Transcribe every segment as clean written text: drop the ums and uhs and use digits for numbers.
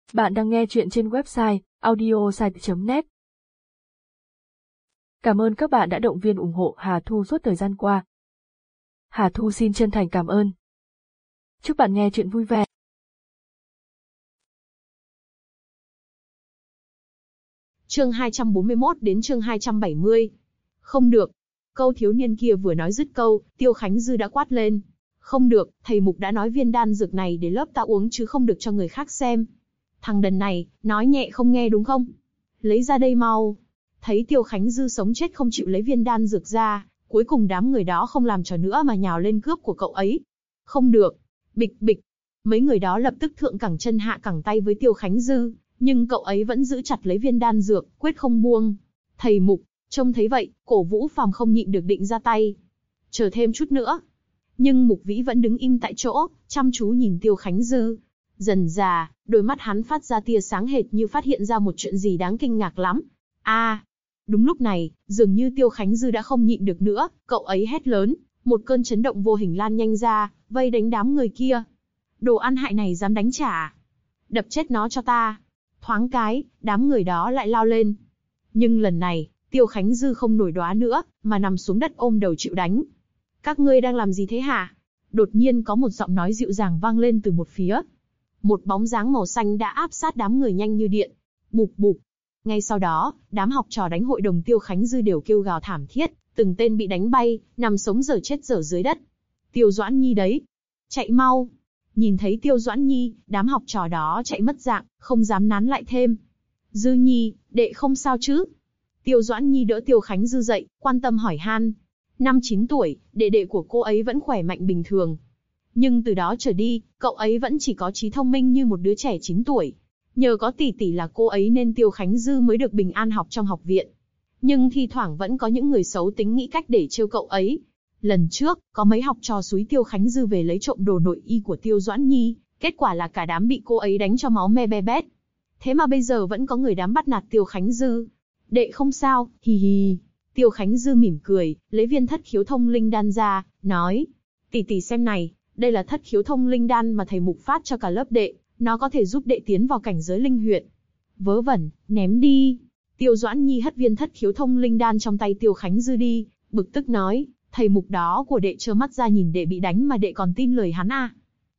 Bạn đang nghe chuyện trên website audiosite.net. Cảm ơn các bạn đã động viên ủng hộ Hà Thu suốt thời gian qua. Hà Thu xin chân thành cảm ơn. Chúc bạn nghe chuyện vui vẻ. Chương 241 đến chương 270. Không được. Câu thiếu niên kia vừa nói dứt câu, Tiêu Khánh Dư đã quát lên. Không được, thầy Mục đã nói viên đan dược này để lớp ta uống chứ không được cho người khác xem. Thằng đần này, nói nhẹ không nghe đúng không? Lấy ra đây mau. Thấy Tiêu Khánh Dư sống chết không chịu lấy viên đan dược ra, cuối cùng đám người đó không làm trò nữa mà nhào lên cướp của cậu ấy. Không được. Bịch bịch. Mấy người đó lập tức thượng cẳng chân hạ cẳng tay với Tiêu Khánh Dư, nhưng cậu ấy vẫn giữ chặt lấy viên đan dược, quyết không buông. Thầy Mục, trông thấy vậy, Cổ Vũ Phàm không nhịn được định ra tay. Chờ thêm chút nữa. Nhưng Mục Vĩ vẫn đứng im tại chỗ, chăm chú nhìn Tiêu Khánh Dư. Dần dà, đôi mắt hắn phát ra tia sáng hệt như phát hiện ra một chuyện gì đáng kinh ngạc lắm. Đúng lúc này, dường như Tiêu Khánh Dư đã không nhịn được nữa, cậu ấy hét lớn, một cơn chấn động vô hình lan nhanh ra, vây đánh đám người kia. Đồ ăn hại này dám đánh trả. Đập chết nó cho ta. Thoáng cái, đám người đó lại lao lên. Nhưng lần này, Tiêu Khánh Dư không nổi đoá nữa, mà nằm xuống đất ôm đầu chịu đánh. Các ngươi đang làm gì thế hả? Đột nhiên có một giọng nói dịu dàng vang lên từ một phía. Một bóng dáng màu xanh đã áp sát đám người nhanh như điện. Bụp bụp. Ngay sau đó, đám học trò đánh hội đồng Tiêu Khánh Dư đều kêu gào thảm thiết, từng tên bị đánh bay, nằm sống dở chết dở dưới đất. Tiêu Doãn Nhi đấy. Chạy mau. Nhìn thấy Tiêu Doãn Nhi, đám học trò đó chạy mất dạng, không dám nán lại thêm. Dư Nhi, đệ không sao chứ? Tiêu Doãn Nhi đỡ Tiêu Khánh Dư dậy, quan tâm hỏi han. Năm 9 tuổi, đệ của cô ấy vẫn khỏe mạnh bình thường. Nhưng từ đó trở đi, cậu ấy vẫn chỉ có trí thông minh như một đứa trẻ 9 tuổi. Nhờ có tỷ tỷ là cô ấy nên Tiêu Khánh Dư mới được bình an học trong học viện. Nhưng thi thoảng vẫn có những người xấu tính nghĩ cách để trêu cậu ấy. Lần trước, có mấy học trò xúi Tiêu Khánh Dư về lấy trộm đồ nội y của Tiêu Doãn Nhi, kết quả là cả đám bị cô ấy đánh cho máu me be bét. Thế mà bây giờ vẫn có người dám bắt nạt Tiêu Khánh Dư. Đệ không sao, hì hì. Tiêu Khánh Dư mỉm cười, lấy viên thất khiếu thông linh đan ra, nói. Tỷ xem này, đây là thất khiếu thông linh đan mà thầy Mục phát cho cả lớp đệ, nó có thể giúp đệ tiến vào cảnh giới linh huyệt. Vớ vẩn, ném đi. Tiêu Doãn Nhi hất viên thất khiếu thông linh đan trong tay Tiêu Khánh Dư đi, bực tức nói, thầy Mục đó của đệ trơ mắt ra nhìn đệ bị đánh mà đệ còn tin lời hắn à?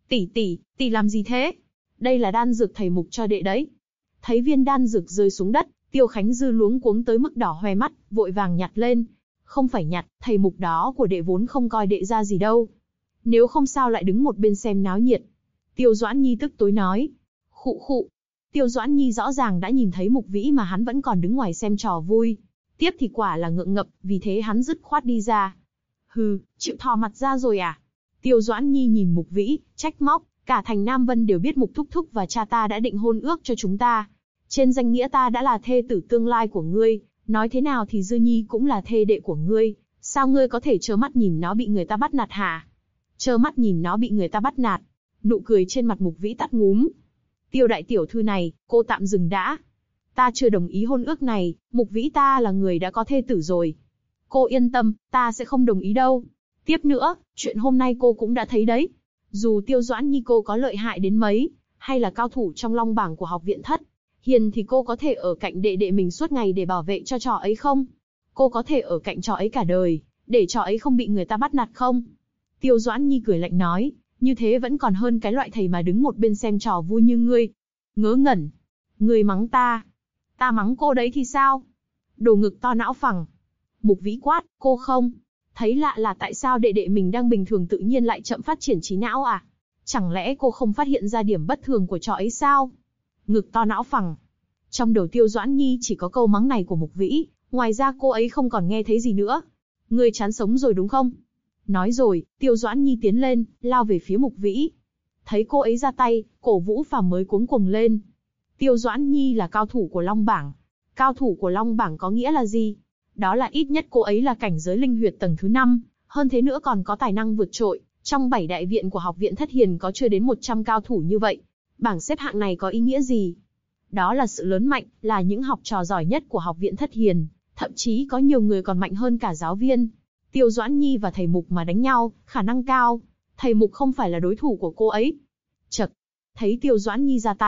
Tỷ làm gì thế? Đây là đan dược thầy Mục cho đệ đấy. Thấy viên đan dược rơi xuống đất, Tiêu Khánh Dư luống cuống tới mức đỏ hoe mắt, vội vàng nhặt lên. Không phải nhặt, thầy Mục đó của đệ vốn không coi đệ ra gì đâu. Nếu không sao lại đứng một bên xem náo nhiệt. Tiêu Doãn Nhi tức tối nói. Khụ khụ. Tiêu Doãn Nhi rõ ràng đã nhìn thấy Mục Vĩ mà hắn vẫn còn đứng ngoài xem trò vui. Tiếp thì quả là ngượng ngập, vì thế hắn dứt khoát đi ra. Hừ, chịu thò mặt ra rồi à? Tiêu Doãn Nhi nhìn Mục Vĩ, trách móc. Cả thành Nam Vân đều biết Mục Thúc Thúc và cha ta đã định hôn ước cho chúng ta. Trên danh nghĩa ta đã là thê tử tương lai của ngươi, nói thế nào thì Dư Nhi cũng là thê đệ của ngươi, sao ngươi có thể trơ mắt nhìn nó bị người ta bắt nạt hả? Trơ mắt nhìn nó bị người ta bắt nạt. Nụ cười trên mặt Mục Vĩ tắt ngúm. Tiêu đại tiểu thư này, cô tạm dừng đã. Ta chưa đồng ý hôn ước này, Mục Vĩ ta là người đã có thê tử rồi. Cô yên tâm, ta sẽ không đồng ý đâu. Tiếp nữa, chuyện hôm nay cô cũng đã thấy đấy. Dù Tiêu Doãn Nhi cô có lợi hại đến mấy, hay là cao thủ trong long bảng của học viện thất, hiền thì cô có thể ở cạnh đệ mình suốt ngày để bảo vệ cho trò ấy không? Cô có thể ở cạnh trò ấy cả đời, để trò ấy không bị người ta bắt nạt không? Tiêu Doãn Nhi cười lạnh nói, như thế vẫn còn hơn cái loại thầy mà đứng một bên xem trò vui như ngươi. Ngớ ngẩn. Ngươi mắng ta. Ta mắng cô đấy thì sao? Đồ ngực to não phẳng. Mục Vĩ quát, cô không thấy lạ là tại sao đệ mình đang bình thường tự nhiên lại chậm phát triển trí não à? Chẳng lẽ cô không phát hiện ra điểm bất thường của trò ấy sao? Ngực to não phẳng. Trong đầu Tiêu Doãn Nhi chỉ có câu mắng này của Mục Vĩ, ngoài ra cô ấy không còn nghe thấy gì nữa. Ngươi chán sống rồi đúng không? Nói rồi, Tiêu Doãn Nhi tiến lên, lao về phía Mục Vĩ. Thấy cô ấy ra tay, Cổ Vũ Phàm mới cuống cuồng lên. Tiêu Doãn Nhi là cao thủ của Long Bảng. Cao thủ của Long Bảng có nghĩa là gì? Đó là ít nhất cô ấy là cảnh giới linh huyệt tầng thứ 5, hơn thế nữa còn có tài năng vượt trội. Trong 7 đại viện của học viện Thất Hiền có chưa đến 100 cao thủ như vậy. Bảng xếp hạng này có ý nghĩa gì? Đó là sự lớn mạnh, là những học trò giỏi nhất của học viện Thất Hiền, thậm chí có nhiều người còn mạnh hơn cả giáo viên. Tiêu Doãn Nhi và thầy Mục mà đánh nhau, khả năng cao, thầy Mục không phải là đối thủ của cô ấy. Chậc, thấy Tiêu Doãn Nhi ra tay,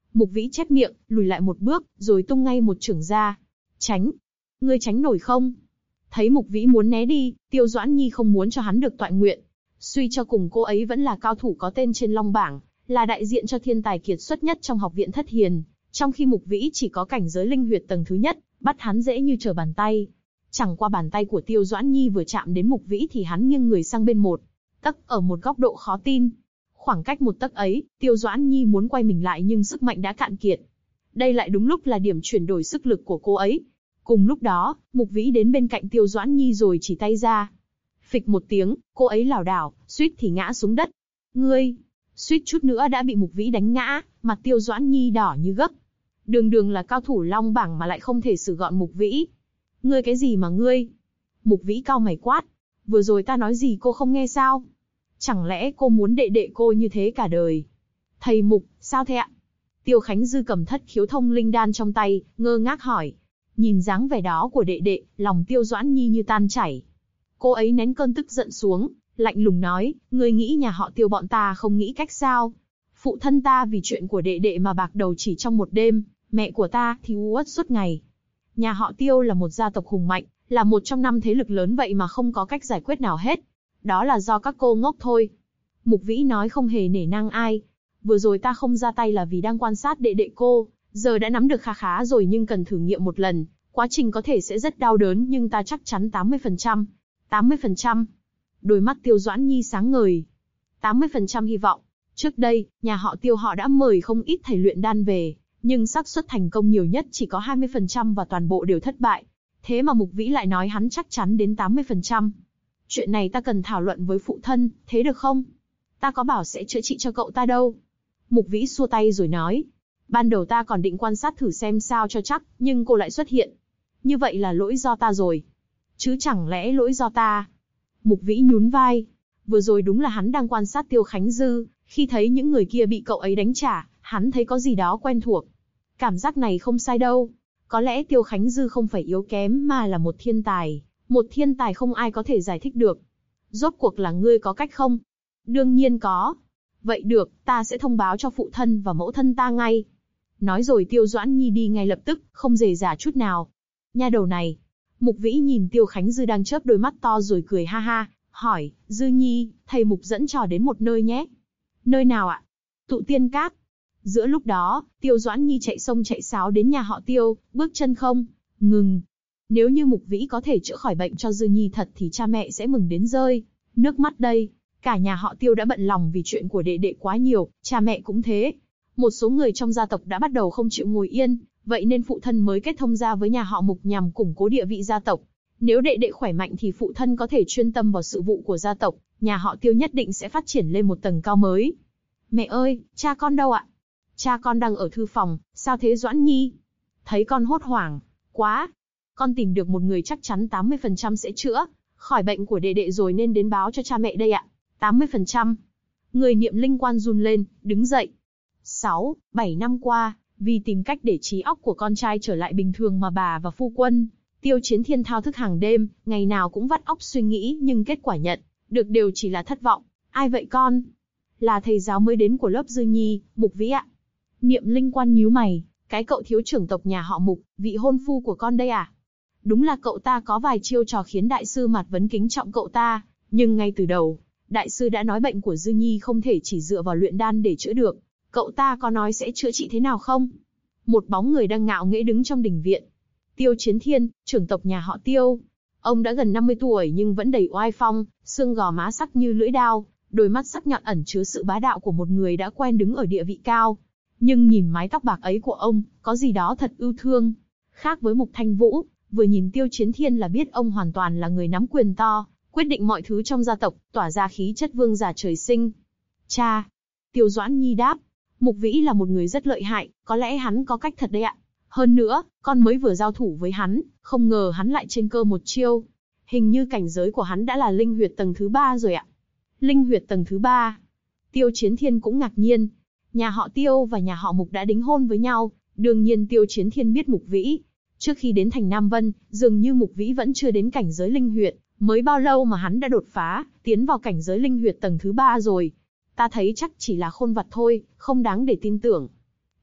Mục Vĩ chép miệng, lùi lại một bước, rồi tung ngay một chưởng ra. Tránh! Ngươi tránh nổi không? Thấy Mục Vĩ muốn né đi, Tiêu Doãn Nhi không muốn cho hắn được toại nguyện. Suy cho cùng cô ấy vẫn là cao thủ có tên trên Long bảng, là đại diện cho thiên tài kiệt xuất nhất trong học viện Thất Hiền, trong khi Mục Vĩ chỉ có cảnh giới linh huyệt tầng thứ nhất, bắt hắn dễ như trở bàn tay. Chẳng qua bàn tay của Tiêu Doãn Nhi vừa chạm đến Mục Vĩ thì hắn nghiêng người sang bên một tấc ở một góc độ khó tin. Khoảng cách một tấc ấy, Tiêu Doãn Nhi muốn quay mình lại nhưng sức mạnh đã cạn kiệt. Đây lại đúng lúc là điểm chuyển đổi sức lực của cô ấy. Cùng lúc đó, Mục Vĩ đến bên cạnh Tiêu Doãn Nhi rồi chỉ tay ra. Phịch một tiếng, cô ấy lảo đảo, suýt thì ngã xuống đất. Ngươi! Suýt chút nữa đã bị Mục Vĩ đánh ngã, mặt Tiêu Doãn Nhi đỏ như gấc. Đường đường là cao thủ Long bảng mà lại không thể xử gọn Mục Vĩ. Ngươi cái gì mà ngươi? Mục Vĩ cau mày quát. Vừa rồi ta nói gì cô không nghe sao? Chẳng lẽ cô muốn đệ đệ cô như thế cả đời? Thầy Mục, sao thế ạ? Tiêu Khánh Dư cầm thất khiếu thông linh đan trong tay, ngơ ngác hỏi. Nhìn dáng vẻ đó của đệ đệ, lòng Tiêu Doãn Nhi như tan chảy. Cô ấy nén cơn tức giận xuống, lạnh lùng nói, ngươi nghĩ nhà họ Tiêu bọn ta không nghĩ cách sao? Phụ thân ta vì chuyện của đệ đệ mà bạc đầu chỉ trong một đêm, mẹ của ta thì u uất suốt ngày. Nhà họ Tiêu là một gia tộc hùng mạnh, là một trong 5 thế lực lớn vậy mà không có cách giải quyết nào hết. Đó là do các cô ngốc thôi. Mục Vĩ nói không hề nể nang ai. Vừa rồi ta không ra tay là vì đang quan sát đệ đệ cô, giờ đã nắm được khá khá rồi nhưng cần thử nghiệm một lần. Quá trình có thể sẽ rất đau đớn nhưng ta chắc chắn 80%. 80%. Đôi mắt Tiêu Doãn Nhi sáng ngời. 80% hy vọng. Trước đây, nhà họ Tiêu họ đã mời không ít thầy luyện đan về, nhưng xác suất thành công nhiều nhất chỉ có 20% và toàn bộ đều thất bại. Thế mà Mục Vĩ lại nói hắn chắc chắn đến 80%. Chuyện này ta cần thảo luận với phụ thân, thế được không? Ta có bảo sẽ chữa trị cho cậu ta đâu. Mục Vĩ xua tay rồi nói. Ban đầu ta còn định quan sát thử xem sao cho chắc, nhưng cô lại xuất hiện. Như vậy là lỗi do ta rồi. Chứ chẳng lẽ lỗi do ta? Mục Vĩ nhún vai. Vừa rồi đúng là hắn đang quan sát Tiêu Khánh Dư, khi thấy những người kia bị cậu ấy đánh trả, hắn thấy có gì đó quen thuộc. Cảm giác này không sai đâu. Có lẽ Tiêu Khánh Dư không phải yếu kém mà là một thiên tài. Một thiên tài không ai có thể giải thích được. Rốt cuộc là ngươi có cách không? Đương nhiên có. Vậy được, ta sẽ thông báo cho phụ thân và mẫu thân ta ngay. Nói rồi Tiêu Doãn Nhi đi ngay lập tức, không dề dả chút nào. Nha đầu này. Mục Vĩ nhìn Tiêu Khánh Dư đang chớp đôi mắt to rồi cười ha ha, hỏi, Dư Nhi, thầy Mục dẫn trò đến một nơi nhé. Nơi nào ạ? Tụ Tiên Các. Giữa lúc đó, Tiêu Doãn Nhi chạy xông chạy sáo đến nhà họ Tiêu, bước chân không ngừng. Nếu như Mục Vĩ có thể chữa khỏi bệnh cho Dư Nhi thật thì cha mẹ sẽ mừng đến rơi nước mắt đây. Cả nhà họ Tiêu đã bận lòng vì chuyện của đệ đệ quá nhiều, cha mẹ cũng thế. Một số người trong gia tộc đã bắt đầu không chịu ngồi yên, vậy nên phụ thân mới kết thông gia với nhà họ Mục nhằm củng cố địa vị gia tộc. Nếu đệ đệ khỏe mạnh thì phụ thân có thể chuyên tâm vào sự vụ của gia tộc, nhà họ Tiêu nhất định sẽ phát triển lên một tầng cao mới. Mẹ ơi, cha con đâu ạ? Cha con đang ở thư phòng, sao thế Doãn Nhi? Thấy con hốt hoảng, quá. Con tìm được một người chắc chắn 80% sẽ chữa khỏi bệnh của đệ đệ rồi nên đến báo cho cha mẹ đây ạ. 80%. Người niệm linh quan run lên, đứng dậy. 7 năm qua, vì tìm cách để trí óc của con trai trở lại bình thường mà bà và phu quân, Tiêu Chiến Thiên thao thức hàng đêm, ngày nào cũng vắt óc suy nghĩ nhưng kết quả nhận được đều chỉ là thất vọng. Ai vậy con? Là thầy giáo mới đến của lớp Dư Nhi, Mục Vĩ ạ. Niệm linh quan nhíu mày, cái cậu thiếu trưởng tộc nhà họ Mục, vị hôn phu của con đây à? Đúng là cậu ta có vài chiêu trò khiến đại sư Mạt Vấn kính trọng cậu ta, nhưng ngay từ đầu, đại sư đã nói bệnh của Dư Nhi không thể chỉ dựa vào luyện đan để chữa được. Cậu ta có nói sẽ chữa trị thế nào không? Một bóng người đang ngạo nghễ đứng trong đình viện. Tiêu Chiến Thiên, trưởng tộc nhà họ Tiêu. Ông đã gần 50 tuổi nhưng vẫn đầy oai phong, xương gò má sắc như lưỡi dao, đôi mắt sắc nhọn ẩn chứa sự bá đạo của một người đã quen đứng ở địa vị cao. Nhưng nhìn mái tóc bạc ấy của ông, có gì đó thật ưu thương. Khác với Mục Thanh Vũ, vừa nhìn Tiêu Chiến Thiên là biết ông hoàn toàn là người nắm quyền to, quyết định mọi thứ trong gia tộc, tỏa ra khí chất vương giả trời sinh. Cha. Tiêu Doãn Nhi đáp. Mục Vĩ là một người rất lợi hại, có lẽ hắn có cách thật đấy ạ. Hơn nữa, con mới vừa giao thủ với hắn, không ngờ hắn lại trên cơ một chiêu. Hình như cảnh giới của hắn đã là linh huyệt tầng thứ 3 rồi ạ. Linh huyệt tầng thứ 3. Tiêu Chiến Thiên cũng ngạc nhiên. Nhà họ Tiêu và nhà họ Mục đã đính hôn với nhau, đương nhiên Tiêu Chiến Thiên biết Mục Vĩ. Trước khi đến thành Nam Vân, dường như Mục Vĩ vẫn chưa đến cảnh giới linh huyệt, mới bao lâu mà hắn đã đột phá, tiến vào cảnh giới linh huyệt tầng thứ 3 rồi. Ta thấy chắc chỉ là khôn vặt thôi, không đáng để tin tưởng.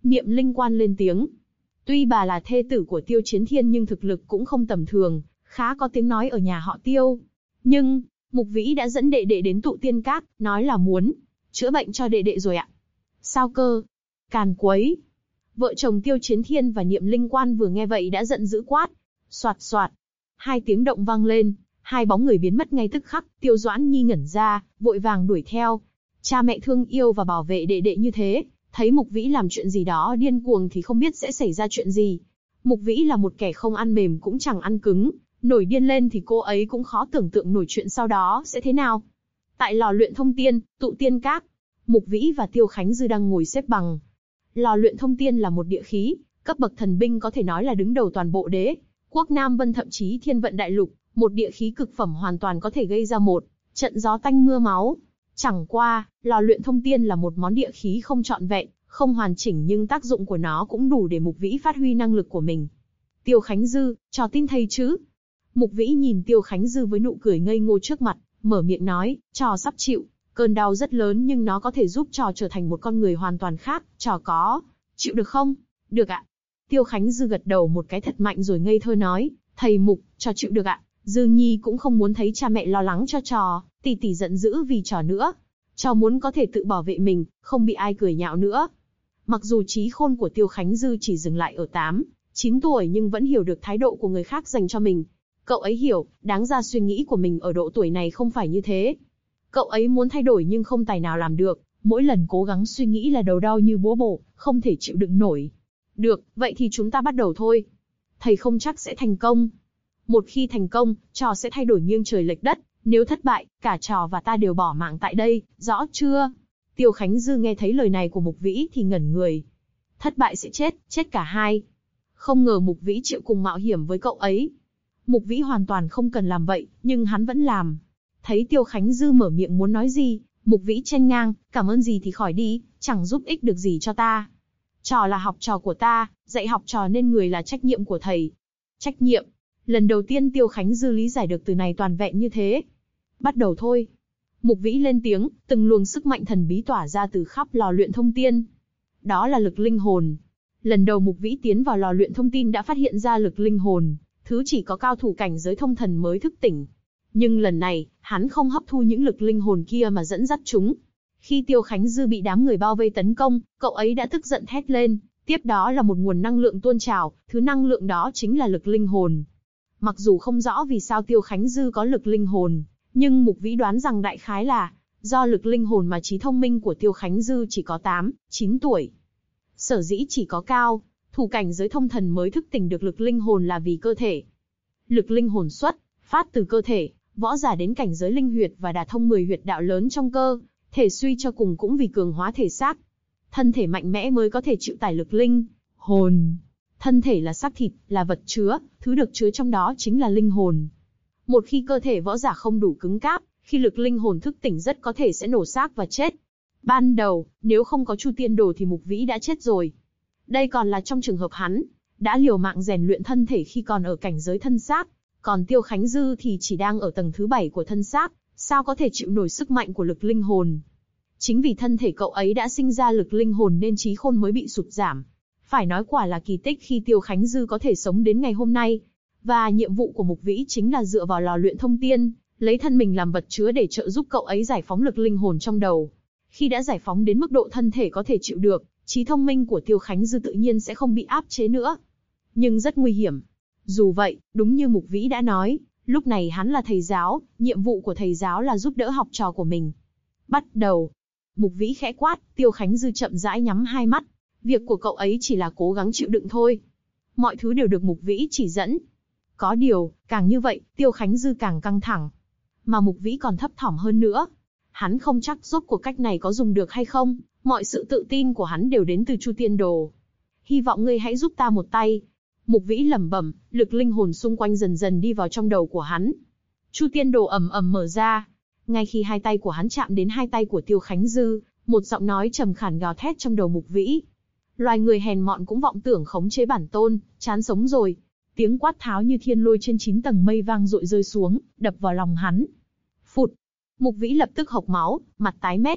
Niệm Linh Quan lên tiếng. Tuy bà là thê tử của Tiêu Chiến Thiên nhưng thực lực cũng không tầm thường, khá có tiếng nói ở nhà họ Tiêu. Nhưng, Mục Vĩ đã dẫn đệ đệ đến tụ tiên các, nói là muốn chữa bệnh cho đệ đệ rồi ạ. Sao cơ? Càn quấy. Vợ chồng Tiêu Chiến Thiên và Niệm Linh Quan vừa nghe vậy đã giận dữ quát. Soạt soạt. Hai tiếng động vang lên, hai bóng người biến mất ngay tức khắc. Tiêu Doãn Nhi ngẩn ra, vội vàng đuổi theo. Cha mẹ thương yêu và bảo vệ đệ đệ như thế, thấy Mục Vĩ làm chuyện gì đó điên cuồng thì không biết sẽ xảy ra chuyện gì. Mục Vĩ là một kẻ không ăn mềm cũng chẳng ăn cứng, nổi điên lên thì cô ấy cũng khó tưởng tượng nổi chuyện sau đó sẽ thế nào. Tại lò luyện thông tiên, tụ tiên các, Mục Vĩ và Tiêu Khánh Dư đang ngồi xếp bằng. Lò luyện thông tiên là một địa khí, cấp bậc thần binh có thể nói là đứng đầu toàn bộ đế quốc Nam Vân thậm chí Thiên Vận Đại Lục, một địa khí cực phẩm hoàn toàn có thể gây ra một trận gió tanh mưa máu. Chẳng qua, lò luyện thông tiên là một món địa khí không trọn vẹn, không hoàn chỉnh nhưng tác dụng của nó cũng đủ để Mục Vĩ phát huy năng lực của mình. Tiêu Khánh Dư, trò tin thầy chứ? Mục Vĩ nhìn Tiêu Khánh Dư với nụ cười ngây ngô trước mặt, mở miệng nói, trò sắp chịu. Cơn đau rất lớn nhưng nó có thể giúp trò trở thành một con người hoàn toàn khác, trò có chịu được không? Được ạ. Tiêu Khánh Dư gật đầu một cái thật mạnh rồi ngây thơ nói, thầy Mục, trò chịu được ạ. Dư Nhi cũng không muốn thấy cha mẹ lo lắng cho trò, tỷ tỷ giận dữ vì trò nữa. Trò muốn có thể tự bảo vệ mình, không bị ai cười nhạo nữa. Mặc dù trí khôn của Tiêu Khánh Dư chỉ dừng lại ở 8, 9 tuổi nhưng vẫn hiểu được thái độ của người khác dành cho mình. Cậu ấy hiểu, đáng ra suy nghĩ của mình ở độ tuổi này không phải như thế. Cậu ấy muốn thay đổi nhưng không tài nào làm được, mỗi lần cố gắng suy nghĩ là đầu đau như búa bổ, không thể chịu đựng nổi. Được, vậy thì chúng ta bắt đầu thôi. Thầy không chắc sẽ thành công. Một khi thành công, trò sẽ thay đổi nghiêng trời lệch đất, nếu thất bại, cả trò và ta đều bỏ mạng tại đây, rõ chưa? Tiêu Khánh Dư nghe thấy lời này của Mục Vĩ thì ngẩn người. Thất bại sẽ chết cả hai. Không ngờ Mục Vĩ chịu cùng mạo hiểm với cậu ấy. Mục Vĩ hoàn toàn không cần làm vậy, nhưng hắn vẫn làm. Thấy Tiêu Khánh Dư mở miệng muốn nói gì, Mục Vĩ chen ngang, cảm ơn gì thì khỏi đi, chẳng giúp ích được gì cho ta. Trò là học trò của ta, dạy học trò nên người là trách nhiệm của thầy. Trách nhiệm. Lần đầu tiên Tiêu Khánh Dư lý giải được từ này toàn vẹn như thế. Bắt đầu thôi. Mục Vĩ lên tiếng, từng luồng sức mạnh thần bí tỏa ra từ khắp lò luyện thông tiên. Đó là lực linh hồn. Lần đầu Mục Vĩ tiến vào lò luyện thông tin đã phát hiện ra lực linh hồn, thứ chỉ có cao thủ cảnh giới thông thần mới thức tỉnh. Nhưng lần này, hắn không hấp thu những lực linh hồn kia mà dẫn dắt chúng. Khi Tiêu Khánh Dư bị đám người bao vây tấn công, cậu ấy đã tức giận thét lên, tiếp đó là một nguồn năng lượng tuôn trào, thứ năng lượng đó chính là lực linh hồn. Mặc dù không rõ vì sao Tiêu Khánh Dư có lực linh hồn, nhưng Mục Vĩ đoán rằng đại khái là do lực linh hồn mà trí thông minh của Tiêu Khánh Dư chỉ có 8, 9 tuổi. Sở dĩ chỉ có cao thủ cảnh giới thông thần mới thức tỉnh được lực linh hồn là vì cơ thể. Lực linh hồn xuất phát từ cơ thể, võ giả đến cảnh giới linh huyệt và đả thông 10 huyệt đạo lớn trong cơ thể suy cho cùng cũng vì cường hóa thể xác. Thân thể mạnh mẽ mới có thể chịu tải lực linh hồn. Thân thể là xác thịt, là vật chứa, thứ được chứa trong đó chính là linh hồn. Một khi cơ thể võ giả không đủ cứng cáp, khi lực linh hồn thức tỉnh rất có thể sẽ nổ xác và chết. Ban đầu, nếu không có Chu Tiên Đồ thì Mục Vĩ đã chết rồi. Đây còn là trong trường hợp hắn đã liều mạng rèn luyện thân thể khi còn ở cảnh giới thân xác, còn Tiêu Khánh Dư thì chỉ đang ở tầng thứ 7 của thân xác, sao có thể chịu nổi sức mạnh của lực linh hồn. Chính vì thân thể cậu ấy đã sinh ra lực linh hồn nên trí khôn mới bị sụt giảm. Phải nói quả là kỳ tích khi Tiêu Khánh Dư có thể sống đến ngày hôm nay. Và nhiệm vụ của Mục Vĩ chính là dựa vào lò luyện thông tiên, lấy thân mình làm vật chứa để trợ giúp cậu ấy giải phóng lực linh hồn trong đầu. Khi đã giải phóng đến mức độ thân thể có thể chịu được, trí thông minh của Tiêu Khánh Dư tự nhiên sẽ không bị áp chế nữa. Nhưng rất nguy hiểm. Dù vậy, đúng như Mục Vĩ đã nói, lúc này hắn là thầy giáo, nhiệm vụ của thầy giáo là giúp đỡ học trò của mình. Bắt đầu. Mục Vĩ khẽ quát, Tiêu Khánh Dư chậm rãi nhắm hai mắt. Việc của cậu ấy chỉ là cố gắng chịu đựng thôi. Mọi thứ đều được Mục Vĩ chỉ dẫn. Có điều, càng như vậy, Tiêu Khánh Dư càng căng thẳng. Mà Mục Vĩ còn thấp thỏm hơn nữa. Hắn không chắc rốt cuộc cách này có dùng được hay không, mọi sự tự tin của hắn đều đến từ Chu Tiên Đồ. Hy vọng ngươi hãy giúp ta một tay. Mục Vĩ lẩm bẩm, lực linh hồn xung quanh dần dần đi vào trong đầu của hắn. Chu Tiên Đồ ầm ầm mở ra. Ngay khi hai tay của hắn chạm đến hai tay của Tiêu Khánh Dư, một giọng nói trầm khàn gào thét trong đầu Mục Vĩ. Loài người hèn mọn cũng vọng tưởng khống chế bản tôn, chán sống rồi. Tiếng quát tháo như thiên lôi trên 9 tầng mây vang dội rơi xuống, đập vào lòng hắn. Phụt! Mục Vĩ lập tức hộc máu, mặt tái mét.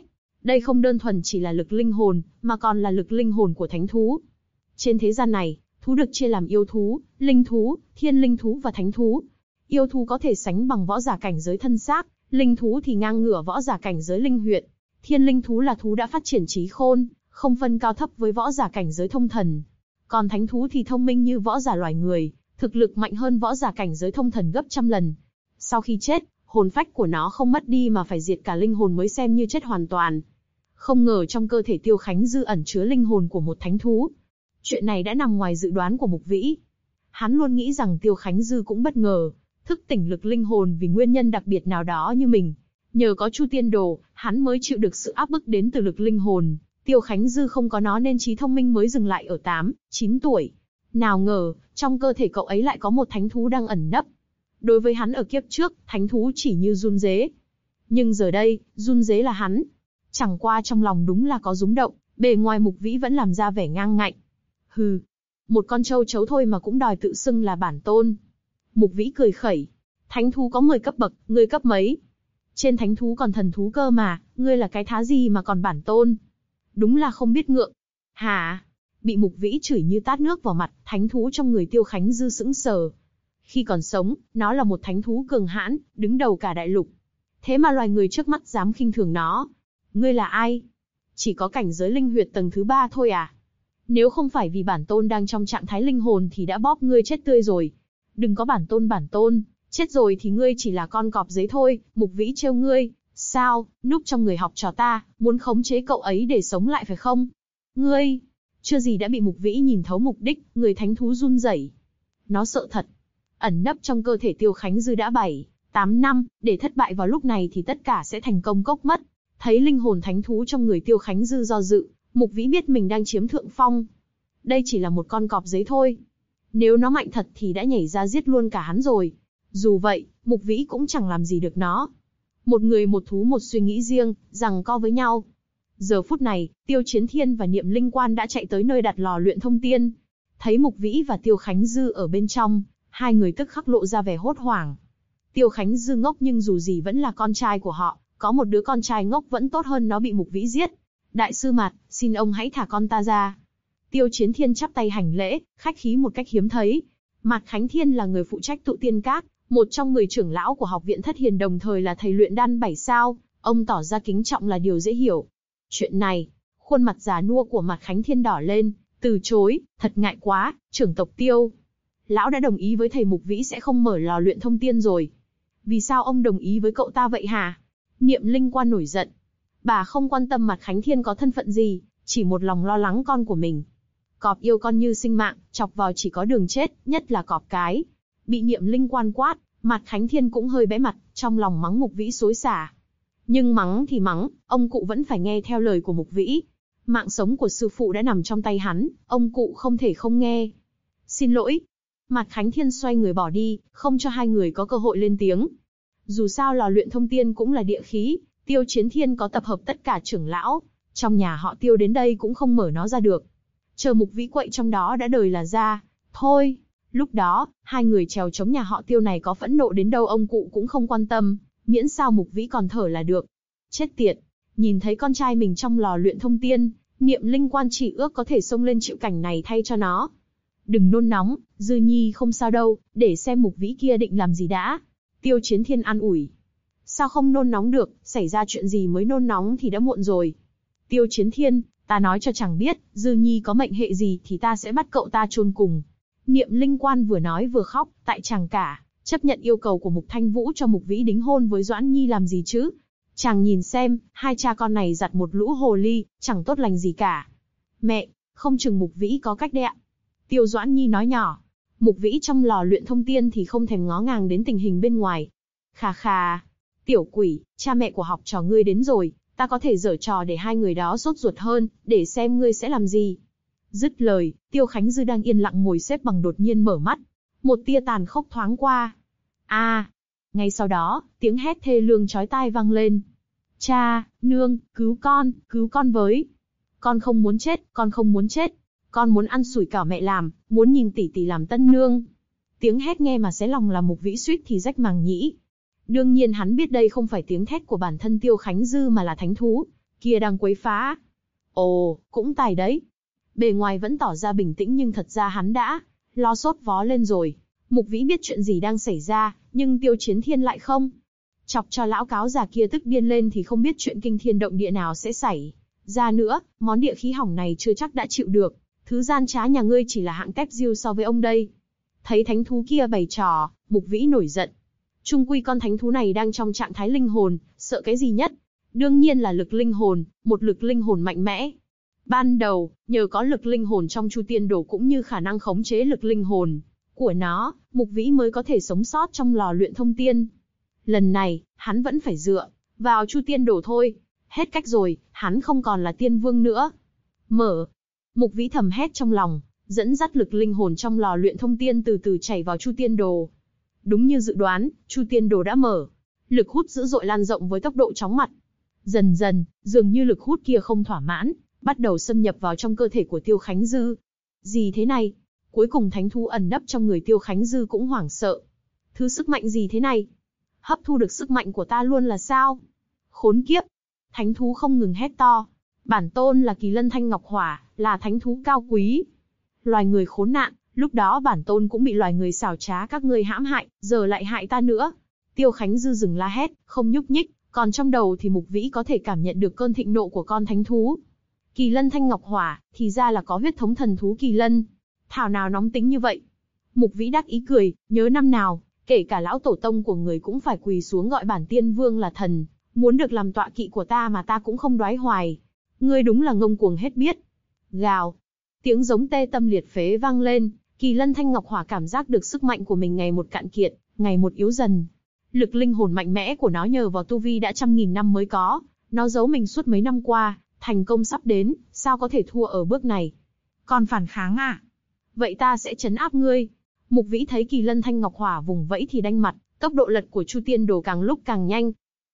Đây không đơn thuần chỉ là lực linh hồn, mà còn là lực linh hồn của thánh thú. Trên thế gian này, thú được chia làm yêu thú, linh thú, thiên linh thú và thánh thú. Yêu thú có thể sánh bằng võ giả cảnh giới thân xác, linh thú thì ngang ngửa võ giả cảnh giới linh huyệt. Thiên linh thú là thú đã phát triển trí khôn, không phân cao thấp với võ giả cảnh giới thông thần. Còn thánh thú thì thông minh như võ giả loài người, thực lực mạnh hơn võ giả cảnh giới thông thần gấp trăm lần. Sau khi chết, hồn phách của nó không mất đi mà phải diệt cả linh hồn mới xem như chết hoàn toàn. Không ngờ trong cơ thể Tiêu Khánh Dư ẩn chứa linh hồn của một thánh thú. Chuyện này đã nằm ngoài dự đoán của Mục Vĩ. Hắn luôn nghĩ rằng Tiêu Khánh Dư cũng bất ngờ, thức tỉnh lực linh hồn vì nguyên nhân đặc biệt nào đó như mình. Nhờ có Chu Tiên Đồ, hắn mới chịu được sự áp bức đến từ lực linh hồn. Tiêu Khánh Dư không có nó nên trí thông minh mới dừng lại ở 8, 9 tuổi. Nào ngờ, trong cơ thể cậu ấy lại có một thánh thú đang ẩn nấp. Đối với hắn ở kiếp trước, thánh thú chỉ như run rế. Nhưng giờ đây, run rế là hắn. Chẳng qua trong lòng đúng là có rúng động, bề ngoài Mục Vĩ vẫn làm ra vẻ ngang ngạnh. Hừ, một con trâu chấu thôi mà cũng đòi tự xưng là bản tôn. Mục Vĩ cười khẩy. Thánh thú có 10 cấp bậc, ngươi cấp mấy? Trên thánh thú còn thần thú cơ mà, ngươi là cái thá gì mà còn bản tôn? Đúng là không biết ngượng. Hả? Bị Mục Vĩ chửi như tát nước vào mặt, thánh thú trong người Tiêu Khánh Dư sững sờ. Khi còn sống, nó là một thánh thú cường hãn, đứng đầu cả đại lục. Thế mà loài người trước mắt dám khinh thường nó. Ngươi là ai? Chỉ có cảnh giới linh huyệt tầng thứ 3 thôi à? Nếu không phải vì bản tôn đang trong trạng thái linh hồn thì đã bóp ngươi chết tươi rồi. Đừng có bản tôn, chết rồi thì ngươi chỉ là con cọp giấy thôi. Mục Vĩ trêu ngươi. Sao, núp trong người học trò ta, muốn khống chế cậu ấy để sống lại phải không? Ngươi, chưa gì đã bị Mục Vĩ nhìn thấu mục đích, người thánh thú run rẩy. Nó sợ thật. Ẩn nấp trong cơ thể Tiêu Khánh Dư đã 7, 8 năm, để thất bại vào lúc này thì tất cả sẽ thành công cốc mất. Thấy linh hồn thánh thú trong người Tiêu Khánh Dư do dự, Mục Vĩ biết mình đang chiếm thượng phong. Đây chỉ là một con cọp giấy thôi. Nếu nó mạnh thật thì đã nhảy ra giết luôn cả hắn rồi. Dù vậy, Mục Vĩ cũng chẳng làm gì được nó. Một người một thú một suy nghĩ riêng, giằng co với nhau. Giờ phút này, Tiêu Chiến Thiên và Niệm Linh Quan đã chạy tới nơi đặt lò luyện thông tiên. Thấy Mục Vĩ và Tiêu Khánh Dư ở bên trong, hai người tức khắc lộ ra vẻ hốt hoảng. Tiêu Khánh Dư ngốc nhưng dù gì vẫn là con trai của họ, có một đứa con trai ngốc vẫn tốt hơn nó bị Mục Vĩ giết. Đại sư Mạt, xin ông hãy thả con ta ra. Tiêu Chiến Thiên chắp tay hành lễ, khách khí một cách hiếm thấy. Mạt Khánh Thiên là người phụ trách tụ tiên các, một trong 10 trưởng lão của học viện Thất Hiền đồng thời là thầy luyện đan 7 sao, ông tỏ ra kính trọng là điều dễ hiểu. Chuyện này, khuôn mặt già nua của Mạt Khánh Thiên đỏ lên, từ chối, thật ngại quá, trưởng tộc Tiêu. Lão đã đồng ý với thầy Mục Vĩ sẽ không mở lò luyện thông tiên rồi. Vì sao ông đồng ý với cậu ta vậy hả? Niệm Linh Quan nổi giận. Bà không quan tâm Mạt Khánh Thiên có thân phận gì, chỉ một lòng lo lắng con của mình. Cọp yêu con như sinh mạng, chọc vào chỉ có đường chết, nhất là cọp cái. Bị Niệm Linh Quan quát, Mạt Khánh Thiên cũng hơi bẽ mặt, trong lòng mắng Mục Vĩ xối xả. Nhưng mắng thì mắng, ông cụ vẫn phải nghe theo lời của Mục Vĩ. Mạng sống của sư phụ đã nằm trong tay hắn, ông cụ không thể không nghe. Xin lỗi. Mạt Khánh Thiên xoay người bỏ đi, không cho hai người có cơ hội lên tiếng. Dù sao lò luyện thông tiên cũng là địa khí, Tiêu Chiến Thiên có tập hợp tất cả trưởng lão, trong nhà họ Tiêu đến đây cũng không mở nó ra được. Chờ Mục Vĩ quậy trong đó đã đời là ra. Thôi, lúc đó, hai người trèo chống nhà họ Tiêu này có phẫn nộ đến đâu ông cụ cũng không quan tâm, miễn sao Mục Vĩ còn thở là được. Chết tiệt, nhìn thấy con trai mình trong lò luyện thông tiên, Niệm Linh Quan chỉ ước có thể xông lên chịu cảnh này thay cho nó. Đừng nôn nóng, Dư Nhi không sao đâu, để xem Mục Vĩ kia định làm gì đã. Tiêu Chiến Thiên an ủi. Sao không nôn nóng được, xảy ra chuyện gì mới nôn nóng thì đã muộn rồi. Tiêu Chiến Thiên, ta nói cho chàng biết, Dư Nhi có mệnh hệ gì thì ta sẽ bắt cậu ta chôn cùng. Niệm Linh Quan vừa nói vừa khóc, tại chàng cả, chấp nhận yêu cầu của Mục Thanh Vũ cho Mục Vĩ đính hôn với Doãn Nhi làm gì chứ. Chàng nhìn xem, hai cha con này giặt một lũ hồ ly, chẳng tốt lành gì cả. Mẹ, không chừng Mục Vĩ có cách đấy ạ. Tiêu Doãn Nhi nói nhỏ. Mục Vĩ trong lò luyện thông tiên thì không thèm ngó ngàng đến tình hình bên ngoài. Khà khà. Tiểu quỷ, cha mẹ của học trò ngươi đến rồi, ta có thể giở trò để hai người đó sốt ruột hơn, để xem ngươi sẽ làm gì. Dứt lời, Tiêu Khánh Dư đang yên lặng ngồi xếp bằng đột nhiên mở mắt. Một tia tàn khốc thoáng qua. Ngay sau đó, tiếng hét thê lương chói tai vang lên. Cha, nương, cứu con với. Con không muốn chết, con không muốn chết. Con muốn ăn sủi cảo mẹ làm, muốn nhìn tỷ tỷ làm tân nương. Tiếng hét nghe mà xé lòng làm Mục Vĩ suýt thì rách màng nhĩ. Đương nhiên hắn biết đây không phải tiếng thét của bản thân Tiêu Khánh Dư mà là thánh thú. kia đang quấy phá. Ồ, cũng tài đấy. Bề ngoài vẫn tỏ ra bình tĩnh nhưng thật ra hắn đã lo sốt vó lên rồi. Mục Vĩ biết chuyện gì đang xảy ra, nhưng Tiêu Chiến Thiên lại không. Chọc cho lão cáo già kia tức điên lên thì không biết chuyện kinh thiên động địa nào sẽ xảy ra nữa, món địa khí hỏng này chưa chắc đã chịu được. Thứ gian trá nhà ngươi chỉ là hạng tép diêu so với ông đây. Thấy thánh thú kia bày trò, Mục Vĩ nổi giận. Chung quy con thánh thú này đang trong trạng thái linh hồn, sợ cái gì nhất? Đương nhiên là lực linh hồn, một lực linh hồn mạnh mẽ. Ban đầu, nhờ có lực linh hồn trong Chu Tiên Đồ cũng như khả năng khống chế lực linh hồn của nó, Mục Vĩ mới có thể sống sót trong lò luyện thông tiên. Lần này, hắn vẫn phải dựa vào Chu Tiên Đồ thôi. Hết cách rồi, hắn không còn là tiên vương nữa. Mở. Mục Vĩ thầm hét trong lòng, dẫn dắt lực linh hồn trong lò luyện thông tiên từ từ chảy vào Chu Tiên Đồ. Đúng như dự đoán, Chu Tiên Đồ đã mở. Lực hút dữ dội lan rộng với tốc độ chóng mặt. Dần dần, dường như lực hút kia không thỏa mãn, bắt đầu xâm nhập vào trong cơ thể của Tiêu Khánh Dư. Gì thế này? Cuối cùng thánh thú ẩn nấp trong người Tiêu Khánh Dư cũng hoảng sợ. Thứ sức mạnh gì thế này? Hấp thu được sức mạnh của ta luôn là sao? Khốn kiếp! Thánh thú không ngừng hét to. Bản tôn là Kỳ Lân Thanh Ngọc Hỏa, là thánh thú cao quý. Loài người khốn nạn, lúc đó bản tôn cũng bị loài người xảo trá các ngươi hãm hại, giờ lại hại ta nữa. Tiêu Khánh Dư dừng la hét, không nhúc nhích, còn trong đầu thì Mục Vĩ có thể cảm nhận được cơn thịnh nộ của con thánh thú. Kỳ Lân Thanh Ngọc Hỏa, thì ra là có huyết thống thần thú Kỳ Lân. Thảo nào nóng tính như vậy. Mục Vĩ đắc ý cười, nhớ năm nào, kể cả lão tổ tông của người cũng phải quỳ xuống gọi bản tiên vương là thần, muốn được làm tọa kỵ của ta mà ta cũng không đoái hoài. Ngươi đúng là ngông cuồng hết biết. Gào. Tiếng giống tê tâm liệt phế vang lên, Kỳ Lân Thanh Ngọc Hỏa cảm giác được sức mạnh của mình ngày một cạn kiệt, ngày một yếu dần. Lực linh hồn mạnh mẽ của nó nhờ vào tu vi đã trăm nghìn năm mới có, nó giấu mình suốt mấy năm qua, thành công sắp đến, sao có thể thua ở bước này? Còn phản kháng à? Vậy ta sẽ trấn áp ngươi. Mục Vĩ thấy Kỳ Lân Thanh Ngọc Hỏa vùng vẫy thì đanh mặt, tốc độ lật của Chu Tiên Đồ càng lúc càng nhanh.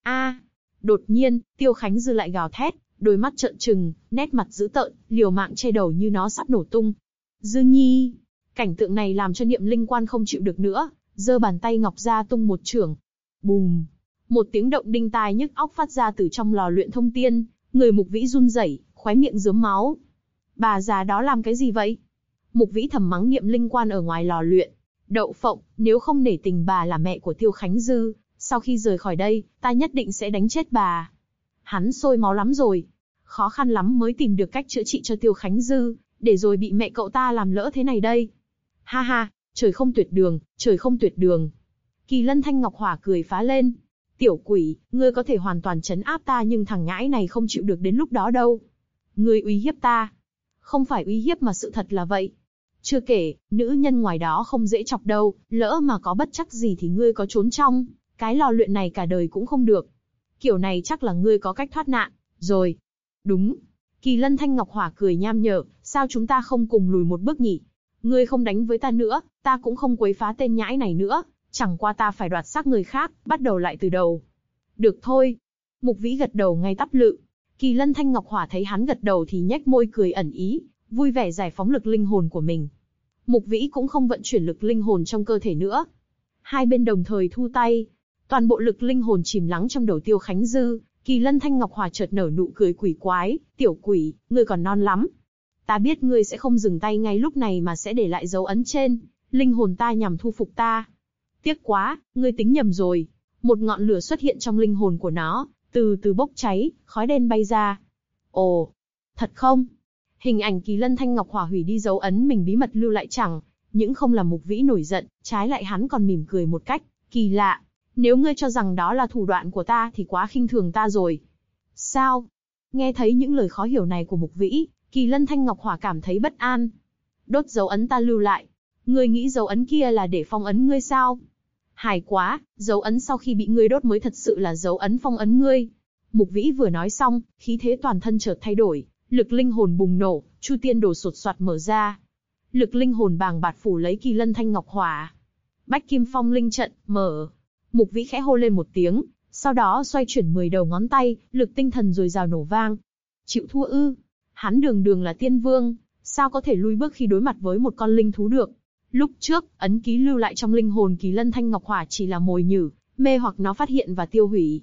Đột nhiên, Tiêu Khánh Dư lại gào thét, đôi mắt trợn trừng, nét mặt dữ tợn, liều mạng che đầu như nó sắp nổ tung. Dư Nhi! Cảnh tượng này làm cho Niệm Linh Quan không chịu được nữa, giơ bàn tay ngọc ra tung một chưởng. Bùm! Một tiếng động đinh tai nhức óc phát ra từ trong lò luyện thông tiên, người Mục Vĩ run rẩy, khóe miệng rớm máu. Bà già đó làm cái gì vậy? Mục Vĩ thầm mắng Niệm Linh Quan ở ngoài lò luyện. Đậu phộng, nếu không nể tình bà là mẹ của Tiêu Khánh Dư, sau khi rời khỏi đây, ta nhất định sẽ đánh chết bà. Hắn sôi máu lắm rồi. Khó khăn lắm mới tìm được cách chữa trị cho Tiêu Khánh Dư, để rồi bị mẹ cậu ta làm lỡ thế này đây. Ha ha, trời không tuyệt đường, trời không tuyệt đường. Kỳ Lân Thanh Ngọc Hỏa cười phá lên. Tiểu quỷ, ngươi có thể hoàn toàn trấn áp ta nhưng thằng nhãi này không chịu được đến lúc đó đâu. Ngươi uy hiếp ta. Không phải uy hiếp mà sự thật là vậy. Chưa kể, nữ nhân ngoài đó không dễ chọc đâu, lỡ mà có bất trắc gì thì ngươi có trốn trong cái lò luyện này cả đời cũng không được. Kiểu này chắc là ngươi có cách thoát nạn, rồi. Đúng. Kỳ Lân Thanh Ngọc Hỏa cười nham nhở, sao chúng ta không cùng lùi một bước nhỉ? Ngươi không đánh với ta nữa, ta cũng không quấy phá tên nhãi này nữa, chẳng qua ta phải đoạt xác người khác, bắt đầu lại từ đầu. Được thôi. Mục Vĩ gật đầu ngay tắp lự. Kỳ Lân Thanh Ngọc Hỏa thấy hắn gật đầu thì nhếch môi cười ẩn ý, vui vẻ giải phóng lực linh hồn của mình. Mục Vĩ cũng không vận chuyển lực linh hồn trong cơ thể nữa. Hai bên đồng thời thu tay. Toàn bộ lực linh hồn chìm lắng trong đầu Tiêu Khánh Dư. Kỳ Lân Thanh Ngọc Hỏa chợt nở nụ cười quỷ quái, tiểu quỷ, ngươi còn non lắm. Ta biết ngươi sẽ không dừng tay ngay lúc này mà sẽ để lại dấu ấn trên linh hồn ta nhằm thu phục ta. Tiếc quá, ngươi tính nhầm rồi. Một ngọn lửa xuất hiện trong linh hồn của nó, từ từ bốc cháy, khói đen bay ra. Ồ, thật không? Hình ảnh Kỳ Lân Thanh Ngọc Hỏa hủy đi dấu ấn mình bí mật lưu lại chẳng những không làm Mục Vĩ nổi giận, trái lại hắn còn mỉm cười một cách kỳ lạ. Nếu ngươi cho rằng đó là thủ đoạn của ta thì quá khinh thường ta rồi. Sao? Nghe thấy những lời khó hiểu này của Mục Vĩ, Kỳ Lân Thanh Ngọc Hỏa cảm thấy bất an. Đốt dấu ấn ta lưu lại. Ngươi nghĩ dấu ấn kia là để phong ấn ngươi sao? Hài quá, dấu ấn sau khi bị ngươi đốt mới thật sự là dấu ấn phong ấn ngươi. Mục Vĩ vừa nói xong, khí thế toàn thân chợt thay đổi, lực linh hồn bùng nổ, Chu Tiên Đồ sột soạt mở ra. Lực linh hồn bàng bạt phủ lấy Kỳ Lân Thanh Ngọc Hỏa. Bách Kim Phong Linh trận mở. Mục Vĩ khẽ hô lên một tiếng, sau đó xoay chuyển 10 đầu ngón tay, lực tinh thần dồi dào nổ vang. Chịu thua ư? Hắn đường đường là tiên vương, sao có thể lùi bước khi đối mặt với một con linh thú được? Lúc trước, ấn ký lưu lại trong linh hồn Kỳ Lân Thanh Ngọc Hỏa chỉ là mồi nhử, mê hoặc nó phát hiện và tiêu hủy.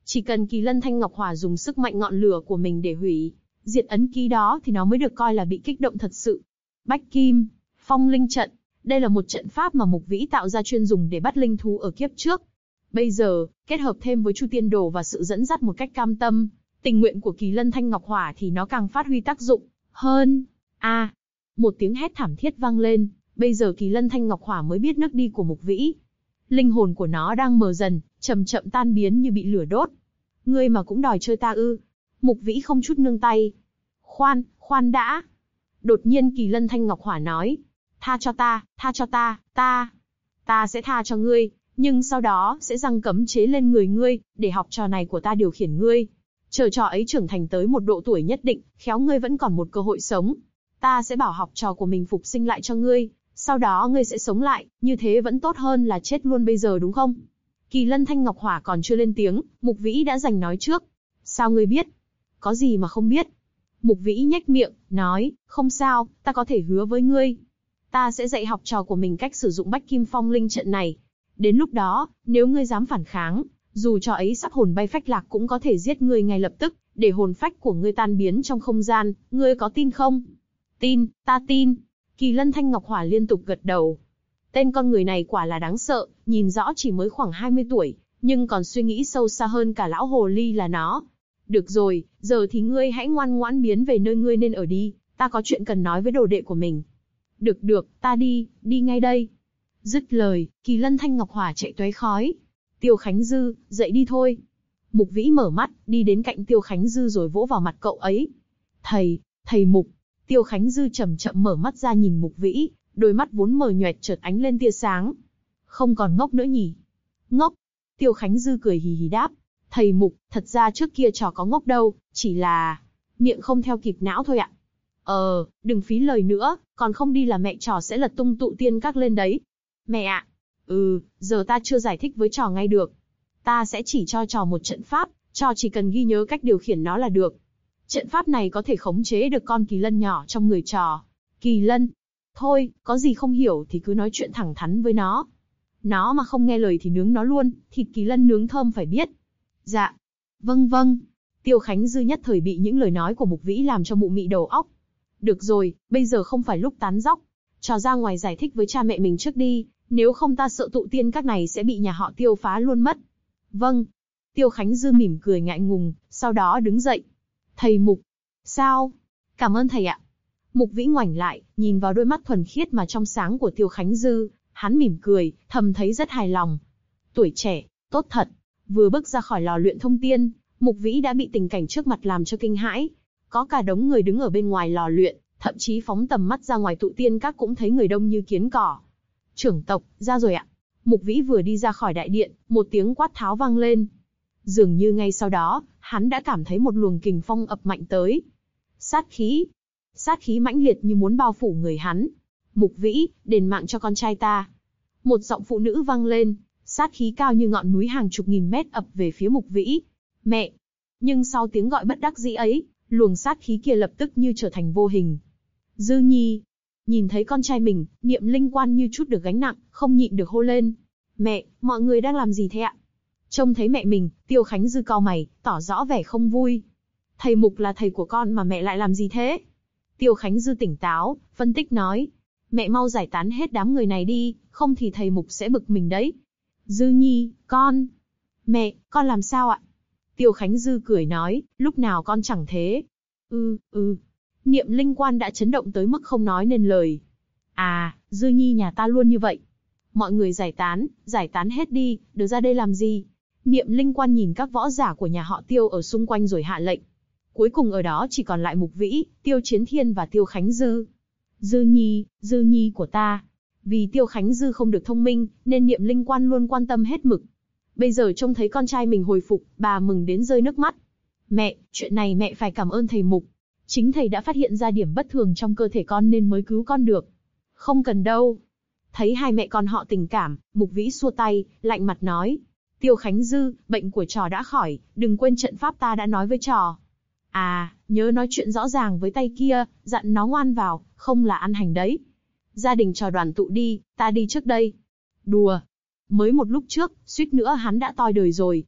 Chỉ cần Kỳ Lân Thanh Ngọc Hỏa dùng sức mạnh ngọn lửa của mình để hủy diệt ấn ký đó thì nó mới được coi là bị kích động thật sự. Bách Kim Phong Linh Trận, đây là một trận pháp mà Mục Vĩ tạo ra chuyên dùng để bắt linh thú ở kiếp trước. Bây giờ, kết hợp thêm với Chu Tiên Đồ và sự dẫn dắt một cách cam tâm, tình nguyện của Kỳ Lân Thanh Ngọc Hỏa thì nó càng phát huy tác dụng hơn. Một tiếng hét thảm thiết vang lên, bây giờ Kỳ Lân Thanh Ngọc Hỏa mới biết nước đi của Mục Vĩ. Linh hồn của nó đang mờ dần, chậm chậm tan biến như bị lửa đốt. Ngươi mà cũng đòi chơi ta ư? Mục Vĩ không chút nương tay. Khoan đã. Đột nhiên Kỳ Lân Thanh Ngọc Hỏa nói, tha cho ta, ta sẽ tha cho ngươi, nhưng sau đó sẽ giăng cấm chế lên người ngươi, để học trò này của ta điều khiển ngươi. Chờ trò ấy trưởng thành tới một độ tuổi nhất định, khéo ngươi vẫn còn một cơ hội sống. Ta sẽ bảo học trò của mình phục sinh lại cho ngươi, sau đó ngươi sẽ sống lại, như thế vẫn tốt hơn là chết luôn bây giờ đúng không? Kỳ Lân Thanh Ngọc Hỏa còn chưa lên tiếng, Mục Vĩ đã giành nói trước. Sao ngươi biết? Có gì mà không biết? Mục Vĩ nhếch miệng, nói, không sao, ta có thể hứa với ngươi. Ta sẽ dạy học trò của mình cách sử dụng Bách Kim Phong Linh Trận này. Đến lúc đó, nếu ngươi dám phản kháng, dù trò ấy sắp hồn bay phách lạc cũng có thể giết ngươi ngay lập tức, để hồn phách của ngươi tan biến trong không gian, ngươi có tin không? Tin, ta tin. Kỳ Lân Thanh Ngọc Hỏa liên tục gật đầu. Tên con người này quả là đáng sợ, nhìn rõ chỉ mới khoảng 20 tuổi, nhưng còn suy nghĩ sâu xa hơn cả lão hồ ly là nó. Được rồi, giờ thì ngươi hãy ngoan ngoãn biến về nơi ngươi nên ở đi, ta có chuyện cần nói với đồ đệ của mình. Được, ta đi ngay đây. Dứt lời, Kỳ Lân Thanh Ngọc Hỏa chạy tóe khói. Tiêu Khánh Dư, dậy đi thôi. Mục Vĩ mở mắt, đi đến cạnh Tiêu Khánh Dư rồi vỗ vào mặt cậu ấy. Thầy Mục. Tiêu Khánh Dư chậm chậm mở mắt ra nhìn Mục Vĩ, đôi mắt vốn mờ nhoẹt chợt ánh lên tia sáng. Không còn ngốc nữa nhỉ? Ngốc. Tiêu Khánh Dư cười hì hì đáp. Thầy Mục, thật ra trước kia trò có ngốc đâu, chỉ là miệng không theo kịp não thôi ạ. Đừng phí lời nữa, còn không đi là mẹ trò sẽ lật tung tụ tiên các lên đấy. Mẹ ạ. Giờ ta chưa giải thích với trò ngay được. Ta sẽ chỉ cho trò một trận pháp, trò chỉ cần ghi nhớ cách điều khiển nó là được. Trận pháp này có thể khống chế được con kỳ lân nhỏ trong người trò. Kỳ lân. Thôi, có gì không hiểu thì cứ nói chuyện thẳng thắn với nó. Nó mà không nghe lời thì nướng nó luôn, thịt kỳ lân nướng thơm phải biết. Dạ. Vâng. Tiêu Khánh Dư nhất thời bị những lời nói của Mục Vĩ làm cho mụ mị đầu óc. Được rồi, bây giờ không phải lúc tán dóc. Trò ra ngoài giải thích với cha mẹ mình trước đi, nếu không ta sợ tụ tiên các này sẽ bị nhà họ Tiêu phá luôn mất. Vâng. Tiêu Khánh Dư mỉm cười ngại ngùng, sau đó đứng dậy. Thầy Mục. Sao? Cảm ơn thầy ạ. Mục Vĩ ngoảnh lại, nhìn vào đôi mắt thuần khiết mà trong sáng của Tiêu Khánh Dư, hắn mỉm cười, thầm thấy rất hài lòng. Tuổi trẻ, tốt thật. Vừa bước ra khỏi lò luyện thông tiên, Mục Vĩ đã bị tình cảnh trước mặt làm cho kinh hãi. Có cả đống người đứng ở bên ngoài lò luyện, thậm chí phóng tầm mắt ra ngoài tụ tiên các cũng thấy người đông như kiến cỏ. Trưởng tộc, ra rồi ạ. Mục Vĩ vừa đi ra khỏi đại điện, một tiếng quát tháo vang lên. Dường như ngay sau đó, hắn đã cảm thấy một luồng kình phong ập mạnh tới. Sát khí mãnh liệt như muốn bao phủ người hắn. Mục Vĩ, đền mạng cho con trai ta. Một giọng phụ nữ vang lên, sát khí cao như ngọn núi hàng chục nghìn mét ập về phía Mục Vĩ. Mẹ! Nhưng sau tiếng gọi bất đắc dĩ ấy, luồng sát khí kia lập tức như trở thành vô hình. Dư Nhi! Nhìn thấy con trai mình, Niệm Linh Quan như chút được gánh nặng, không nhịn được hô lên. Mẹ, mọi người đang làm gì thế ạ? Trông thấy mẹ mình, Tiêu Khánh Dư cau mày, tỏ rõ vẻ không vui. Thầy Mục là thầy của con mà mẹ lại làm gì thế? Tiêu Khánh Dư tỉnh táo, phân tích nói. Mẹ mau giải tán hết đám người này đi, không thì thầy Mục sẽ bực mình đấy. Dư Nhi, con. Mẹ, con làm sao ạ? Tiêu Khánh Dư cười nói, lúc nào con chẳng thế. Niệm Linh Quan đã chấn động tới mức không nói nên lời. À, Dư Nhi nhà ta luôn như vậy. Mọi người giải tán hết đi, được ra đây làm gì? Niệm Linh Quan nhìn các võ giả của nhà họ Tiêu ở xung quanh rồi hạ lệnh. Cuối cùng ở đó chỉ còn lại Mục Vĩ, Tiêu Chiến Thiên và Tiêu Khánh Dư. Dư Nhi của ta. Vì Tiêu Khánh Dư không được thông minh, nên Niệm Linh Quan luôn quan tâm hết mực. Bây giờ trông thấy con trai mình hồi phục, bà mừng đến rơi nước mắt. Mẹ, chuyện này mẹ phải cảm ơn thầy Mục. Chính thầy đã phát hiện ra điểm bất thường trong cơ thể con nên mới cứu con được. Không cần đâu. Thấy hai mẹ con họ tình cảm, Mục Vĩ xua tay, lạnh mặt nói. Tiêu Khánh Dư, bệnh của trò đã khỏi, đừng quên trận pháp ta đã nói với trò. À, nhớ nói chuyện rõ ràng với tay kia, dặn nó ngoan vào, không là ăn hành đấy. Gia đình trò đoàn tụ đi, ta đi trước đây. Đùa. Mới một lúc trước, suýt nữa hắn đã toi đời rồi.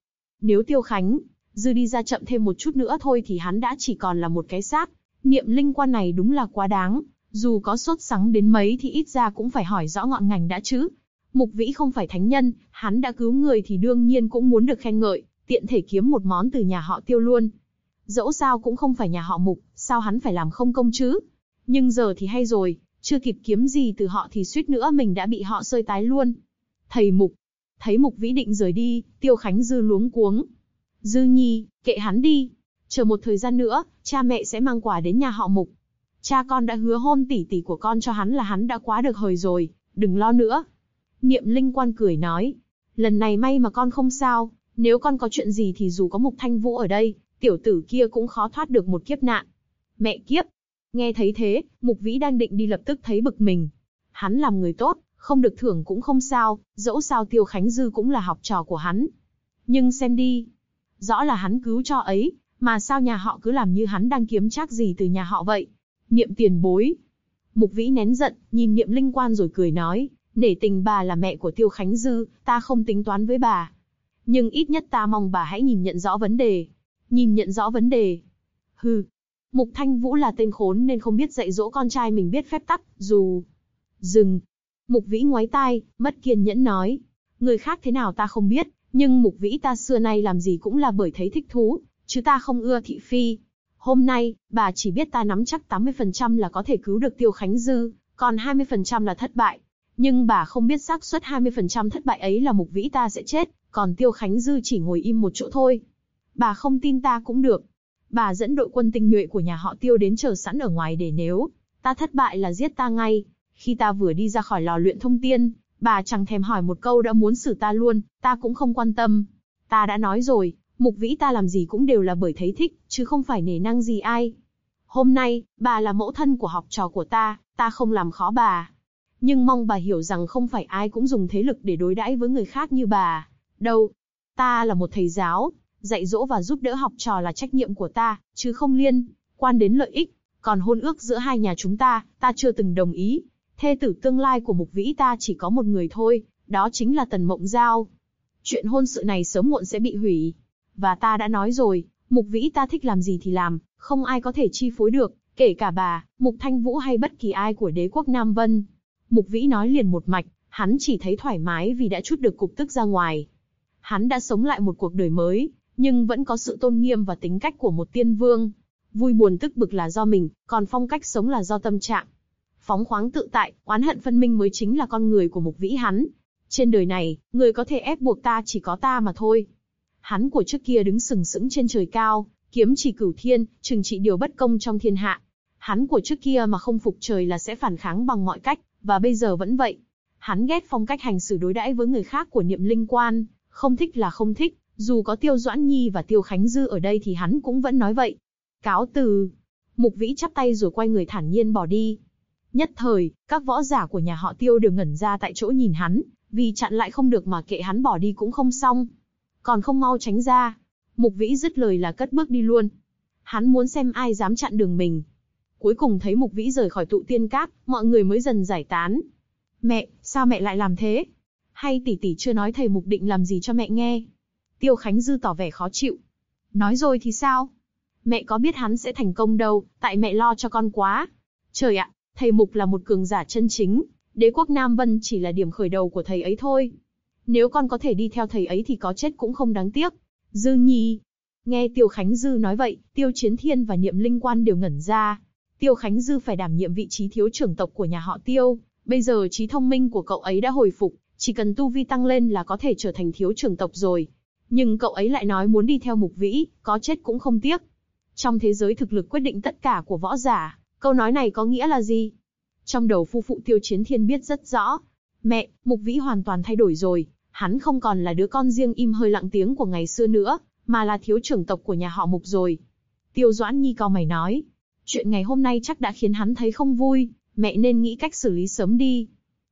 Nếu Tiêu Khánh Dư đi ra chậm thêm một chút nữa thôi thì hắn đã chỉ còn là một cái xác. Niệm Linh Quan này đúng là quá đáng, dù có sốt sắng đến mấy thì ít ra cũng phải hỏi rõ ngọn ngành đã chứ. Mục Vĩ không phải thánh nhân, hắn đã cứu người thì đương nhiên cũng muốn được khen ngợi, tiện thể kiếm một món từ nhà họ Tiêu luôn. Dẫu sao cũng không phải nhà họ Mục, sao hắn phải làm không công chứ? Nhưng giờ thì hay rồi, chưa kịp kiếm gì từ họ thì suýt nữa mình đã bị họ xơi tái luôn. Thầy Mục. Thấy Mục Vĩ định rời đi, Tiêu Khánh Dư luống cuống. Dư Nhi, kệ hắn đi. Chờ một thời gian nữa, cha mẹ sẽ mang quà đến nhà họ Mục. Cha con đã hứa hôn tỷ tỷ của con cho hắn là hắn đã quá được hời rồi, đừng lo nữa. Niệm Linh Quan cười nói. Lần này may mà con không sao, nếu con có chuyện gì thì dù có Mục Thanh Vũ ở đây, tiểu tử kia cũng khó thoát được một kiếp nạn. Mẹ kiếp. Nghe thấy thế, Mục Vĩ đang định đi lập tức thấy bực mình. Hắn làm người tốt, không được thưởng cũng không sao, dẫu sao Tiêu Khánh Dư cũng là học trò của hắn. Nhưng xem đi, rõ là hắn cứu cho ấy, mà sao nhà họ cứ làm như hắn đang kiếm trác gì từ nhà họ vậy? Niệm tiền bối. Mục Vĩ nén giận, nhìn Niệm Linh Quan rồi cười nói, nể tình bà là mẹ của Tiêu Khánh Dư, ta không tính toán với bà. Nhưng ít nhất ta mong bà hãy nhìn nhận rõ vấn đề. Nhìn nhận rõ vấn đề. Hừ. Mục Thanh Vũ là tên khốn nên không biết dạy dỗ con trai mình biết phép tắc, dù... Dừng. Mục Vĩ ngoái tai, mất kiên nhẫn nói. Người khác thế nào ta không biết, nhưng Mục Vĩ ta xưa nay làm gì cũng là bởi thấy thích thú, chứ ta không ưa thị phi. Hôm nay, bà chỉ biết ta nắm chắc 80% là có thể cứu được Tiêu Khánh Dư, còn 20% là thất bại. Nhưng bà không biết xác suất 20% thất bại ấy là Mục Vĩ ta sẽ chết, còn Tiêu Khánh Dư chỉ ngồi im một chỗ thôi. Bà không tin ta cũng được. Bà dẫn đội quân tinh nhuệ của nhà họ Tiêu đến chờ sẵn ở ngoài để nếu ta thất bại là giết ta ngay. Khi ta vừa đi ra khỏi lò luyện thông tiên, bà chẳng thèm hỏi một câu đã muốn xử ta luôn, ta cũng không quan tâm. Ta đã nói rồi, Mục Vĩ ta làm gì cũng đều là bởi thấy thích, chứ không phải nể nang gì ai. Hôm nay, bà là mẫu thân của học trò của ta không làm khó bà. Nhưng mong bà hiểu rằng không phải ai cũng dùng thế lực để đối đãi với người khác như bà. Đâu, ta là một thầy giáo, dạy dỗ và giúp đỡ học trò là trách nhiệm của ta, chứ không liên quan đến lợi ích. Còn hôn ước giữa hai nhà chúng ta chưa từng đồng ý. Thê tử tương lai của Mục Vĩ ta chỉ có một người thôi, đó chính là Tần Mộng Giao. Chuyện hôn sự này sớm muộn sẽ bị hủy. Và ta đã nói rồi, Mục Vĩ ta thích làm gì thì làm, không ai có thể chi phối được, kể cả bà, Mục Thanh Vũ hay bất kỳ ai của đế quốc Nam Vân. Mục Vĩ nói liền một mạch, hắn chỉ thấy thoải mái vì đã trút được cục tức ra ngoài. Hắn đã sống lại một cuộc đời mới, nhưng vẫn có sự tôn nghiêm và tính cách của một tiên vương. Vui buồn tức bực là do mình, còn phong cách sống là do tâm trạng. Phóng khoáng tự tại, oán hận phân minh mới chính là con người của Mục Vĩ hắn. Trên đời này, người có thể ép buộc ta chỉ có ta mà thôi. Hắn của trước kia đứng sừng sững trên trời cao, kiếm chỉ cửu thiên, trừng trị điều bất công trong thiên hạ. Hắn của trước kia mà không phục trời là sẽ phản kháng bằng mọi cách, và bây giờ vẫn vậy. Hắn ghét phong cách hành xử đối đãi với người khác của Niệm Linh Quan, không thích là không thích, dù có Tiêu Doãn Nhi và Tiêu Khánh Dư ở đây thì hắn cũng vẫn nói vậy. Cáo từ. Mục Vĩ chắp tay rồi quay người thản nhiên bỏ đi. Nhất thời, các võ giả của nhà họ Tiêu đều ngẩn ra tại chỗ nhìn hắn, vì chặn lại không được mà kệ hắn bỏ đi cũng không xong. Còn không mau tránh ra. Mục Vĩ dứt lời là cất bước đi luôn. Hắn muốn xem ai dám chặn đường mình. Cuối cùng thấy Mục Vĩ rời khỏi tụ tiên các, mọi người mới dần giải tán. Mẹ, sao mẹ lại làm thế? Hay tỷ tỷ chưa nói thầy Mục định làm gì cho mẹ nghe? Tiêu Khánh Dư tỏ vẻ khó chịu. Nói rồi thì sao? Mẹ có biết hắn sẽ thành công đâu, tại mẹ lo cho con quá. Trời ạ, thầy Mục là một cường giả chân chính, đế quốc Nam Vân chỉ là điểm khởi đầu của thầy ấy thôi. Nếu con có thể đi theo thầy ấy thì có chết cũng không đáng tiếc. Dư Nhi. Nghe Tiêu Khánh Dư nói vậy, Tiêu Chiến Thiên và Niệm Linh Quan đều ngẩn ra. Tiêu Khánh Dư phải đảm nhiệm vị trí thiếu trưởng tộc của nhà họ Tiêu, bây giờ trí thông minh của cậu ấy đã hồi phục, chỉ cần tu vi tăng lên là có thể trở thành thiếu trưởng tộc rồi. Nhưng cậu ấy lại nói muốn đi theo Mục Vĩ, có chết cũng không tiếc. Trong thế giới thực lực quyết định tất cả của võ giả, câu nói này có nghĩa là gì? Trong đầu phu phụ Tiêu Chiến Thiên biết rất rõ. Mẹ, Mục Vĩ hoàn toàn thay đổi rồi, hắn không còn là đứa con riêng im hơi lặng tiếng của ngày xưa nữa, mà là thiếu trưởng tộc của nhà họ Mục rồi. Tiêu Doãn Nhi cau mày nói, chuyện ngày hôm nay chắc đã khiến hắn thấy không vui, mẹ nên nghĩ cách xử lý sớm đi.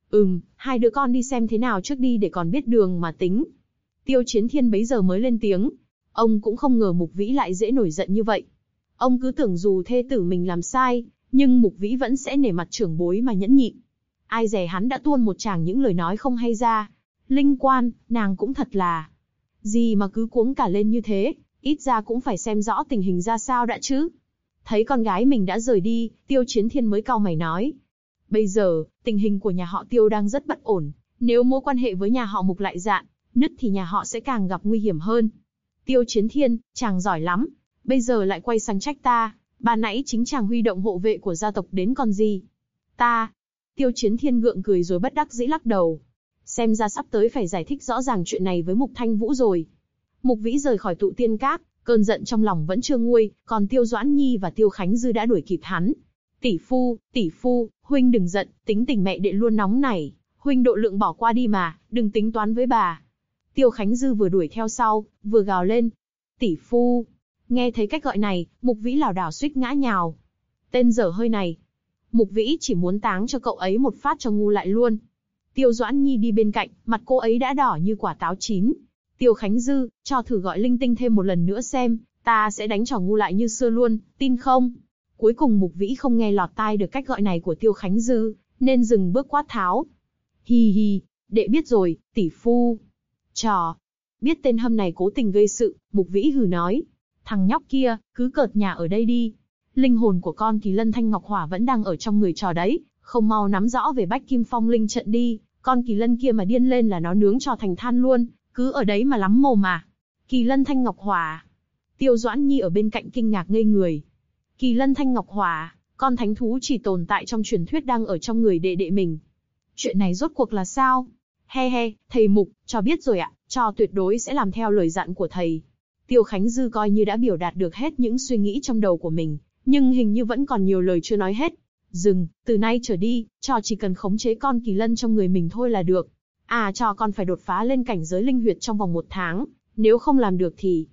Hai đứa con đi xem thế nào trước đi để còn biết đường mà tính. Tiêu Chiến Thiên bấy giờ mới lên tiếng. Ông cũng không ngờ Mục Vĩ lại dễ nổi giận như vậy. Ông cứ tưởng dù thê tử mình làm sai, nhưng Mục Vĩ vẫn sẽ nể mặt trưởng bối mà nhẫn nhịn. Ai dè hắn đã tuôn một tràng những lời nói không hay ra. Linh Quan, nàng cũng thật là... Gì mà cứ cuống cả lên như thế, ít ra cũng phải xem rõ tình hình ra sao đã chứ. Thấy con gái mình đã rời đi, Tiêu Chiến Thiên mới cau mày nói. Bây giờ, tình hình của nhà họ Tiêu đang rất bất ổn, nếu mối quan hệ với nhà họ Mục lại dạn nứt thì nhà họ sẽ càng gặp nguy hiểm hơn. Tiêu Chiến Thiên, chàng giỏi lắm, bây giờ lại quay sang trách ta, ban nãy chính chàng huy động hộ vệ của gia tộc đến còn gì. Ta. Tiêu Chiến Thiên gượng cười rồi bất đắc dĩ lắc đầu. Xem ra sắp tới phải giải thích rõ ràng chuyện này với Mục Thanh Vũ rồi. Mục Vĩ rời khỏi tụ tiên các, cơn giận trong lòng vẫn chưa nguôi, còn Tiêu Doãn Nhi và Tiêu Khánh Dư đã đuổi kịp hắn. Tỷ phu, huynh đừng giận, tính tình mẹ đệ luôn nóng nảy, huynh độ lượng bỏ qua đi mà, đừng tính toán với bà. Tiêu Khánh Dư vừa đuổi theo sau, vừa gào lên. Tỷ phu. Nghe thấy cách gọi này, Mục Vĩ lảo đảo suýt ngã nhào. Tên dở hơi này. Mục Vĩ chỉ muốn táng cho cậu ấy một phát cho ngu lại luôn. Tiêu Doãn Nhi đi bên cạnh, mặt cô ấy đã đỏ như quả táo chín. Tiêu Khánh Dư, cho thử gọi linh tinh thêm một lần nữa xem, ta sẽ đánh trò ngu lại như xưa luôn, tin không? Cuối cùng Mục Vĩ không nghe lọt tai được cách gọi này của Tiêu Khánh Dư, nên dừng bước quát tháo. Hi hi, đệ biết rồi, tỷ phu. Trò. Biết tên hâm này cố tình gây sự, Mục Vĩ hừ nói. Thằng nhóc kia, cứ cợt nhà ở đây đi. Linh hồn của con Kỳ Lân Thanh Ngọc Hỏa vẫn đang ở trong người trò đấy, không mau nắm rõ về Bách Kim Phong Linh trận đi, con Kỳ Lân kia mà điên lên là nó nướng trò thành than luôn, cứ ở đấy mà lắm mồm mà. Kỳ Lân Thanh Ngọc Hỏa. Tiêu Doãn Nhi ở bên cạnh kinh ngạc ngây người. Kỳ Lân Thanh Ngọc Hỏa, con thánh thú chỉ tồn tại trong truyền thuyết đang ở trong người đệ đệ mình. Chuyện này rốt cuộc là sao? He he, thầy Mục, cho biết rồi ạ, cho tuyệt đối sẽ làm theo lời dặn của thầy. Tiêu Khánh Dư coi như đã biểu đạt được hết những suy nghĩ trong đầu của mình, nhưng hình như vẫn còn nhiều lời chưa nói hết. Dừng, từ nay trở đi, cho chỉ cần khống chế con Kỳ Lân trong người mình thôi là được. À, cho con phải đột phá lên cảnh giới linh huyệt trong vòng 1 tháng, nếu không làm được thì...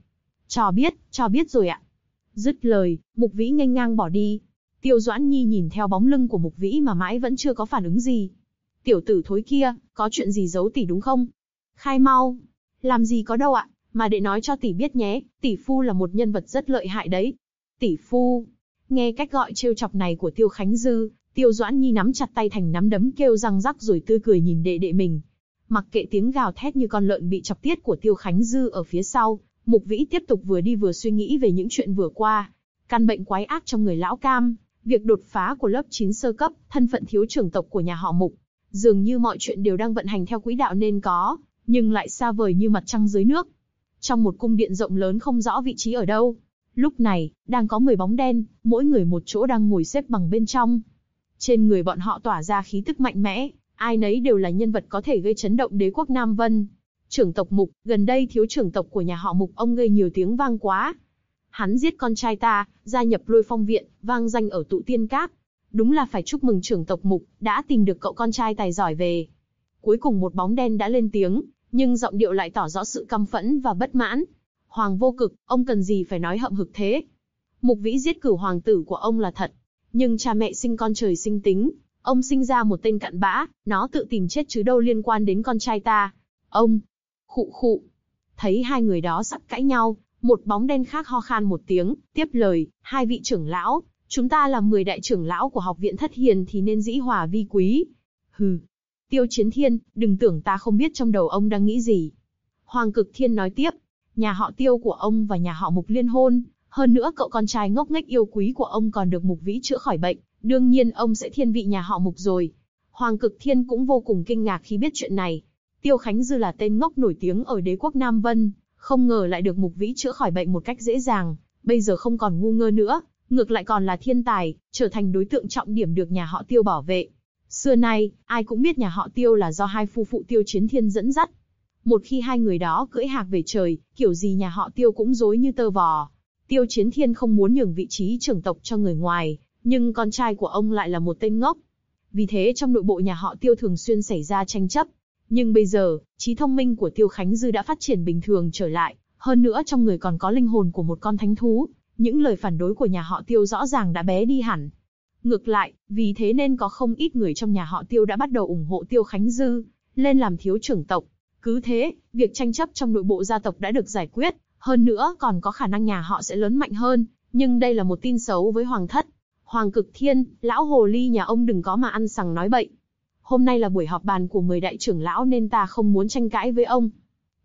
Cho biết rồi ạ. Dứt lời, Mục Vĩ nghênh ngang bỏ đi. Tiêu Doãn Nhi nhìn theo bóng lưng của Mục Vĩ mà mãi vẫn chưa có phản ứng gì. Tiểu tử thối kia, có chuyện gì giấu tỷ đúng không? Khai mau. Làm gì có đâu ạ, mà để nói cho tỷ biết nhé, tỷ phu là một nhân vật rất lợi hại đấy. Tỷ phu. Nghe cách gọi trêu chọc này của Tiêu Khánh Dư, Tiêu Doãn Nhi nắm chặt tay thành nắm đấm kêu răng rắc rồi tươi cười nhìn đệ đệ mình. Mặc kệ tiếng gào thét như con lợn bị chọc tiết của Tiêu Khánh Dư ở phía sau, Mục Vĩ tiếp tục vừa đi vừa suy nghĩ về những chuyện vừa qua. Căn bệnh quái ác trong người lão Cam, việc đột phá của lớp 9 sơ cấp, thân phận thiếu trưởng tộc của nhà họ Mục. Dường như mọi chuyện đều đang vận hành theo quỹ đạo nên có, nhưng lại xa vời như mặt trăng dưới nước. Trong một cung điện rộng lớn không rõ vị trí ở đâu, lúc này, đang có 10 bóng đen, mỗi người một chỗ đang ngồi xếp bằng bên trong. Trên người bọn họ tỏa ra khí tức mạnh mẽ, ai nấy đều là nhân vật có thể gây chấn động đế quốc Nam Vân. Trưởng tộc Mục, gần đây thiếu trưởng tộc của nhà họ Mục ông gây nhiều tiếng vang quá. Hắn giết con trai ta, gia nhập Lôi Phong Viện, vang danh ở tụ tiên các. Đúng là phải chúc mừng trưởng tộc Mục, đã tìm được cậu con trai tài giỏi về. Cuối cùng một bóng đen đã lên tiếng, nhưng giọng điệu lại tỏ rõ sự căm phẫn và bất mãn. Hoàng Vô Cực, ông cần gì phải nói hậm hực thế? Mục Vĩ giết Cửu hoàng tử của ông là thật, nhưng cha mẹ sinh con trời sinh tính, ông sinh ra một tên cặn bã, nó tự tìm chết chứ đâu liên quan đến con trai ta. Ông, khụ. Thấy hai người đó sắp cãi nhau, một bóng đen khác ho khan một tiếng, tiếp lời, hai vị trưởng lão, chúng ta là 10 đại trưởng lão của học viện Thất Hiền thì nên dĩ hòa vi quý. Hừ. Tiêu Chiến Thiên, đừng tưởng ta không biết trong đầu ông đang nghĩ gì. Hoàng Cực Thiên nói tiếp, nhà họ Tiêu của ông và nhà họ Mục liên hôn, hơn nữa cậu con trai ngốc nghếch yêu quý của ông còn được Mục Vĩ chữa khỏi bệnh, đương nhiên ông sẽ thiên vị nhà họ Mục rồi. Hoàng Cực Thiên cũng vô cùng kinh ngạc khi biết chuyện này. Tiêu Khánh Dư là tên ngốc nổi tiếng ở đế quốc Nam Vân, không ngờ lại được Mục Vĩ chữa khỏi bệnh một cách dễ dàng, bây giờ không còn ngu ngơ nữa, ngược lại còn là thiên tài, trở thành đối tượng trọng điểm được nhà họ Tiêu bảo vệ. Xưa nay, ai cũng biết nhà họ Tiêu là do hai phu phụ Tiêu Chiến Thiên dẫn dắt. Một khi hai người đó cưỡi hạc về trời, kiểu gì nhà họ Tiêu cũng rối như tơ vò. Tiêu Chiến Thiên không muốn nhường vị trí trưởng tộc cho người ngoài, nhưng con trai của ông lại là một tên ngốc. Vì thế trong nội bộ nhà họ Tiêu thường xuyên xảy ra tranh chấp. Nhưng bây giờ, trí thông minh của Tiêu Khánh Dư đã phát triển bình thường trở lại, hơn nữa trong người còn có linh hồn của một con thánh thú, những lời phản đối của nhà họ Tiêu rõ ràng đã bé đi hẳn. Ngược lại, vì thế nên có không ít người trong nhà họ Tiêu đã bắt đầu ủng hộ Tiêu Khánh Dư, lên làm thiếu trưởng tộc. Cứ thế, việc tranh chấp trong nội bộ gia tộc đã được giải quyết, hơn nữa còn có khả năng nhà họ sẽ lớn mạnh hơn, nhưng đây là một tin xấu với Hoàng thất. Hoàng Cực Thiên, lão hồ ly nhà ông đừng có mà ăn sằng nói bậy. Hôm nay là buổi họp bàn của 10 đại trưởng lão nên ta không muốn tranh cãi với ông.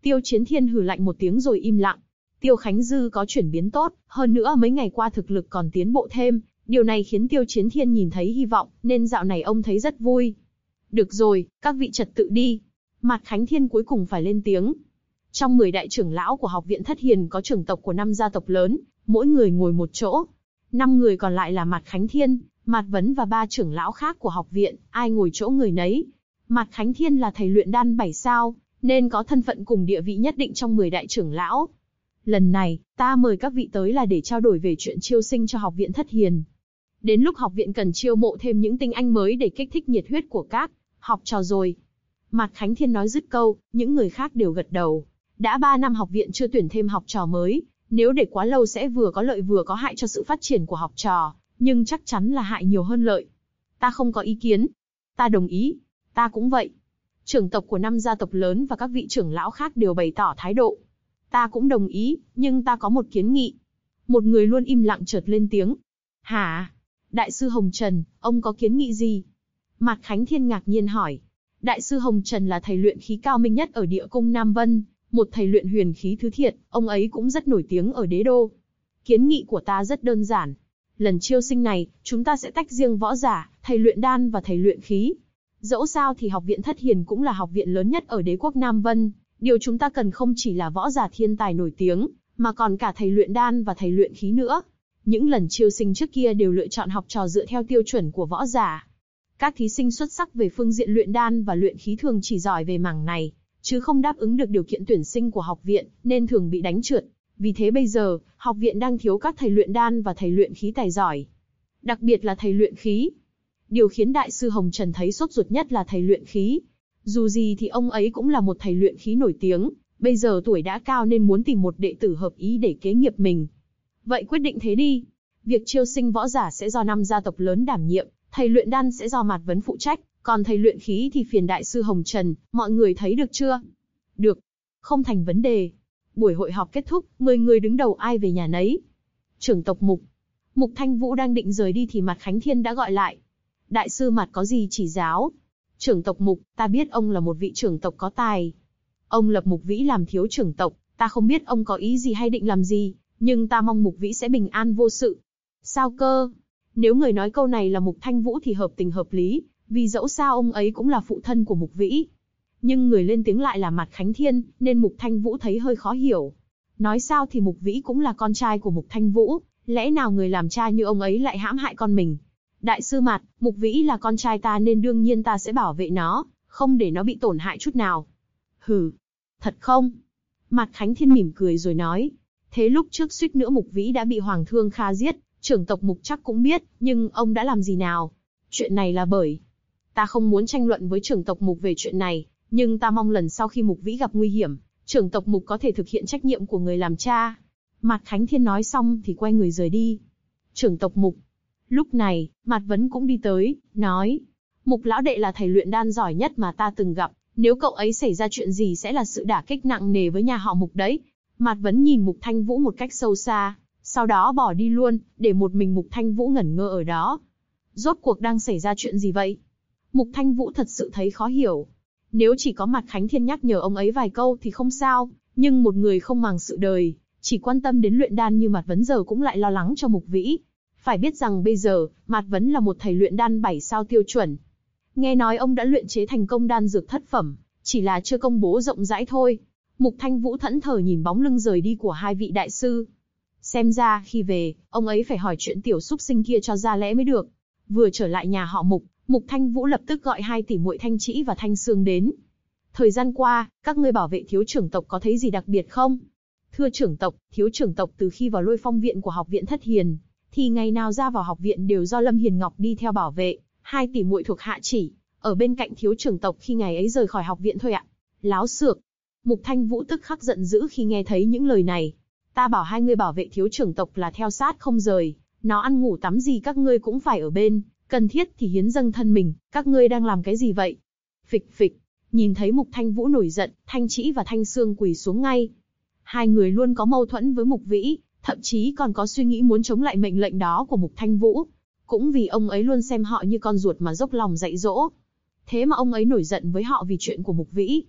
Tiêu Chiến Thiên hừ lạnh một tiếng rồi im lặng. Tiêu Khánh Dư có chuyển biến tốt, hơn nữa mấy ngày qua thực lực còn tiến bộ thêm, điều này khiến Tiêu Chiến Thiên nhìn thấy hy vọng, nên dạo này ông thấy rất vui. Được rồi, các vị trật tự đi. Mạt Khánh Thiên cuối cùng phải lên tiếng. Trong 10 đại trưởng lão của học viện Thất Hiền có trưởng tộc của 5 gia tộc lớn, mỗi người ngồi một chỗ. 5 người còn lại là Mạt Khánh Thiên, Mạt Vấn và 3 trưởng lão khác của học viện, ai ngồi chỗ người nấy. Mạt Khánh Thiên là thầy luyện đan 7 sao, nên có thân phận cùng địa vị nhất định trong 10 đại trưởng lão. Lần này, ta mời các vị tới là để trao đổi về chuyện chiêu sinh cho học viện Thất Hiền. Đến lúc học viện cần chiêu mộ thêm những tinh anh mới để kích thích nhiệt huyết của các học trò rồi. Mạt Khánh Thiên nói dứt câu, những người khác đều gật đầu. Đã 3 năm học viện chưa tuyển thêm học trò mới, nếu để quá lâu sẽ vừa có lợi vừa có hại cho sự phát triển của học trò, nhưng chắc chắn là hại nhiều hơn lợi. Ta không có ý kiến. Ta đồng ý. Ta cũng vậy. Trưởng tộc của 5 gia tộc lớn và các vị trưởng lão khác đều bày tỏ thái độ. Ta cũng đồng ý, nhưng ta có một kiến nghị. Một người luôn im lặng chợt lên tiếng. Hả? Đại sư Hồng Trần, ông có kiến nghị gì? Mạt Khánh Thiên ngạc nhiên hỏi. Đại sư Hồng Trần là thầy luyện khí cao minh nhất ở địa cung Nam Vân, một thầy luyện huyền khí thứ thiệt, ông ấy cũng rất nổi tiếng ở đế đô. Kiến nghị của ta rất đơn giản. Lần chiêu sinh này, chúng ta sẽ tách riêng võ giả, thầy luyện đan và thầy luyện khí. Dẫu sao thì học viện Thất Hiền cũng là học viện lớn nhất ở đế quốc Nam Vân. Điều chúng ta cần không chỉ là võ giả thiên tài nổi tiếng, mà còn cả thầy luyện đan và thầy luyện khí nữa. Những lần chiêu sinh trước kia đều lựa chọn học trò dựa theo tiêu chuẩn của võ giả. Các thí sinh xuất sắc về phương diện luyện đan và luyện khí thường chỉ giỏi về mảng này, chứ không đáp ứng được điều kiện tuyển sinh của học viện, nên thường bị đánh trượt. Vì thế bây giờ, học viện đang thiếu các thầy luyện đan và thầy luyện khí tài giỏi. Đặc biệt là thầy luyện khí. Điều khiến Đại sư Hồng Trần thấy sốt ruột nhất là thầy luyện khí. Dù gì thì ông ấy cũng là một thầy luyện khí nổi tiếng, bây giờ tuổi đã cao nên muốn tìm một đệ tử hợp ý để kế nghiệp mình. Vậy quyết định thế đi. Việc chiêu sinh võ giả sẽ do 5 gia tộc lớn đảm nhiệm, thầy luyện đan sẽ do Mạt Vấn phụ trách, còn thầy luyện khí thì phiền Đại sư Hồng Trần, mọi người thấy được chưa? Được. Không thành vấn đề. Buổi hội họp kết thúc, 10 người đứng đầu ai về nhà nấy. Trưởng tộc Mục. Mục Thanh Vũ đang định rời đi thì Mạt Khánh Thiên đã gọi lại. Đại sư Mạt có gì chỉ giáo? Trưởng tộc Mục, ta biết ông là một vị trưởng tộc có tài. Ông lập Mục Vĩ làm thiếu trưởng tộc, ta không biết ông có ý gì hay định làm gì, nhưng ta mong Mục Vĩ sẽ bình an vô sự. Sao cơ? Nếu người nói câu này là Mục Thanh Vũ thì hợp tình hợp lý, vì dẫu sao ông ấy cũng là phụ thân của Mục Vĩ. Nhưng người lên tiếng lại là Mạt Khánh Thiên, nên Mục Thanh Vũ thấy hơi khó hiểu. Nói sao thì Mục Vĩ cũng là con trai của Mục Thanh Vũ, lẽ nào người làm cha như ông ấy lại hãm hại con mình? Đại sư Mạt, Mục Vĩ là con trai ta nên đương nhiên ta sẽ bảo vệ nó, không để nó bị tổn hại chút nào. Hừ, thật không? Mạt Khánh Thiên mỉm cười rồi nói. Thế lúc trước suýt nữa Mục Vĩ đã bị Hoàng Thương Kha giết, trưởng tộc Mục chắc cũng biết, nhưng ông đã làm gì nào? Chuyện này là bởi ta không muốn tranh luận với trưởng tộc Mục về chuyện này, nhưng ta mong lần sau khi Mục Vĩ gặp nguy hiểm, trưởng tộc Mục có thể thực hiện trách nhiệm của người làm cha. Mạt Khánh Thiên nói xong thì quay người rời đi. Trưởng tộc Mục. Lúc này, Mạt Vấn cũng đi tới, nói: Mục lão đệ là thầy luyện đan giỏi nhất mà ta từng gặp, nếu cậu ấy xảy ra chuyện gì sẽ là sự đả kích nặng nề với nhà họ Mục đấy. Mạt Vấn nhìn Mục Thanh Vũ một cách sâu xa, sau đó bỏ đi luôn, để một mình Mục Thanh Vũ ngẩn ngơ ở đó. Rốt cuộc đang xảy ra chuyện gì vậy? Mục Thanh Vũ thật sự thấy khó hiểu. Nếu chỉ có Mạt Khánh Thiên nhắc nhở ông ấy vài câu thì không sao, nhưng một người không màng sự đời, chỉ quan tâm đến luyện đan như Mạt Vấn giờ cũng lại lo lắng cho Mục Vĩ. Phải biết rằng bây giờ, Mạt Vấn là một thầy luyện đan 7 sao tiêu chuẩn. Nghe nói ông đã luyện chế thành công đan dược thất phẩm, chỉ là chưa công bố rộng rãi thôi. Mục Thanh Vũ thẫn thờ nhìn bóng lưng rời đi của hai vị đại sư. Xem ra, khi về, ông ấy phải hỏi chuyện tiểu súc sinh kia cho ra lẽ mới được. Vừa trở lại nhà họ Mục, Mục Thanh Vũ lập tức gọi hai tỷ muội Thanh Trĩ và Thanh Sương đến. Thời gian qua, các ngươi bảo vệ thiếu trưởng tộc có thấy gì đặc biệt không? Thưa trưởng tộc, thiếu trưởng tộc từ khi vào Lôi Phong viện của học viện Thất Hiền, thì ngày nào ra vào học viện đều do Lâm Hiền Ngọc đi theo bảo vệ, hai tỷ muội thuộc hạ chỉ ở bên cạnh thiếu trưởng tộc khi ngày ấy rời khỏi học viện thôi ạ. Láo xược. Mục Thanh Vũ tức khắc giận dữ khi nghe thấy những lời này. Ta bảo hai ngươi bảo vệ thiếu trưởng tộc là theo sát không rời, nó ăn ngủ tắm gì các ngươi cũng phải ở bên, cần thiết thì hiến dâng thân mình, các ngươi đang làm cái gì vậy? Phịch phịch, nhìn thấy Mục Thanh Vũ nổi giận, Thanh Trĩ và Thanh Sương quỳ xuống ngay. Hai người luôn có mâu thuẫn với Mục Vĩ, thậm chí còn có suy nghĩ muốn chống lại mệnh lệnh đó của Mục Thanh Vũ. Cũng vì ông ấy luôn xem họ như con ruột mà dốc lòng dạy dỗ. Thế mà ông ấy nổi giận với họ vì chuyện của Mục Vĩ.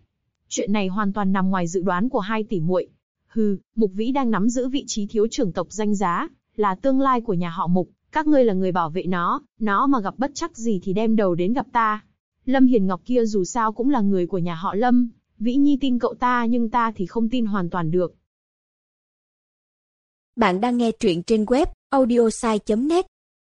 Chuyện này hoàn toàn nằm ngoài dự đoán của hai tỷ muội. Hừ, Mục Vĩ đang nắm giữ vị trí thiếu trưởng tộc danh giá, là tương lai của nhà họ Mục, các ngươi là người bảo vệ nó mà gặp bất trắc gì thì đem đầu đến gặp ta. Lâm Hiền Ngọc kia dù sao cũng là người của nhà họ Lâm, Vĩ Nhi tin cậu ta nhưng ta thì không tin hoàn toàn được. Bạn đang nghe truyện trên web audiosai.net.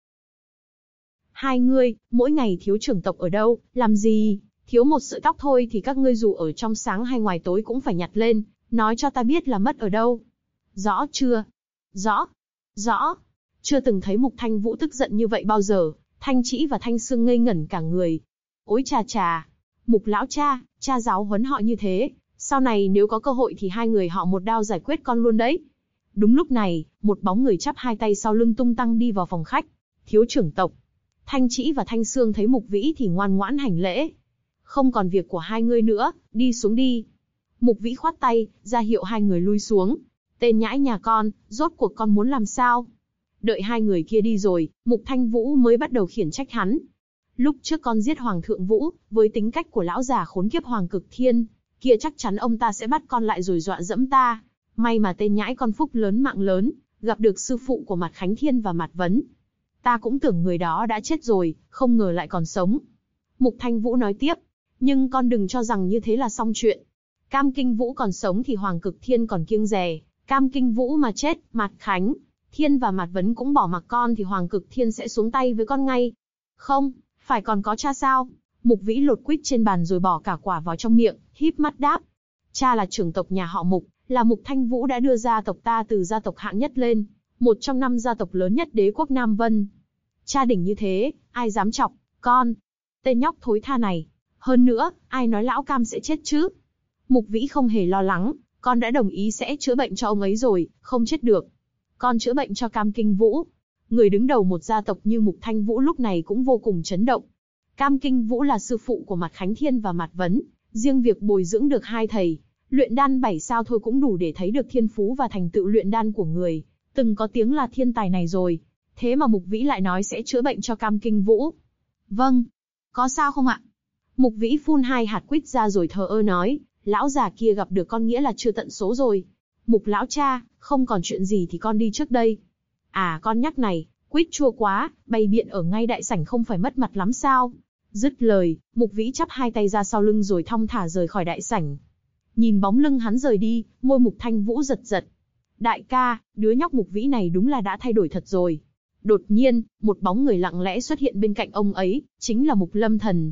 Hai ngươi, mỗi ngày thiếu trưởng tộc ở đâu, làm gì? Thiếu một sợi tóc thôi thì các ngươi dù ở trong sáng hay ngoài tối cũng phải nhặt lên, nói cho ta biết là mất ở đâu. Rõ chưa? Rõ. Rõ. Chưa từng thấy Mục Thanh Vũ tức giận như vậy bao giờ, Thanh Trĩ và Thanh Sương ngây ngẩn cả người. Ôi chà chà, Mục lão cha, cha giáo huấn họ như thế, sau này nếu có cơ hội thì hai người họ một đao giải quyết con luôn đấy. Đúng lúc này, một bóng người chắp hai tay sau lưng tung tăng đi vào phòng khách. Thiếu trưởng tộc. Thanh Trĩ và Thanh Sương thấy Mục Vĩ thì ngoan ngoãn hành lễ. Không còn việc của hai ngươi nữa, đi xuống đi. Mục Vĩ khoát tay, ra hiệu hai người lui xuống. Tên nhãi nhà con, rốt cuộc con muốn làm sao? Đợi hai người kia đi rồi, Mục Thanh Vũ mới bắt đầu khiển trách hắn. Lúc trước con giết Hoàng thượng Vũ, với tính cách của lão già khốn kiếp Hoàng Cực Thiên, kia chắc chắn ông ta sẽ bắt con lại rồi dọa dẫm ta. May mà tên nhãi con phúc lớn mạng lớn, gặp được sư phụ của Mạt Khánh Thiên và Mạt Vấn. Ta cũng tưởng người đó đã chết rồi, không ngờ lại còn sống. Mục Thanh Vũ nói tiếp, nhưng con đừng cho rằng như thế là xong chuyện. Cam Kinh Vũ còn sống thì Hoàng Cực Thiên còn kiêng dè, Cam Kinh Vũ mà chết, Mạt Khánh Thiên và Mạt Vấn cũng bỏ mặc con thì Hoàng Cực Thiên sẽ xuống tay với con ngay. Không, phải còn có cha sao? Mục Vĩ lột quýt trên bàn rồi bỏ cả quả vào trong miệng, híp mắt đáp. Cha là trưởng tộc nhà họ Mục, là Mục Thanh Vũ đã đưa gia tộc ta từ gia tộc hạng nhất lên, một trong 5 gia tộc lớn nhất đế quốc Nam Vân. Cha đỉnh như thế, ai dám chọc, con. Tên nhóc thối tha này. Hơn nữa, ai nói lão Cam sẽ chết chứ? Mục Vĩ không hề lo lắng, con đã đồng ý sẽ chữa bệnh cho ông ấy rồi, không chết được. Con chữa bệnh cho Cam Kinh Vũ. Người đứng đầu một gia tộc như Mục Thanh Vũ lúc này cũng vô cùng chấn động. Cam Kinh Vũ là sư phụ của Mạt Khánh Thiên và Mạt Vấn, riêng việc bồi dưỡng được hai thầy, luyện đan 7 sao thôi cũng đủ để thấy được thiên phú và thành tựu luyện đan của người, từng có tiếng là thiên tài này rồi. Thế mà Mục Vĩ lại nói sẽ chữa bệnh cho Cam Kinh Vũ. Vâng. Có sao không ạ? Mục Vĩ phun 2 hạt quýt ra rồi thờ ơ nói, lão già kia gặp được con nghĩa là chưa tận số rồi. Mục lão cha, không còn chuyện gì thì con đi trước đây. À con nhắc này, quýt chua quá, bày biện ở ngay đại sảnh không phải mất mặt lắm sao? Dứt lời, Mục Vĩ chắp hai tay ra sau lưng rồi thong thả rời khỏi đại sảnh. Nhìn bóng lưng hắn rời đi, môi Mục Thanh Vũ giật giật. Đại ca, đứa nhóc Mục Vĩ này đúng là đã thay đổi thật rồi. Đột nhiên, một bóng người lặng lẽ xuất hiện bên cạnh ông ấy, chính là Mục Lâm Thần.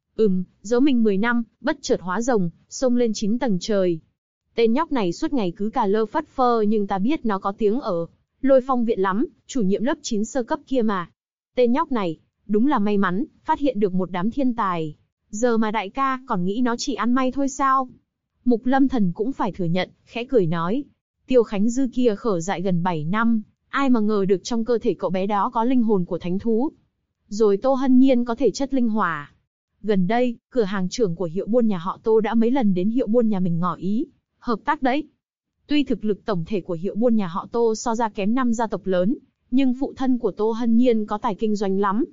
Giấu mình 10 năm, bất chợt hóa rồng, xông lên 9 tầng trời. Tên nhóc này suốt ngày cứ cà lơ phất phơ nhưng ta biết nó có tiếng ở Lôi Phong viện lắm, chủ nhiệm lớp 9 sơ cấp kia mà. Tên nhóc này, đúng là may mắn, phát hiện được một đám thiên tài. Giờ mà đại ca còn nghĩ nó chỉ ăn may thôi sao? Mục Lâm Thần cũng phải thừa nhận, khẽ cười nói. Tiêu Khánh Dư kia khở dại gần 7 năm, ai mà ngờ được trong cơ thể cậu bé đó có linh hồn của thánh thú. Rồi Tô Hân Nhiên có thể chất linh hỏa. Gần đây, cửa hàng trưởng của hiệu buôn nhà họ Tô đã mấy lần đến hiệu buôn nhà mình ngỏ ý hợp tác đấy. Tuy thực lực tổng thể của hiệu buôn nhà họ Tô so ra kém 5 gia tộc lớn, nhưng phụ thân của Tô Hân Nhiên có tài kinh doanh lắm.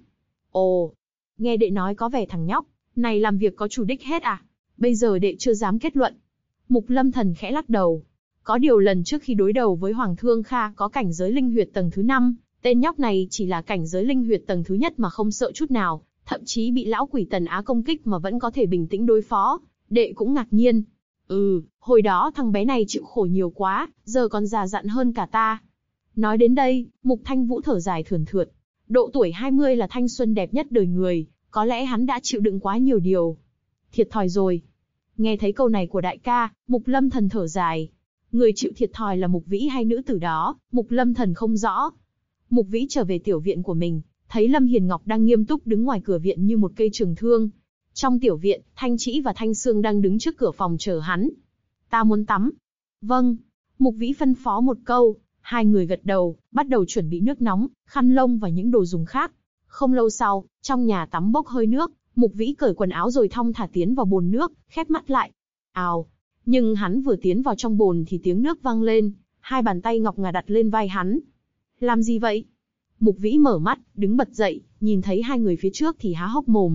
Ồ, nghe đệ nói có vẻ thằng nhóc này làm việc có chủ đích hết à? Bây giờ đệ chưa dám kết luận. Mục Lâm Thần khẽ lắc đầu. Có điều lần trước khi đối đầu với Hoàng Thương Kha có cảnh giới linh huyệt tầng thứ 5, tên nhóc này chỉ là cảnh giới linh huyệt tầng thứ nhất mà không sợ chút nào, thậm chí bị lão quỷ Tần Á công kích mà vẫn có thể bình tĩnh đối phó. Đệ cũng ngạc nhiên. Hồi đó thằng bé này chịu khổ nhiều quá, giờ còn già dặn hơn cả ta. Nói đến đây, Mục Thanh Vũ thở dài thườn thượt. Độ tuổi 20 là thanh xuân đẹp nhất đời người, có lẽ hắn đã chịu đựng quá nhiều điều. Thiệt thòi rồi. Nghe thấy câu này của đại ca, Mục Lâm Thần thở dài. Người chịu thiệt thòi là Mục Vĩ hay nữ tử đó, Mục Lâm Thần không rõ. Mục Vĩ trở về tiểu viện của mình, thấy Lâm Hiền Ngọc đang nghiêm túc đứng ngoài cửa viện như một cây trường thương. Trong tiểu viện, Thanh Trĩ và Thanh Sương đang đứng trước cửa phòng chờ hắn. Ta muốn tắm. Vâng. Mục Vĩ phân phó một câu, hai người gật đầu, bắt đầu chuẩn bị nước nóng, khăn lông và những đồ dùng khác. Không lâu sau, trong nhà tắm bốc hơi nước, Mục Vĩ cởi quần áo rồi thong thả tiến vào bồn nước, khép mắt lại. Ào. Nhưng hắn vừa tiến vào trong bồn thì tiếng nước vang lên, hai bàn tay ngọc ngà đặt lên vai hắn. Làm gì vậy? Mục Vĩ mở mắt, đứng bật dậy, nhìn thấy hai người phía trước thì há hốc mồm.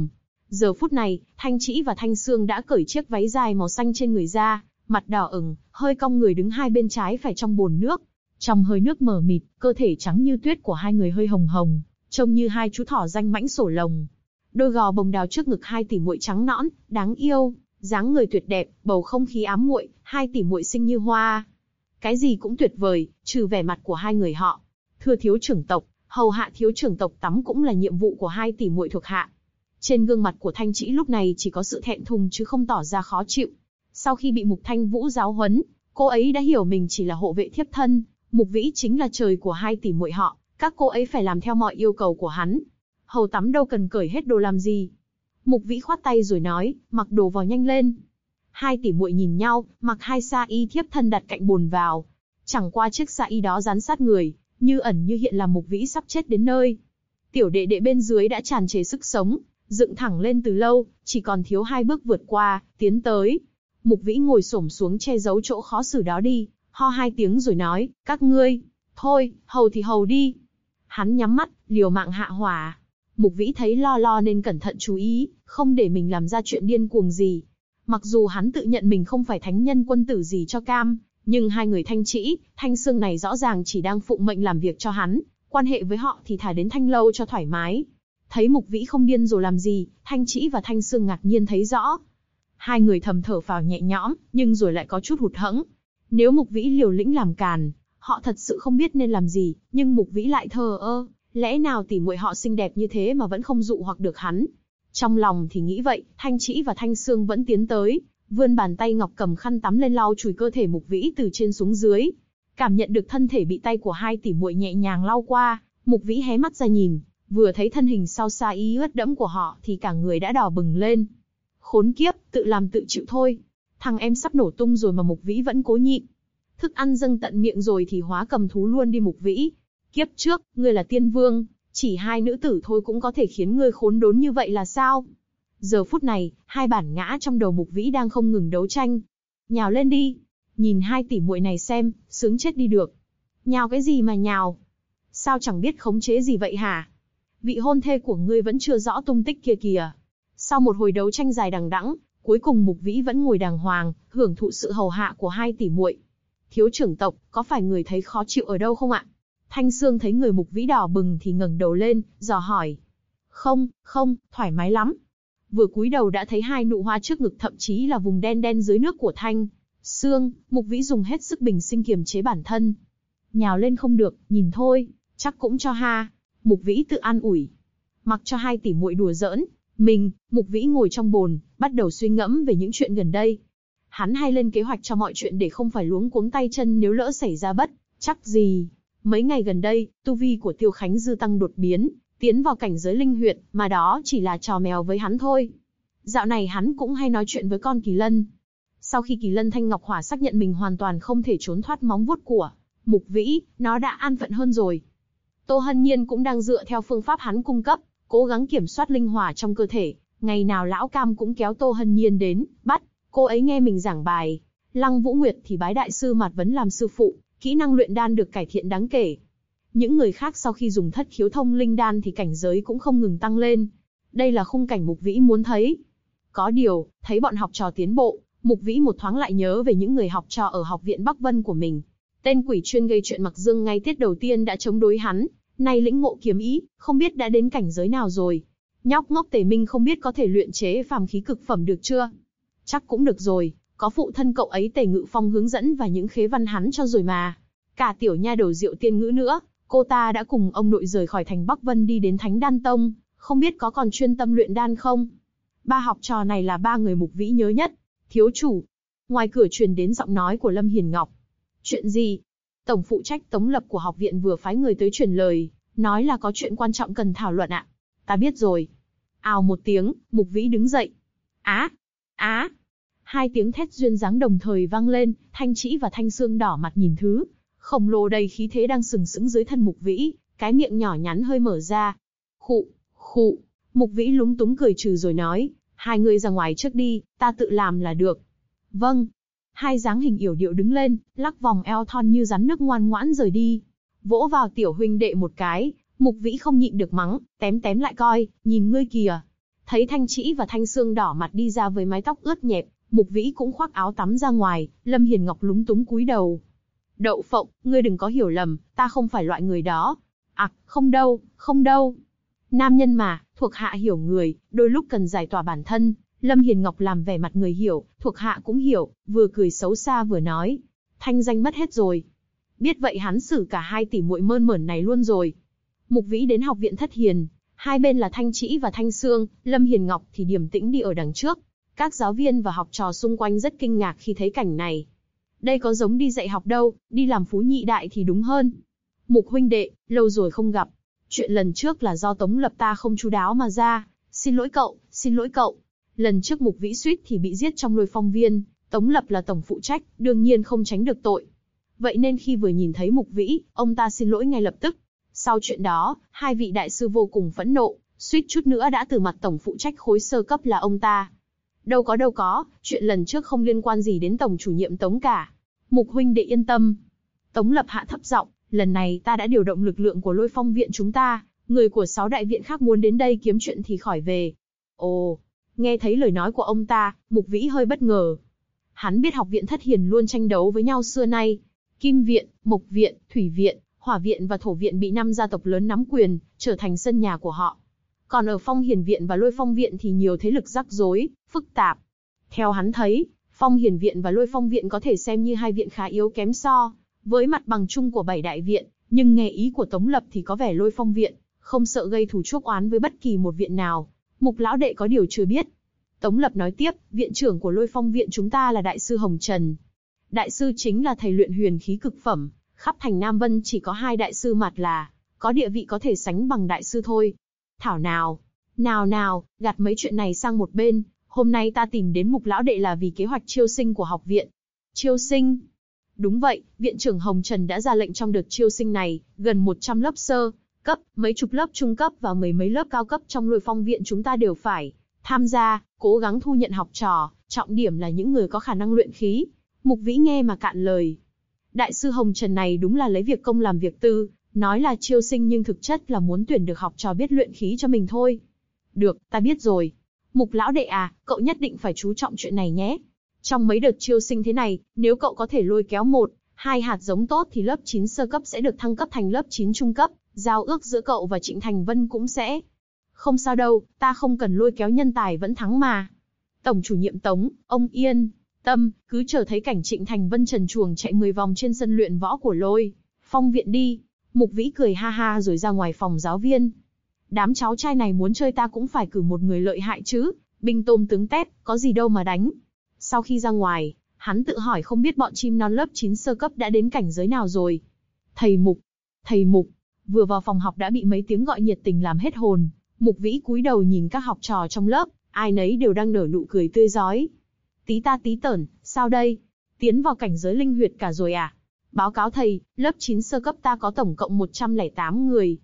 Giờ phút này, Thanh Trĩ và Thanh Sương đã cởi chiếc váy dài màu xanh trên người ra, mặt đỏ ửng, hơi cong người đứng hai bên trái phải trong bồn nước. Trong hơi nước mờ mịt, cơ thể trắng như tuyết của hai người hơi hồng hồng, trông như hai chú thỏ danh mãnh sổ lồng. Đôi gò bồng đào trước ngực hai tỷ muội trắng nõn, đáng yêu, dáng người tuyệt đẹp, bầu không khí ám muội, hai tỷ muội xinh như hoa. Cái gì cũng tuyệt vời, trừ vẻ mặt của hai người họ. Thưa thiếu trưởng tộc, hầu hạ thiếu trưởng tộc tắm cũng là nhiệm vụ của hai tỷ muội thuộc hạ. Trên gương mặt của Thanh Trĩ lúc này chỉ có sự thẹn thùng chứ không tỏ ra khó chịu. Sau khi bị Mục Thanh Vũ giáo huấn, cô ấy đã hiểu mình chỉ là hộ vệ thiếp thân, Mục Vĩ chính là trời của hai tỷ muội họ, các cô ấy phải làm theo mọi yêu cầu của hắn. Hầu tắm đâu cần cởi hết đồ làm gì. Mục Vĩ khoát tay rồi nói, mặc đồ vào nhanh lên. Hai tỷ muội nhìn nhau, mặc hai sa y thiếp thân đặt cạnh bồn vào. Chẳng qua chiếc sa y đó dán sát người, như ẩn như hiện làm Mục Vĩ sắp chết đến nơi. Tiểu đệ đệ bên dưới đã tràn trề sức sống, dựng thẳng lên từ lâu, chỉ còn thiếu hai bước vượt qua, tiến tới. Mục Vĩ ngồi xổm xuống che giấu chỗ khó xử đó đi, ho hai tiếng rồi nói, các ngươi, thôi, hầu thì hầu đi. Hắn nhắm mắt, liều mạng hạ hỏa. Mục Vĩ thấy lo nên cẩn thận chú ý, không để mình làm ra chuyện điên cuồng gì. Mặc dù hắn tự nhận mình không phải thánh nhân quân tử gì cho cam, nhưng hai người Thanh Trĩ, Thanh Sương này rõ ràng chỉ đang phụng mệnh làm việc cho hắn, quan hệ với họ thì thả đến Thanh Lâu cho thoải mái. Thấy Mục Vĩ không điên rồ làm gì, Thanh Trĩ và Thanh Sương ngạc nhiên thấy rõ. Hai người thầm thở phào nhẹ nhõm, nhưng rồi lại có chút hụt hẫng. Nếu Mục Vĩ liều lĩnh làm càn, họ thật sự không biết nên làm gì, nhưng Mục Vĩ lại thờ ơ, lẽ nào tỷ muội họ xinh đẹp như thế mà vẫn không dụ hoặc được hắn. Trong lòng thì nghĩ vậy, Thanh Trĩ và Thanh Sương vẫn tiến tới, vươn bàn tay ngọc cầm khăn tắm lên lau chùi cơ thể Mục Vĩ từ trên xuống dưới. Cảm nhận được thân thể bị tay của hai tỷ muội nhẹ nhàng lau qua, Mục Vĩ hé mắt ra nhìn, vừa thấy thân hình sau sa y ướt đẫm của họ thì cả người đã đỏ bừng lên. Khốn kiếp, tự làm tự chịu thôi. Thằng em sắp nổ tung rồi mà Mục Vĩ vẫn cố nhịn. Thức ăn dâng tận miệng rồi thì hóa cầm thú luôn đi Mục Vĩ. Kiếp trước, ngươi là tiên vương, chỉ hai nữ tử thôi cũng có thể khiến ngươi khốn đốn như vậy là sao? Giờ phút này, hai bản ngã trong đầu Mục Vĩ đang không ngừng đấu tranh. Nhào lên đi. Nhìn hai tỷ muội này xem, sướng chết đi được. Nhào cái gì mà nhào? Sao chẳng biết khống chế gì vậy hả? Vị hôn thê của ngươi vẫn chưa rõ tung tích kia kìa. Sau một hồi đấu tranh dài đằng đẵng, cuối cùng Mục Vĩ vẫn ngồi đàng hoàng, hưởng thụ sự hầu hạ của hai tỷ muội. Thiếu trưởng tộc, có phải người thấy khó chịu ở đâu không ạ? Thanh Sương thấy người Mục Vĩ đỏ bừng thì ngẩng đầu lên, dò hỏi. Không, thoải mái lắm. Vừa cúi đầu đã thấy hai nụ hoa trước ngực, thậm chí là vùng đen đen dưới nước của Thanh Sương. Mục Vĩ dùng hết sức bình sinh kiềm chế bản thân. Nhào lên không được, nhìn thôi, chắc cũng cho ha. Mục Vĩ tự an ủi. Mặc cho hai tỷ muội đùa giỡn, Mục Vĩ ngồi trong bồn, bắt đầu suy ngẫm về những chuyện gần đây. Hắn hay lên kế hoạch cho mọi chuyện để không phải luống cuống tay chân nếu lỡ xảy ra bất chắc gì. Mấy ngày gần đây, tu vi của Tiêu Khánh Dư tăng đột biến, tiến vào cảnh giới linh huyệt, mà đó chỉ là trò mèo với hắn thôi. Dạo này hắn cũng hay nói chuyện với con Kỳ Lân. Sau khi Kỳ Lân Thanh Ngọc Hỏa xác nhận mình hoàn toàn không thể trốn thoát móng vuốt của Mục Vĩ, nó đã an phận hơn rồi. Tô Hân Nhiên cũng đang dựa theo phương pháp hắn cung cấp, cố gắng kiểm soát linh hỏa trong cơ thể. Ngày nào lão Cam cũng kéo Tô Hân Nhiên đến, bắt cô ấy nghe mình giảng bài. Lăng Vũ Nguyệt thì bái đại sư Mạt Vấn làm sư phụ, kỹ năng luyện đan được cải thiện đáng kể. Những người khác sau khi dùng thất khiếu thông linh đan thì cảnh giới cũng không ngừng tăng lên. Đây là khung cảnh Mục Vĩ muốn thấy. Có điều, thấy bọn học trò tiến bộ, Mục Vĩ một thoáng lại nhớ về những người học trò ở học viện Bắc Vân của mình. Tên quỷ chuyên gây chuyện Mặc Dương ngay tiết đầu tiên đã chống đối hắn, nay lĩnh ngộ kiếm ý, không biết đã đến cảnh giới nào rồi. Nhóc ngốc Tề Minh không biết có thể luyện chế phàm khí cực phẩm được chưa? Chắc cũng được rồi, có phụ thân cậu ấy Tề Ngự Phong hướng dẫn và những khế văn hắn cho rồi mà. Cả tiểu nha đầu Diệu Tiên Ngữ nữa, cô ta đã cùng ông nội rời khỏi thành Bắc Vân đi đến Thánh Đan Tông, không biết có còn chuyên tâm luyện đan không? Ba học trò này là ba người Mục Vĩ nhớ nhất. Thiếu chủ. Ngoài cửa truyền đến giọng nói của Lâm Hiền Ngọc. Chuyện gì? Tổng phụ trách Tống Lập của học viện vừa phái người tới truyền lời, nói là có chuyện quan trọng cần thảo luận ạ. Ta biết rồi. Ào một tiếng, Mục Vĩ đứng dậy. Á! Hai tiếng thét duyên dáng đồng thời vang lên, Thanh Trĩ và Thanh Sương đỏ mặt nhìn thứ khổng lồ đầy khí thế đang sừng sững dưới thân Mục Vĩ, cái miệng nhỏ nhắn hơi mở ra. Khụ. Mục Vĩ lúng túng cười trừ rồi nói, hai người ra ngoài trước đi, ta tự làm là được. Vâng. Hai dáng hình yểu điệu đứng lên, lắc vòng eo thon như rắn nước ngoan ngoãn rời đi. Vỗ vào tiểu huynh đệ một cái, Mục Vĩ không nhịn được mắng, tém lại coi, nhìn ngươi kìa. Thấy Thanh Trĩ và Thanh Sương đỏ mặt đi ra với mái tóc ướt nhẹp, Mục Vĩ cũng khoác áo tắm ra ngoài, Lâm Hiền Ngọc lúng túng cúi đầu. Đậu Phộng, ngươi đừng có hiểu lầm, ta không phải loại người đó. Không đâu, không đâu. Nam nhân mà, thuộc hạ hiểu người, đôi lúc cần giải tỏa bản thân. Lâm Hiền Ngọc làm vẻ mặt người hiểu, thuộc hạ cũng hiểu, vừa cười xấu xa vừa nói. Thanh danh mất hết rồi. Biết vậy hắn xử cả hai tỷ muội mơn mởn này luôn rồi. Mục Vĩ đến học viện Thất Hiền, hai bên là Thanh Trĩ và Thanh Sương, Lâm Hiền Ngọc thì điềm tĩnh đi ở đằng trước. Các giáo viên và học trò xung quanh rất kinh ngạc khi thấy cảnh này. Đây có giống đi dạy học đâu, đi làm phú nhị đại thì đúng hơn. Mục huynh đệ, lâu rồi không gặp. Chuyện lần trước là do Tống Lập ta không chu đáo mà ra. Xin lỗi cậu, xin lỗi cậu. Lần trước Mục Vĩ suýt thì bị giết trong Lôi Phong Viên, Tống Lập là tổng phụ trách, đương nhiên không tránh được tội. Vậy nên khi vừa nhìn thấy Mục Vĩ, ông ta xin lỗi ngay lập tức. Sau chuyện đó, hai vị đại sư vô cùng phẫn nộ, suýt chút nữa đã từ mặt tổng phụ trách khối sơ cấp là ông ta. Đâu có, chuyện lần trước không liên quan gì đến tổng chủ nhiệm Tống cả. Mục huynh đệ yên tâm. Tống Lập hạ thấp giọng, lần này ta đã điều động lực lượng của Lôi Phong viện chúng ta, người của 6 đại viện khác muốn đến đây kiếm chuyện thì khỏi về. Ồ, nghe thấy lời nói của ông ta, Mục Vĩ hơi bất ngờ. Hắn biết học viện Thất Hiền luôn tranh đấu với nhau xưa nay. Kim viện, Mộc viện, Thủy viện, Hỏa viện và Thổ viện bị 5 gia tộc lớn nắm quyền, trở thành sân nhà của họ. Còn ở Phong Hiền viện và Lôi Phong viện thì nhiều thế lực rắc rối, phức tạp. Theo hắn thấy, Phong Hiền viện và Lôi Phong viện có thể xem như hai viện khá yếu kém so với mặt bằng chung của 7 đại viện, nhưng nghe ý của Tống Lập thì có vẻ Lôi Phong viện không sợ gây thù chuốc oán với bất kỳ một viện nào. Mục lão đệ có điều chưa biết. Tống Lập nói tiếp, viện trưởng của Lôi Phong viện chúng ta là đại sư Hồng Trần. Đại sư chính là thầy luyện huyền khí cực phẩm, khắp thành Nam Vân chỉ có 2 đại sư mặt là có địa vị có thể sánh bằng đại sư thôi. Thảo nào, gạt mấy chuyện này sang một bên, hôm nay ta tìm đến Mục lão đệ là vì kế hoạch chiêu sinh của học viện. Chiêu sinh? Đúng vậy, viện trưởng Hồng Trần đã ra lệnh trong đợt chiêu sinh này, gần 100 lớp sơ cấp, mấy chục lớp trung cấp và mấy lớp cao cấp trong Lôi Phong viện chúng ta đều phải tham gia, cố gắng thu nhận học trò, trọng điểm là những người có khả năng luyện khí. Mục Vĩ nghe mà cạn lời. Đại sư Hồng Trần này đúng là lấy việc công làm việc tư, nói là chiêu sinh nhưng thực chất là muốn tuyển được học trò biết luyện khí cho mình thôi. Được, ta biết rồi. Mục lão đệ à, cậu nhất định phải chú trọng chuyện này nhé. Trong mấy đợt chiêu sinh thế này, nếu cậu có thể lôi kéo 1, 2 hạt giống tốt thì lớp 9 sơ cấp sẽ được thăng cấp thành lớp 9 trung cấp, giao ước giữa cậu và Trịnh Thành Vân cũng sẽ. Không sao đâu, ta không cần lôi kéo nhân tài vẫn thắng mà. Tổng chủ nhiệm Tống, ông yên tâm, cứ chờ thấy cảnh Trịnh Thành Vân trần truồng chạy 10 vòng trên sân luyện võ của Lôi Phong viện đi. Mục Vĩ cười ha ha rồi ra ngoài phòng giáo viên. Đám cháu trai này muốn chơi ta cũng phải cử một người lợi hại chứ, binh tôm tướng tép, có gì đâu mà đánh. Sau khi ra ngoài, hắn tự hỏi không biết bọn chim non lớp 9 sơ cấp đã đến cảnh giới nào rồi. Thầy Mục, vừa vào phòng học đã bị mấy tiếng gọi nhiệt tình làm hết hồn. Mục Vĩ cúi đầu nhìn các học trò trong lớp, ai nấy đều đang nở nụ cười tươi rói. Tí ta tí tởn, sao đây? Tiến vào cảnh giới linh huyệt cả rồi à? Báo cáo thầy, lớp 9 sơ cấp ta có tổng cộng 108 người,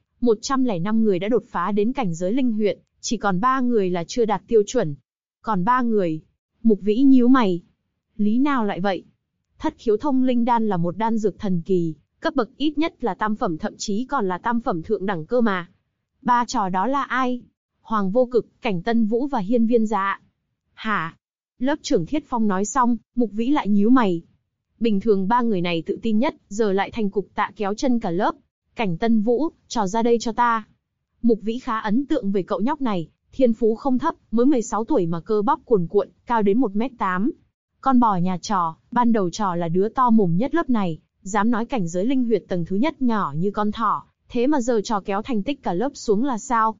105 người đã đột phá đến cảnh giới linh huyệt, chỉ còn 3 người là chưa đạt tiêu chuẩn. Còn 3 người. Mục Vĩ nhíu mày. Lý nào lại vậy? Thất khiếu thông linh đan là một đan dược thần kỳ, cấp bậc ít nhất là tam phẩm thậm chí còn là tam phẩm thượng đẳng cơ mà. 3 trò đó là ai? Hoàng Vô Cực, Cảnh Tân Vũ và Hiên Viên Dạ. Hả? Lớp trưởng Thiết Phong nói xong, Mục Vĩ lại nhíu mày. Bình thường 3 người này tự tin nhất, giờ lại thành cục tạ kéo chân cả lớp. Cảnh Tân Vũ, trò ra đây cho ta. Mục Vĩ khá ấn tượng về cậu nhóc này, thiên phú không thấp, mới 16 tuổi mà cơ bắp cuồn cuộn, cao đến 1m8. Con bò nhà trò, ban đầu trò là đứa to mồm nhất lớp này, dám nói cảnh giới linh huyệt tầng thứ nhất nhỏ như con thỏ, thế mà giờ trò kéo thành tích cả lớp xuống là sao?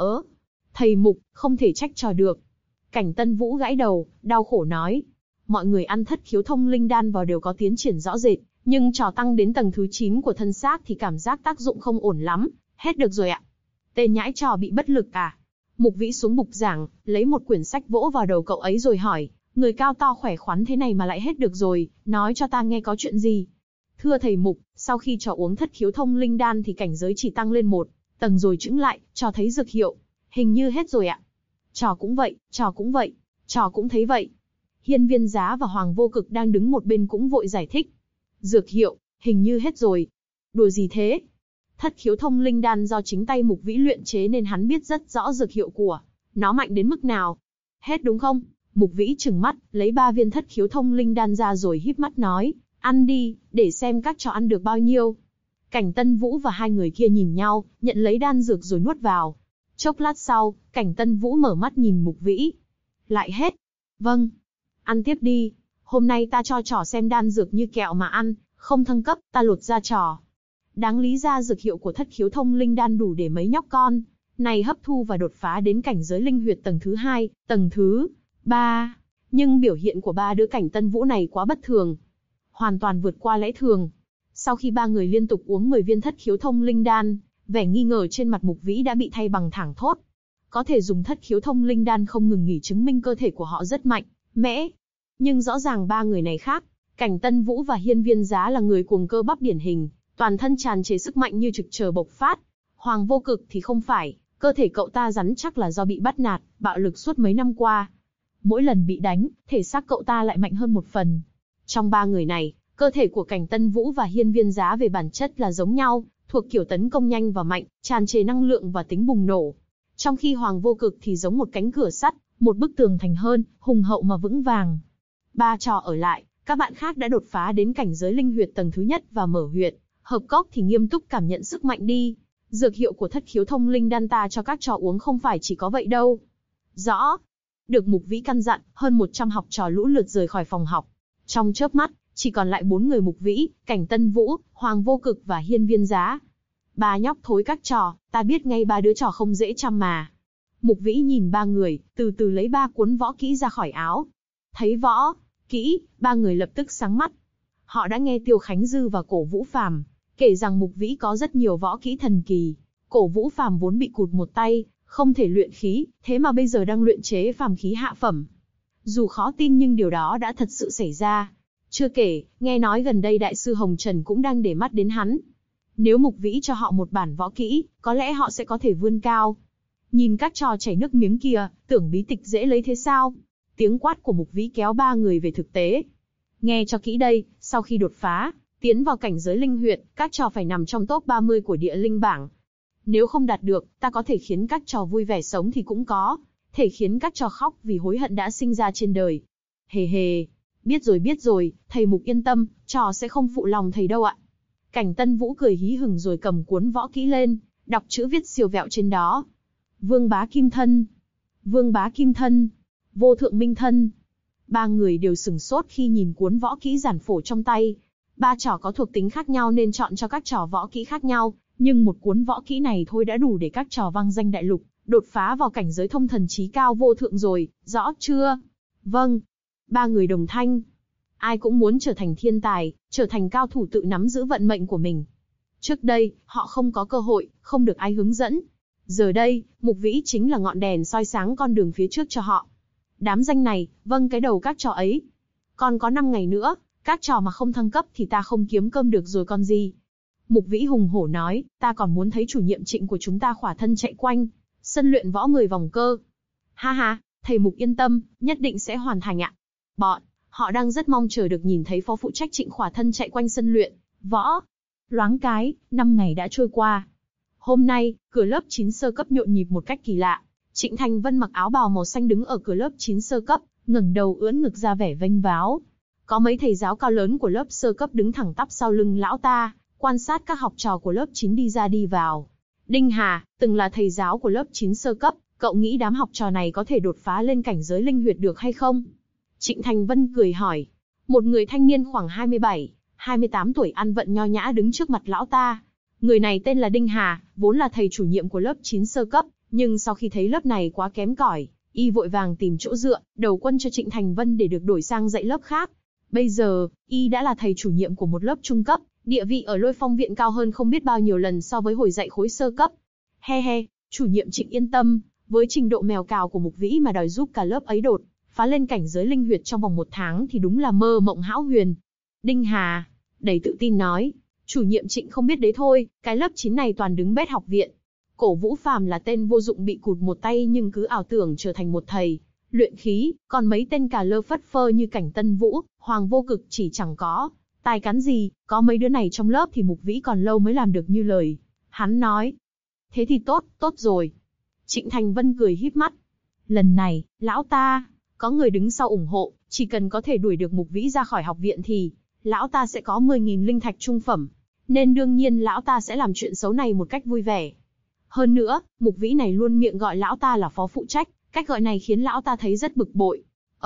Thầy Mục, không thể trách trò được. Cảnh Tân Vũ gãi đầu, đau khổ nói. Mọi người ăn thất khiếu thông linh đan vào đều có tiến triển rõ rệt, nhưng trò tăng đến tầng thứ 9 của thân xác thì cảm giác tác dụng không ổn lắm. Hết được rồi ạ. Tên nhãi trò bị bất lực à? Mục Vĩ xuống bục giảng, lấy một quyển sách vỗ vào đầu cậu ấy rồi hỏi, người cao to khỏe khoắn thế này mà lại hết được rồi, nói cho ta nghe có chuyện gì? Thưa thầy Mục, sau khi trò uống thất khiếu thông linh đan thì cảnh giới chỉ tăng lên 1 tầng rồi chững lại, trò thấy dược hiệu. Hình như hết rồi ạ. Trò cũng vậy, trò cũng thấy vậy. Hiên Viên Giá và Hoàng Vô Cực đang đứng một bên cũng vội giải thích. Dược hiệu, hình như hết rồi. Đùa gì thế? Thất khiếu thông linh đan do chính tay Mục Vĩ luyện chế nên hắn biết rất rõ dược hiệu của Nó mạnh đến mức nào? Hết đúng không? Mục Vĩ trừng mắt, lấy 3 viên thất khiếu thông linh đan ra rồi híp mắt nói, ăn đi, để xem các trò ăn được bao nhiêu. Cảnh Tân Vũ và hai người kia nhìn nhau, nhận lấy đan dược rồi nuốt vào. Chốc lát sau, Cảnh Tân Vũ mở mắt nhìn Mục Vĩ. Lại hết. Vâng. Ăn tiếp đi. Hôm nay ta cho trò xem đan dược như kẹo mà ăn, không thăng cấp, ta lột ra trò. Đáng lý ra dược hiệu của thất khiếu thông linh đan đủ để mấy nhóc con này hấp thu và đột phá đến cảnh giới linh huyệt tầng thứ 2, tầng thứ 3. Nhưng biểu hiện của 3 đứa Cảnh Tân Vũ này quá bất thường. Hoàn toàn vượt qua lẽ thường. Sau khi 3 người liên tục uống 10 viên thất khiếu thông linh đan, vẻ nghi ngờ trên mặt Mục Vĩ đã bị thay bằng thẳng thốt. Có thể dùng thất khiếu thông linh đan không ngừng nghỉ chứng minh cơ thể của họ rất mạnh, mẽ. Nhưng rõ ràng 3 người này khác. Cảnh Tân Vũ và Hiên Viên Giá là người cuồng cơ bắp điển hình, toàn thân tràn trề sức mạnh như trực chờ bộc phát. Hoàng Vô Cực thì không phải, cơ thể cậu ta rắn chắc là do bị bắt nạt, bạo lực suốt mấy năm qua. Mỗi lần bị đánh, thể xác cậu ta lại mạnh hơn một phần. Trong 3 người này, cơ thể của Cảnh Tân Vũ và Hiên Viên Giá về bản chất là giống nhau, thuộc kiểu tấn công nhanh và mạnh, tràn trề năng lượng và tính bùng nổ. Trong khi Hoàng Vô Cực thì giống một cánh cửa sắt, một bức tường thành hơn, hùng hậu mà vững vàng. 3 trò ở lại, các bạn khác đã đột phá đến cảnh giới linh huyệt tầng thứ nhất và mở huyệt. Hợp Cốc thì nghiêm túc cảm nhận sức mạnh đi. Dược hiệu của thất khiếu thông linh đan ta cho các trò uống không phải chỉ có vậy đâu. Rõ. Được Mục Vĩ căn dặn, hơn 100 học trò lũ lượt rời khỏi phòng học. Trong chớp mắt, chỉ còn lại 4 người Mục Vĩ, Cảnh Tân Vũ, Hoàng Vô Cực và Hiên Viên Giá. 3 nhóc thối các trò, ta biết ngay 3 đứa trò không dễ chăm mà. Mục Vĩ nhìn 3 người, từ từ lấy 3 cuốn võ kỹ ra khỏi áo. Thấy võ kỹ, 3 người lập tức sáng mắt. Họ đã nghe Tiêu Khánh Dư và Cổ Vũ Phàm kể rằng Mục Vĩ có rất nhiều võ kỹ thần kỳ. Cổ Vũ Phàm vốn bị cụt một tay, không thể luyện khí, thế mà bây giờ đang luyện chế phàm khí hạ phẩm. Dù khó tin nhưng điều đó đã thật sự xảy ra. Chưa kể, nghe nói gần đây Đại sư Hồng Trần cũng đang để mắt đến hắn. Nếu Mục Vĩ cho họ một bản võ kỹ, có lẽ họ sẽ có thể vươn cao. Nhìn các trò chảy nước miếng kia, tưởng bí tịch dễ lấy thế sao? Tiếng quát của Mục Vĩ kéo 3 người về thực tế. Nghe cho kỹ đây, sau khi đột phá, tiến vào cảnh giới linh huyệt, các trò phải nằm trong top 30 của địa linh bảng. Nếu không đạt được, ta có thể khiến các trò vui vẻ sống thì cũng có, thể khiến các trò khóc vì hối hận đã sinh ra trên đời. Hề hề, biết rồi, thầy Mục yên tâm, trò sẽ không phụ lòng thầy đâu ạ. Cảnh Tân Vũ cười hí hửng rồi cầm cuốn võ kỹ lên, đọc chữ viết siêu vẹo trên đó. Vương Bá Kim Thân, Vương Bá Kim Thân, Vô Thượng Minh Thân. 3 người đều sửng sốt khi nhìn cuốn võ kỹ giản phổ trong tay. 3 trò có thuộc tính khác nhau nên chọn cho các trò võ kỹ khác nhau, nhưng một cuốn võ kỹ này thôi đã đủ để các trò vang danh đại lục, đột phá vào cảnh giới thông thần chí cao vô thượng rồi, rõ chưa? Vâng. 3 người đồng thanh. Ai cũng muốn trở thành thiên tài, trở thành cao thủ tự nắm giữ vận mệnh của mình. Trước đây, họ không có cơ hội, không được ai hướng dẫn. Giờ đây, Mục Vĩ chính là ngọn đèn soi sáng con đường phía trước cho họ. Đám danh này, vâng cái đầu các trò ấy. Còn có 5 ngày nữa, các trò mà không thăng cấp thì ta không kiếm cơm được rồi còn gì. Mục Vĩ hùng hổ nói, ta còn muốn thấy chủ nhiệm Trịnh của chúng ta khỏa thân chạy quanh sân luyện võ 10 vòng cơ. Ha ha, thầy Mục yên tâm, nhất định sẽ hoàn thành ạ. Họ đang rất mong chờ được nhìn thấy phó phụ trách Trịnh khỏa thân chạy quanh sân luyện võ. Loáng cái, 5 ngày đã trôi qua. Hôm nay, cửa lớp 9 sơ cấp nhộn nhịp một cách kỳ lạ. Trịnh Thành Vân mặc áo bào màu xanh đứng ở cửa lớp 9 sơ cấp, ngẩng đầu ưỡn ngực ra vẻ vênh váo. Có mấy thầy giáo cao lớn của lớp sơ cấp đứng thẳng tắp sau lưng lão ta, quan sát các học trò của lớp 9 đi ra đi vào. Đinh Hà, từng là thầy giáo của lớp 9 sơ cấp, cậu nghĩ đám học trò này có thể đột phá lên cảnh giới linh huyệt được hay không? Trịnh Thành Vân cười hỏi. Một người thanh niên khoảng 27, 28 tuổi ăn vận nho nhã đứng trước mặt lão ta. Người này tên là Đinh Hà, vốn là thầy chủ nhiệm của lớp 9 sơ cấp, nhưng sau khi thấy lớp này quá kém cỏi, y vội vàng tìm chỗ dựa, đầu quân cho Trịnh Thành Vân để được đổi sang dạy lớp khác. Bây giờ, y đã là thầy chủ nhiệm của một lớp trung cấp, địa vị ở Lôi Phong viện cao hơn không biết bao nhiêu lần so với hồi dạy khối sơ cấp. He he, chủ nhiệm Trịnh yên tâm, với trình độ mèo cào của Mục Vĩ mà đòi giúp cả lớp ấy đột phá lên cảnh giới linh huyệt trong vòng 1 tháng thì đúng là mơ mộng hão huyền. Đinh Hà đầy tự tin nói, chủ nhiệm Trịnh không biết đấy thôi, cái lớp 9 này toàn đứng bét học viện. Cổ Vũ Phàm là tên vô dụng bị cụt một tay nhưng cứ ảo tưởng trở thành một thầy luyện khí, còn mấy tên cà lơ phất phơ như Cảnh Tân Vũ, Hoàng Vô Cực chỉ chẳng có tài cán gì, có mấy đứa này trong lớp thì Mục Vĩ còn lâu mới làm được như lời hắn nói. Thế thì tốt rồi. Trịnh Thành Vân cười híp mắt. Lần này, lão ta, có người đứng sau ủng hộ, chỉ cần có thể đuổi được Mục Vĩ ra khỏi học viện thì, lão ta sẽ có 10.000 linh thạch trung phẩm. Nên đương nhiên lão ta sẽ làm chuyện xấu này một cách vui vẻ. Hơn nữa, Mục Vĩ này luôn miệng gọi lão ta là phó phụ trách, cách gọi này khiến lão ta thấy rất bực bội.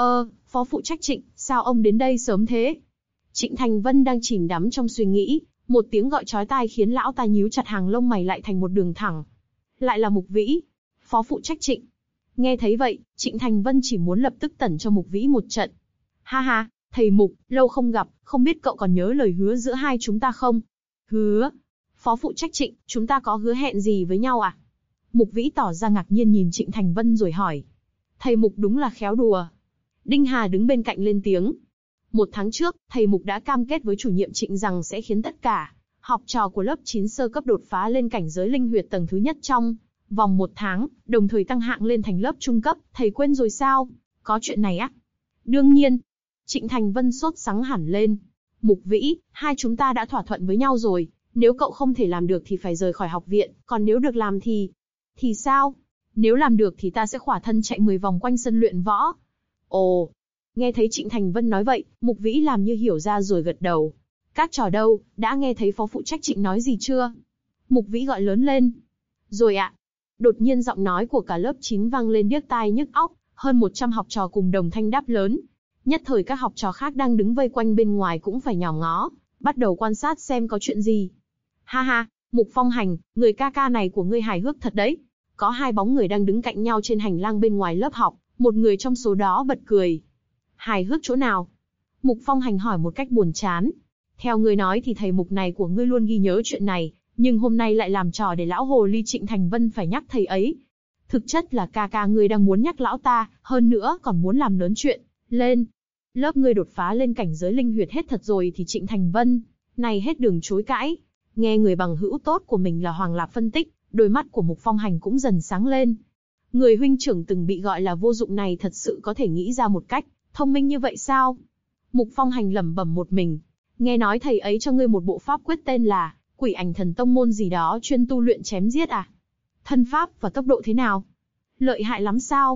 Phó phụ trách Trịnh, sao ông đến đây sớm thế? Trịnh Thành Vân đang chìm đắm trong suy nghĩ, một tiếng gọi chói tai khiến lão ta nhíu chặt hàng lông mày lại thành một đường thẳng. Lại là Mục Vĩ, phó phụ trách Trịnh. Nghe thấy vậy, Trịnh Thành Vân chỉ muốn lập tức tẩn cho Mục Vĩ một trận. Ha ha, thầy Mục, lâu không gặp, không biết cậu còn nhớ lời hứa giữa hai chúng ta không? Hứa? Phó phụ trách Trịnh, chúng ta có hứa hẹn gì với nhau à? Mục Vĩ tỏ ra ngạc nhiên nhìn Trịnh Thành Vân rồi hỏi. Thầy Mục đúng là khéo đùa. Đinh Hà đứng bên cạnh lên tiếng. 1 tháng trước, thầy Mục đã cam kết với chủ nhiệm Trịnh rằng sẽ khiến tất cả học trò của lớp 9 sơ cấp đột phá lên cảnh giới linh huyệt tầng thứ nhất trong vòng 1 tháng, đồng thời tăng hạng lên thành lớp trung cấp. Thầy quên rồi sao? Có chuyện này á? Đương nhiên. Trịnh Thành Vân sốt sắng hẳn lên. Mục Vĩ, hai chúng ta đã thỏa thuận với nhau rồi. Nếu cậu không thể làm được thì phải rời khỏi học viện, còn nếu được làm thì... Thì sao? Nếu làm được thì ta sẽ khỏa thân chạy 10 vòng quanh sân luyện võ. Ồ, nghe thấy Trịnh Thành Vân nói vậy, Mục Vĩ làm như hiểu ra rồi gật đầu. Các trò đâu, đã nghe thấy phó phụ trách Trịnh nói gì chưa? Mục Vĩ gọi lớn lên. Rồi ạ. Đột nhiên giọng nói của cả lớp 9 vang lên điếc tai nhức óc, hơn 100 học trò cùng đồng thanh đáp lớn. Nhất thời các học trò khác đang đứng vây quanh bên ngoài cũng phải nhòm ngó, bắt đầu quan sát xem có chuyện gì. Ha ha, Mục Phong Hành, người ca ca này của ngươi hài hước thật đấy. Có 2 bóng người đang đứng cạnh nhau trên hành lang bên ngoài lớp học, một người trong số đó bật cười. Hài hước chỗ nào? Mục Phong Hành hỏi một cách buồn chán. Theo ngươi nói thì thầy Mục này của ngươi luôn ghi nhớ chuyện này, nhưng hôm nay lại làm trò để lão hồ ly Trịnh Thành Vân phải nhắc thầy ấy. Thực chất là ca ca ngươi đang muốn nhắc lão ta, hơn nữa còn muốn làm lớn chuyện lên. Lớp ngươi đột phá lên cảnh giới linh huyệt hết thật rồi thì Trịnh Thành Vân này hết đường chối cãi. Nghe người bằng hữu tốt của mình là Hoàng Lạp phân tích, đôi mắt của Mục Phong Hành cũng dần sáng lên. Người huynh trưởng từng bị gọi là vô dụng này thật sự có thể nghĩ ra một cách thông minh như vậy sao? Mục Phong Hành lẩm bẩm một mình. Nghe nói thầy ấy cho ngươi một bộ pháp quyết tên là Quỷ Ảnh Thần Tông môn gì đó chuyên tu luyện chém giết à? Thân pháp và tốc độ thế nào? Lợi hại lắm sao?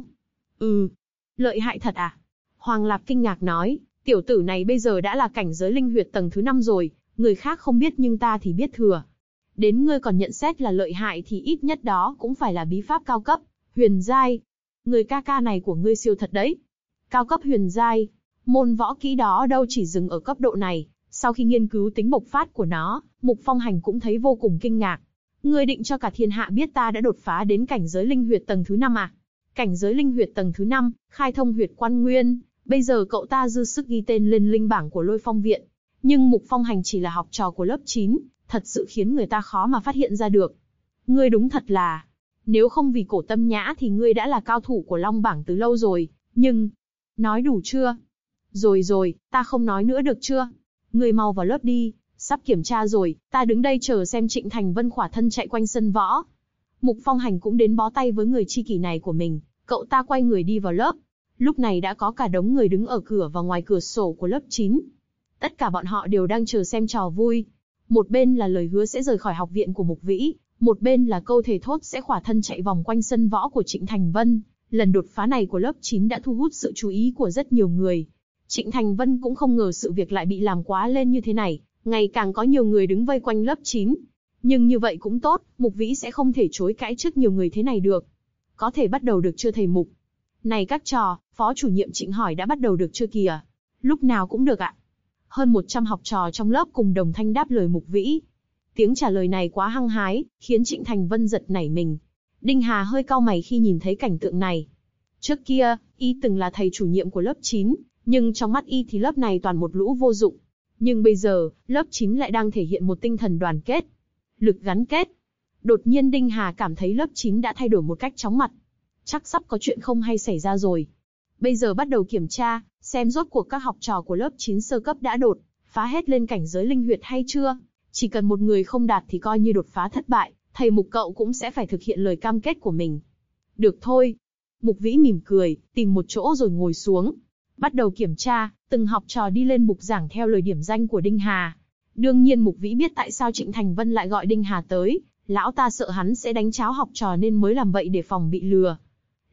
Lợi hại thật à? Hoàng Lạp kinh ngạc nói, tiểu tử này bây giờ đã là cảnh giới linh huyệt tầng thứ 5 rồi, người khác không biết nhưng ta thì biết thừa. Đến ngươi còn nhận xét là lợi hại thì ít nhất đó cũng phải là bí pháp cao cấp, huyền giai. Người ca ca này của ngươi siêu thật đấy. Cao cấp huyền giai, môn võ kỹ đó đâu chỉ dừng ở cấp độ này. Sau khi nghiên cứu tính bộc phát của nó, Mục Phong Hành cũng thấy vô cùng kinh ngạc. Ngươi định cho cả thiên hạ biết ta đã đột phá đến cảnh giới linh huyệt tầng thứ 5 à? Cảnh giới linh huyệt tầng thứ 5, khai thông huyệt quan nguyên, bây giờ cậu ta dư sức ghi tên lên linh bảng của Lôi Phong viện. Nhưng Mục Phong Hành chỉ là học trò của lớp 9, thật sự khiến người ta khó mà phát hiện ra được. Ngươi đúng thật là, nếu không vì Cổ Tâm Nhã thì ngươi đã là cao thủ của Long bảng từ lâu rồi, nhưng... Nói đủ chưa? Rồi, ta không nói nữa được chưa? Ngươi mau vào lớp đi, sắp kiểm tra rồi, ta đứng đây chờ xem Trịnh Thành Vân khỏa thân chạy quanh sân võ. Mục Phong Hành cũng đến bó tay với người tri kỷ này của mình, cậu ta quay người đi vào lớp. Lúc này đã có cả đống người đứng ở cửa và ngoài cửa sổ của lớp 9. Tất cả bọn họ đều đang chờ xem trò vui. Một bên là lời hứa sẽ rời khỏi học viện của Mục Vĩ, một bên là câu thề thốt sẽ khỏa thân chạy vòng quanh sân võ của Trịnh Thành Vân. Lần đột phá này của lớp 9 đã thu hút sự chú ý của rất nhiều người. Trịnh Thành Vân cũng không ngờ sự việc lại bị làm quá lên như thế này, ngày càng có nhiều người đứng vây quanh lớp 9. Nhưng như vậy cũng tốt, Mục Vĩ sẽ không thể chối cãi trước nhiều người thế này được. Có thể bắt đầu được chưa thầy Mục? Này các trò, phó chủ nhiệm Trịnh hỏi đã bắt đầu được chưa kìa? Lúc nào cũng được ạ. Hơn 100 học trò trong lớp cùng đồng thanh đáp lời Mục Vĩ. Tiếng trả lời này quá hăng hái, khiến Trịnh Thành Vân giật nảy mình. Đinh Hà hơi cau mày khi nhìn thấy cảnh tượng này. Trước kia, y từng là thầy chủ nhiệm của lớp 9, nhưng trong mắt y thì lớp này toàn một lũ vô dụng. Nhưng bây giờ, lớp 9 lại đang thể hiện một tinh thần đoàn kết, lực gắn kết. Đột nhiên Đinh Hà cảm thấy lớp 9 đã thay đổi một cách chóng mặt. Chắc sắp có chuyện không hay xảy ra rồi. Bây giờ bắt đầu kiểm tra, xem rốt cuộc các học trò của lớp 9 sơ cấp đã đột phá hết lên cảnh giới linh huyệt hay chưa. Chỉ cần một người không đạt thì coi như đột phá thất bại, thầy Mục cậu cũng sẽ phải thực hiện lời cam kết của mình. Được thôi. Mục Vĩ mỉm cười, tìm một chỗ rồi ngồi xuống. Bắt đầu kiểm tra, từng học trò đi lên bục giảng theo lời điểm danh của Đinh Hà. Đương nhiên Mục Vĩ biết tại sao Trịnh Thành Vân lại gọi Đinh Hà tới. Lão ta sợ hắn sẽ đánh cháo học trò nên mới làm vậy để phòng bị lừa.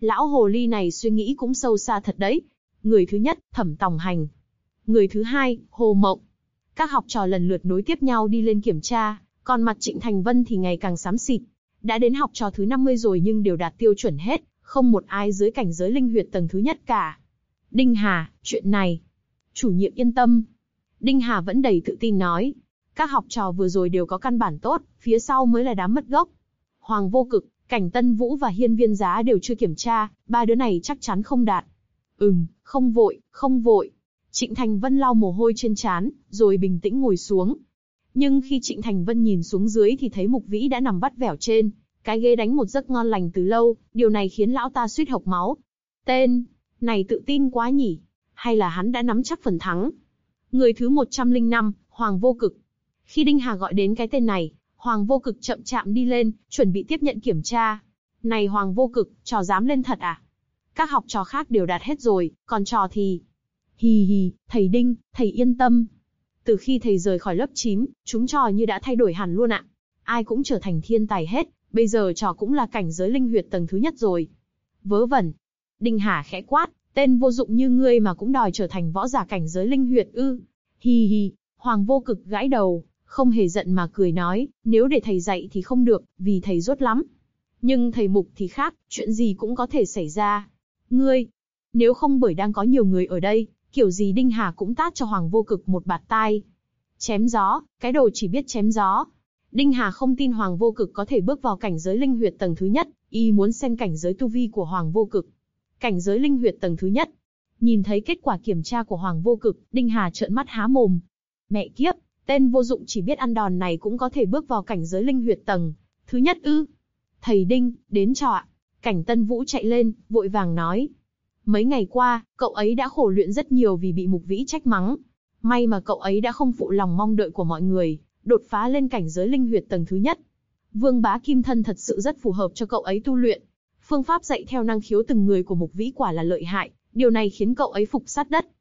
Lão hồ ly này suy nghĩ cũng sâu xa thật đấy. Người thứ nhất, Thẩm Tòng Hành. Người thứ hai, Hồ Mộng. Các học trò lần lượt nối tiếp nhau đi lên kiểm tra, còn mặt Trịnh Thành Vân thì ngày càng xám xịt. Đã đến học trò thứ 50 rồi nhưng đều đạt tiêu chuẩn hết, không một ai dưới cảnh giới linh huyệt tầng thứ nhất cả. Đinh Hà, chuyện này, chủ nhiệm yên tâm. Đinh Hà vẫn đầy tự tin nói. Các học trò vừa rồi đều có căn bản tốt, phía sau mới là đám mất gốc. Hoàng Vô Cực, Cảnh Tân Vũ và Hiên Viên Giá đều chưa kiểm tra, ba đứa này chắc chắn không đạt. Không vội, không vội. Trịnh Thành Vân lau mồ hôi trên trán, rồi bình tĩnh ngồi xuống. Nhưng khi Trịnh Thành Vân nhìn xuống dưới thì thấy Mục Vĩ đã nằm vắt vẻo trên cái ghế đánh một giấc ngon lành từ lâu, điều này khiến lão ta suýt hộc máu. Tên này tự tin quá nhỉ? Hay là hắn đã nắm chắc phần thắng? Người thứ 105, Hoàng Vô Cực. Khi Đinh Hà gọi đến cái tên này, Hoàng Vô Cực chậm chạm đi lên, chuẩn bị tiếp nhận kiểm tra. Này Hoàng Vô Cực, trò dám lên thật à? Các học trò khác đều đạt hết rồi, còn trò thì... Hì hì, thầy Đinh, thầy yên tâm. Từ khi thầy rời khỏi lớp 9, chúng trò như đã thay đổi hẳn luôn ạ. Ai cũng trở thành thiên tài hết, bây giờ trò cũng là cảnh giới linh huyệt tầng thứ nhất rồi. Vớ vẩn. Đinh Hà khẽ quát, tên vô dụng như ngươi mà cũng đòi trở thành võ giả cảnh giới linh huyệt ư? Hì hì, Hoàng Vô Cực gãi đầu, không hề giận mà cười nói, nếu để thầy dạy thì không được, vì thầy dốt lắm. Nhưng thầy Mục thì khác, chuyện gì cũng có thể xảy ra. Ngươi, nếu không bởi đang có nhiều người ở đây, kiểu gì Đinh Hà cũng tát cho Hoàng Vô Cực một bạt tai. Chém gió, cái đồ chỉ biết chém gió. Đinh Hà không tin Hoàng Vô Cực có thể bước vào cảnh giới linh huyệt tầng thứ nhất, y muốn xem cảnh giới tu vi của Hoàng Vô Cực. Cảnh giới linh huyệt tầng thứ nhất. Nhìn thấy kết quả kiểm tra của Hoàng Vô Cực, Đinh Hà trợn mắt há mồm. Mẹ kiếp, tên vô dụng chỉ biết ăn đòn này cũng có thể bước vào cảnh giới linh huyệt tầng thứ nhất ư? Thầy Đinh, đến cho ạ. Cảnh Tân Vũ chạy lên, vội vàng nói. Mấy ngày qua, cậu ấy đã khổ luyện rất nhiều vì bị Mục Vĩ trách mắng. May mà cậu ấy đã không phụ lòng mong đợi của mọi người, đột phá lên cảnh giới linh huyệt tầng thứ nhất. Vương Bá Kim Thân thật sự rất phù hợp cho cậu ấy tu luyện. Phương pháp dạy theo năng khiếu từng người của Mục Vĩ quả là lợi hại, điều này khiến cậu ấy phục sát đất.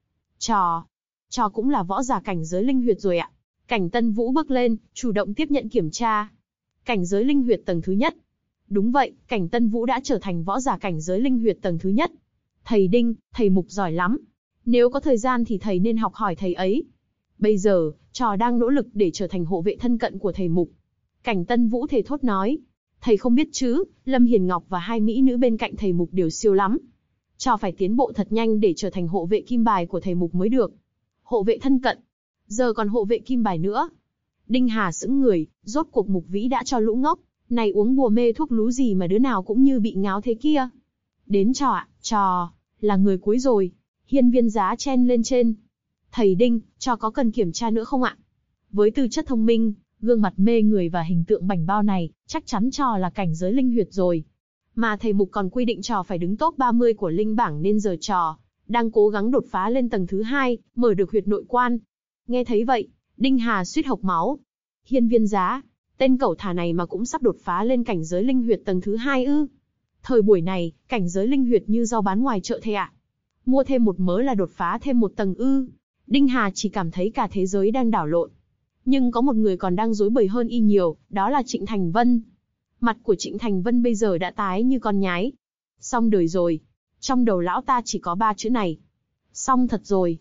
Trò cũng là võ giả cảnh giới linh huyệt rồi ạ. Cảnh Tân Vũ bước lên, chủ động tiếp nhận kiểm tra. Cảnh giới linh huyệt tầng thứ nhất. Đúng vậy, Cảnh Tân Vũ đã trở thành võ giả cảnh giới linh huyệt tầng thứ nhất. Thầy Đinh, thầy Mục giỏi lắm. Nếu có thời gian thì thầy nên học hỏi thầy ấy. Bây giờ, trò đang nỗ lực để trở thành hộ vệ thân cận của thầy Mục. Cảnh Tân Vũ thề thốt nói. Thầy không biết chứ, Lâm Hiền Ngọc và hai mỹ nữ bên cạnh thầy Mục đều siêu lắm. Trò phải tiến bộ thật nhanh để trở thành hộ vệ kim bài của thầy Mục mới được. Hộ vệ thân cận. Giờ còn hộ vệ kim bài nữa. Đinh Hà sững người, rốt cuộc Mục Vĩ đã cho lũ ngốc này uống bùa mê thuốc lú gì mà đứa nào cũng như bị ngáo thế kia. Đến trò ạ, trò là người cuối rồi. Hiên Viên Giá chen lên trên. Thầy Đinh, trò có cần kiểm tra nữa không ạ? Với tư chất thông minh, gương mặt mê người và hình tượng bảnh bao này, chắc chắn trò là cảnh giới linh huyệt rồi. Mà thầy Mục còn quy định trò phải đứng top 30 của linh bảng nên giờ trò đang cố gắng đột phá lên tầng thứ 2, mở được huyệt nội quan. Nghe thấy vậy, Đinh Hà suýt hộc máu. Hiên Viên Giá, tên cẩu thả này mà cũng sắp đột phá lên cảnh giới linh huyệt tầng thứ 2 ư? Thời buổi này, cảnh giới linh huyệt như rau bán ngoài chợ thế ạ? Mua thêm một mớ là đột phá thêm một tầng ư? Đinh Hà chỉ cảm thấy cả thế giới đang đảo lộn. Nhưng có một người còn đang rối bời hơn y nhiều, đó là Trịnh Thành Vân. Mặt của Trịnh Thành Vân bây giờ đã tái như con nhái. Xong đời rồi. Trong đầu lão ta chỉ có 3 chữ này. Xong thật rồi.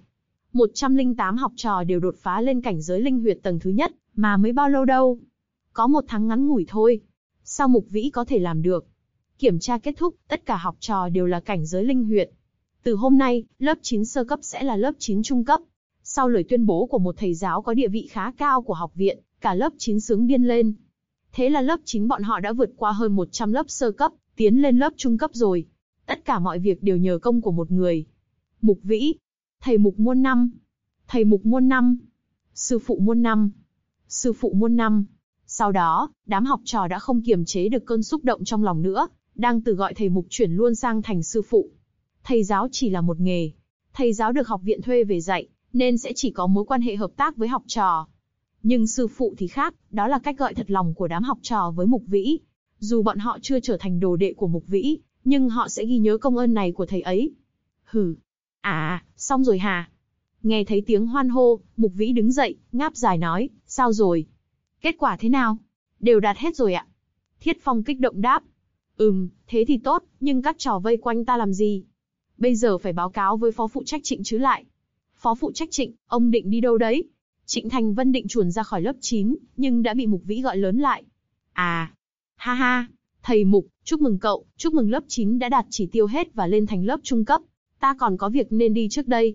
108 học trò đều đột phá lên cảnh giới linh huyệt tầng thứ nhất, mà mới bao lâu đâu. Có một tháng ngắn ngủi thôi. Sao Mục Vĩ có thể làm được? Kiểm tra kết thúc, tất cả học trò đều là cảnh giới linh huyệt. Từ hôm nay, lớp 9 sơ cấp sẽ là lớp 9 trung cấp. Sau lời tuyên bố của một thầy giáo có địa vị khá cao của học viện, cả lớp 9 sướng điên lên. Thế là lớp 9 bọn họ đã vượt qua hơn 100 lớp sơ cấp, tiến lên lớp trung cấp rồi. Tất cả mọi việc đều nhờ công của một người. Mục Vĩ. Thầy Mục muôn năm. Thầy Mục muôn năm. Sư phụ muôn năm. Sư phụ muôn năm. Sau đó, đám học trò đã không kiềm chế được cơn xúc động trong lòng nữa, đang từ gọi thầy Mục chuyển luôn sang thành sư phụ. Thầy giáo chỉ là một nghề. Thầy giáo được học viện thuê về dạy, nên sẽ chỉ có mối quan hệ hợp tác với học trò. Nhưng sư phụ thì khác, đó là cách gọi thật lòng của đám học trò với Mục Vĩ. Dù bọn họ chưa trở thành đồ đệ của Mục Vĩ, nhưng họ sẽ ghi nhớ công ơn này của thầy ấy. Hừ. À, xong rồi hả? Nghe thấy tiếng hoan hô, Mục Vĩ đứng dậy, ngáp dài nói, sao rồi? Kết quả thế nào? Đều đạt hết rồi ạ. Thiết Phong kích động đáp. Thế thì tốt, nhưng các trò vây quanh ta làm gì? Bây giờ phải báo cáo với phó phụ trách Trịnh chứ lại. Phó phụ trách Trịnh, ông định đi đâu đấy? Trịnh Thành Vân định chuồn ra khỏi lớp 9, nhưng đã bị Mục Vĩ gọi lớn lại. À, ha ha, thầy Mục, chúc mừng cậu, chúc mừng lớp 9 đã đạt chỉ tiêu hết và lên thành lớp trung cấp. Ta còn có việc nên đi trước đây.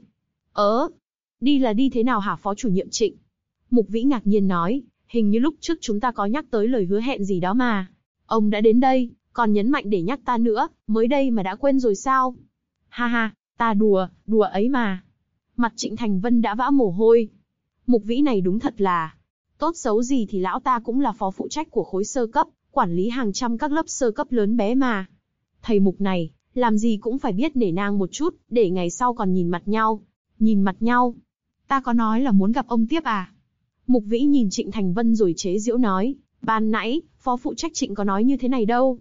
Đi là đi thế nào hả phó chủ nhiệm Trịnh? Mục Vĩ ngạc nhiên nói, hình như lúc trước chúng ta có nhắc tới lời hứa hẹn gì đó mà. Ông đã đến đây, còn nhấn mạnh để nhắc ta nữa, mới đây mà đã quên rồi sao? Ha ha, ta đùa ấy mà. Mặt Trịnh Thành Vân đã vã mồ hôi. Mục Vĩ này đúng thật là, tốt xấu gì thì lão ta cũng là phó phụ trách của khối sơ cấp, quản lý hàng trăm các lớp sơ cấp lớn bé mà. Thầy Mục này, làm gì cũng phải biết nể nang một chút, để ngày sau còn nhìn mặt nhau. Nhìn mặt nhau? Ta có nói là muốn gặp ông tiếp à? Mục Vĩ nhìn Trịnh Thành Vân rồi chế giễu nói, ban nãy, phó phụ trách Trịnh có nói như thế này đâu.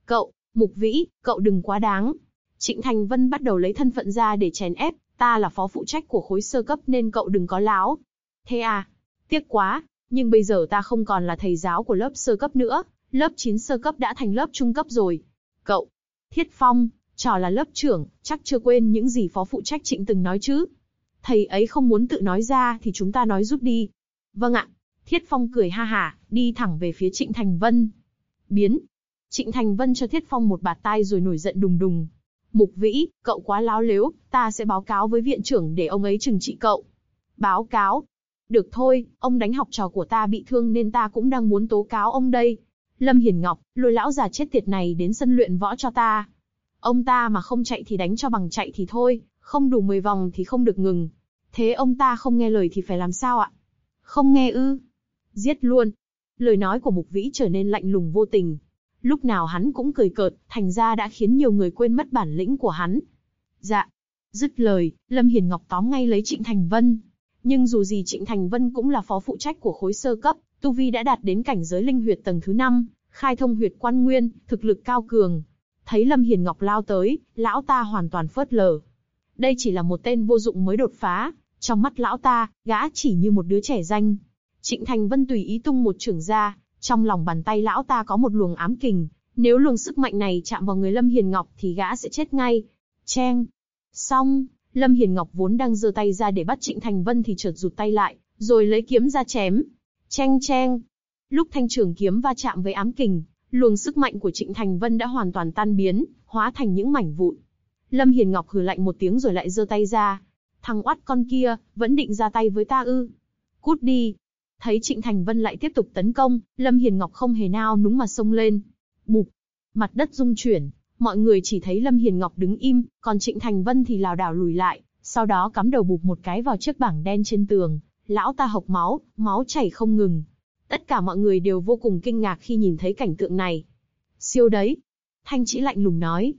Mục Vĩ, cậu đừng quá đáng. Trịnh Thành Vân bắt đầu lấy thân phận ra để chèn ép, ta là phó phụ trách của khối sơ cấp nên cậu đừng có láo. Thế à? Tiếc quá, nhưng bây giờ ta không còn là thầy giáo của lớp sơ cấp nữa, lớp 9 sơ cấp đã thành lớp trung cấp rồi. Cậu, Thiết Phong, trò là lớp trưởng, chắc chưa quên những gì phó phụ trách Trịnh từng nói chứ. Thầy ấy không muốn tự nói ra thì chúng ta nói giúp đi. Vâng ạ. Thiết Phong cười ha hả, đi thẳng về phía Trịnh Thành Vân. Biến. Trịnh Thành Vân cho Thiết Phong một bạt tai rồi nổi giận đùng đùng. Mục Vĩ, cậu quá láo lếu, ta sẽ báo cáo với viện trưởng để ông ấy trừng trị cậu. Báo cáo? Được thôi, ông đánh học trò của ta bị thương nên ta cũng đang muốn tố cáo ông đây. Lâm Hiền Ngọc, lôi lão già chết tiệt này đến sân luyện võ cho ta. Ông ta mà không chạy thì đánh cho bằng chạy thì thôi, không đủ 10 vòng thì không được ngừng. Thế ông ta không nghe lời thì phải làm sao ạ? Không nghe ư? Giết luôn. Lời nói của Mục Vĩ trở nên lạnh lùng vô tình. Lúc nào hắn cũng cười cợt, thành ra đã khiến nhiều người quên mất bản lĩnh của hắn. Dạ. Dứt lời, Lâm Hiền Ngọc tóm ngay lấy Trịnh Thành Vân. Nhưng dù gì Trịnh Thành Vân cũng là phó phụ trách của khối sơ cấp, tu vi đã đạt đến cảnh giới linh huyệt tầng thứ 5, khai thông huyệt quan nguyên, thực lực cao cường. Thấy Lâm Hiền Ngọc lao tới, lão ta hoàn toàn phớt lờ. Đây chỉ là một tên vô dụng mới đột phá, trong mắt lão ta, gã chỉ như một đứa trẻ danh. Trịnh Thành Vân tùy ý tung một chưởng ra, trong lòng bàn tay lão ta có một luồng ám kình, nếu luồng sức mạnh này chạm vào người Lâm Hiền Ngọc thì gã sẽ chết ngay. Cheng. Xong, Lâm Hiền Ngọc vốn đang giơ tay ra để bắt Trịnh Thành Vân thì chợt rụt tay lại, rồi lấy kiếm ra chém. Cheng cheng. Lúc thanh trường kiếm va chạm với ám kình, luồng sức mạnh của Trịnh Thành Vân đã hoàn toàn tan biến, hóa thành những mảnh vụn. Lâm Hiền Ngọc hừ lạnh một tiếng rồi lại giơ tay ra. Thằng oắt con kia, vẫn định ra tay với ta ư? Cút đi. Thấy Trịnh Thành Vân lại tiếp tục tấn công, Lâm Hiền Ngọc không hề nao núng mà xông lên. Bụp. Mặt đất rung chuyển, mọi người chỉ thấy Lâm Hiền Ngọc đứng im, còn Trịnh Thành Vân thì lảo đảo lùi lại, sau đó cắm đầu bụp một cái vào chiếc bảng đen trên tường. Lão ta hộc máu, máu chảy không ngừng. Tất cả mọi người đều vô cùng kinh ngạc khi nhìn thấy cảnh tượng này. Siêu đấy. Thanh Trĩ lạnh lùng nói.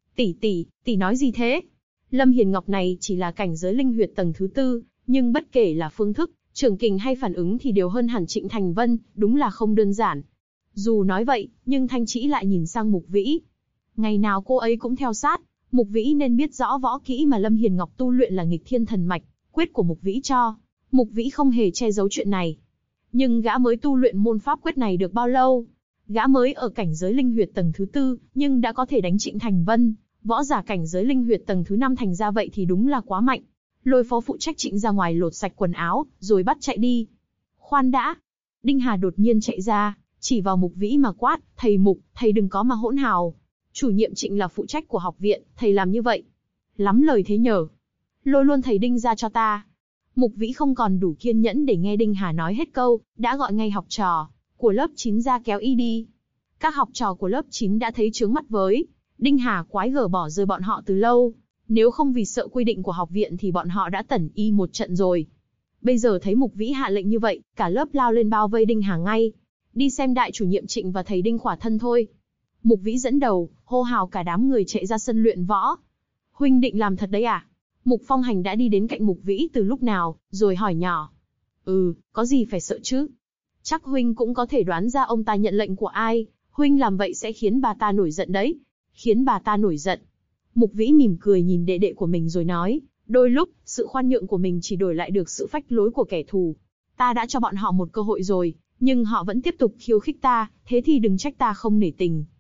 Tỷ nói gì thế? Lâm Hiền Ngọc này chỉ là cảnh giới linh huyệt tầng thứ 4, nhưng bất kể là phương thức, trưởng kình hay phản ứng thì đều hơn hẳn Trịnh Thành Vân, đúng là không đơn giản. Dù nói vậy, nhưng Thanh Trĩ lại nhìn sang Mục Vĩ. Ngày nào cô ấy cũng theo sát, Mục Vĩ nên biết rõ võ kỹ mà Lâm Hiền Ngọc tu luyện là nghịch thiên thần mạch, quyết của Mục Vĩ cho. Mục Vĩ không hề che giấu chuyện này. Nhưng gã mới tu luyện môn pháp quyết này được bao lâu? Gã mới ở cảnh giới linh huyệt tầng thứ 4, nhưng đã có thể đánh Trịnh Thành Vân. Võ giả cảnh giới linh huyệt tầng thứ 5 thành ra vậy thì đúng là quá mạnh. Lôi phó phụ trách Trịnh ra ngoài lột sạch quần áo, rồi bắt chạy đi. Khoan đã. Đinh Hà đột nhiên chạy ra, chỉ vào Mục Vĩ mà quát, thầy Mục, thầy đừng có mà hỗn hào. Chủ nhiệm Trịnh là phụ trách của học viện, thầy làm như vậy. Lắm lời thế nhờ. Lôi luôn thầy Đinh ra cho ta. Mục Vĩ không còn đủ kiên nhẫn để nghe Đinh Hà nói hết câu, đã gọi ngay học trò của lớp 9 ra kéo y đi. Các học trò của lớp 9 đã thấy chướng mắt với Đinh Hà quái gở bỏ rơi bọn họ từ lâu. Nếu không vì sợ quy định của học viện thì bọn họ đã tẩn y một trận rồi. Bây giờ thấy Mục Vĩ hạ lệnh như vậy, cả lớp lao lên bao vây Đinh Hà ngay. Đi xem đại chủ nhiệm Trịnh và thầy Đinh khỏa thân thôi. Mục Vĩ dẫn đầu, hô hào cả đám người chạy ra sân luyện võ. Huynh định làm thật đấy à? Mục Phong Hành đã đi đến cạnh Mục Vĩ từ lúc nào, rồi hỏi nhỏ. Có gì phải sợ chứ? Chắc huynh cũng có thể đoán ra ông ta nhận lệnh của ai, huynh làm vậy sẽ khiến bà ta nổi giận đấy. Khiến bà ta nổi giận. Mục Vĩ mỉm cười nhìn đệ đệ của mình rồi nói, đôi lúc, sự khoan nhượng của mình chỉ đổi lại được sự phách lối của kẻ thù. Ta đã cho bọn họ một cơ hội rồi, nhưng họ vẫn tiếp tục khiêu khích ta, thế thì đừng trách ta không nể tình.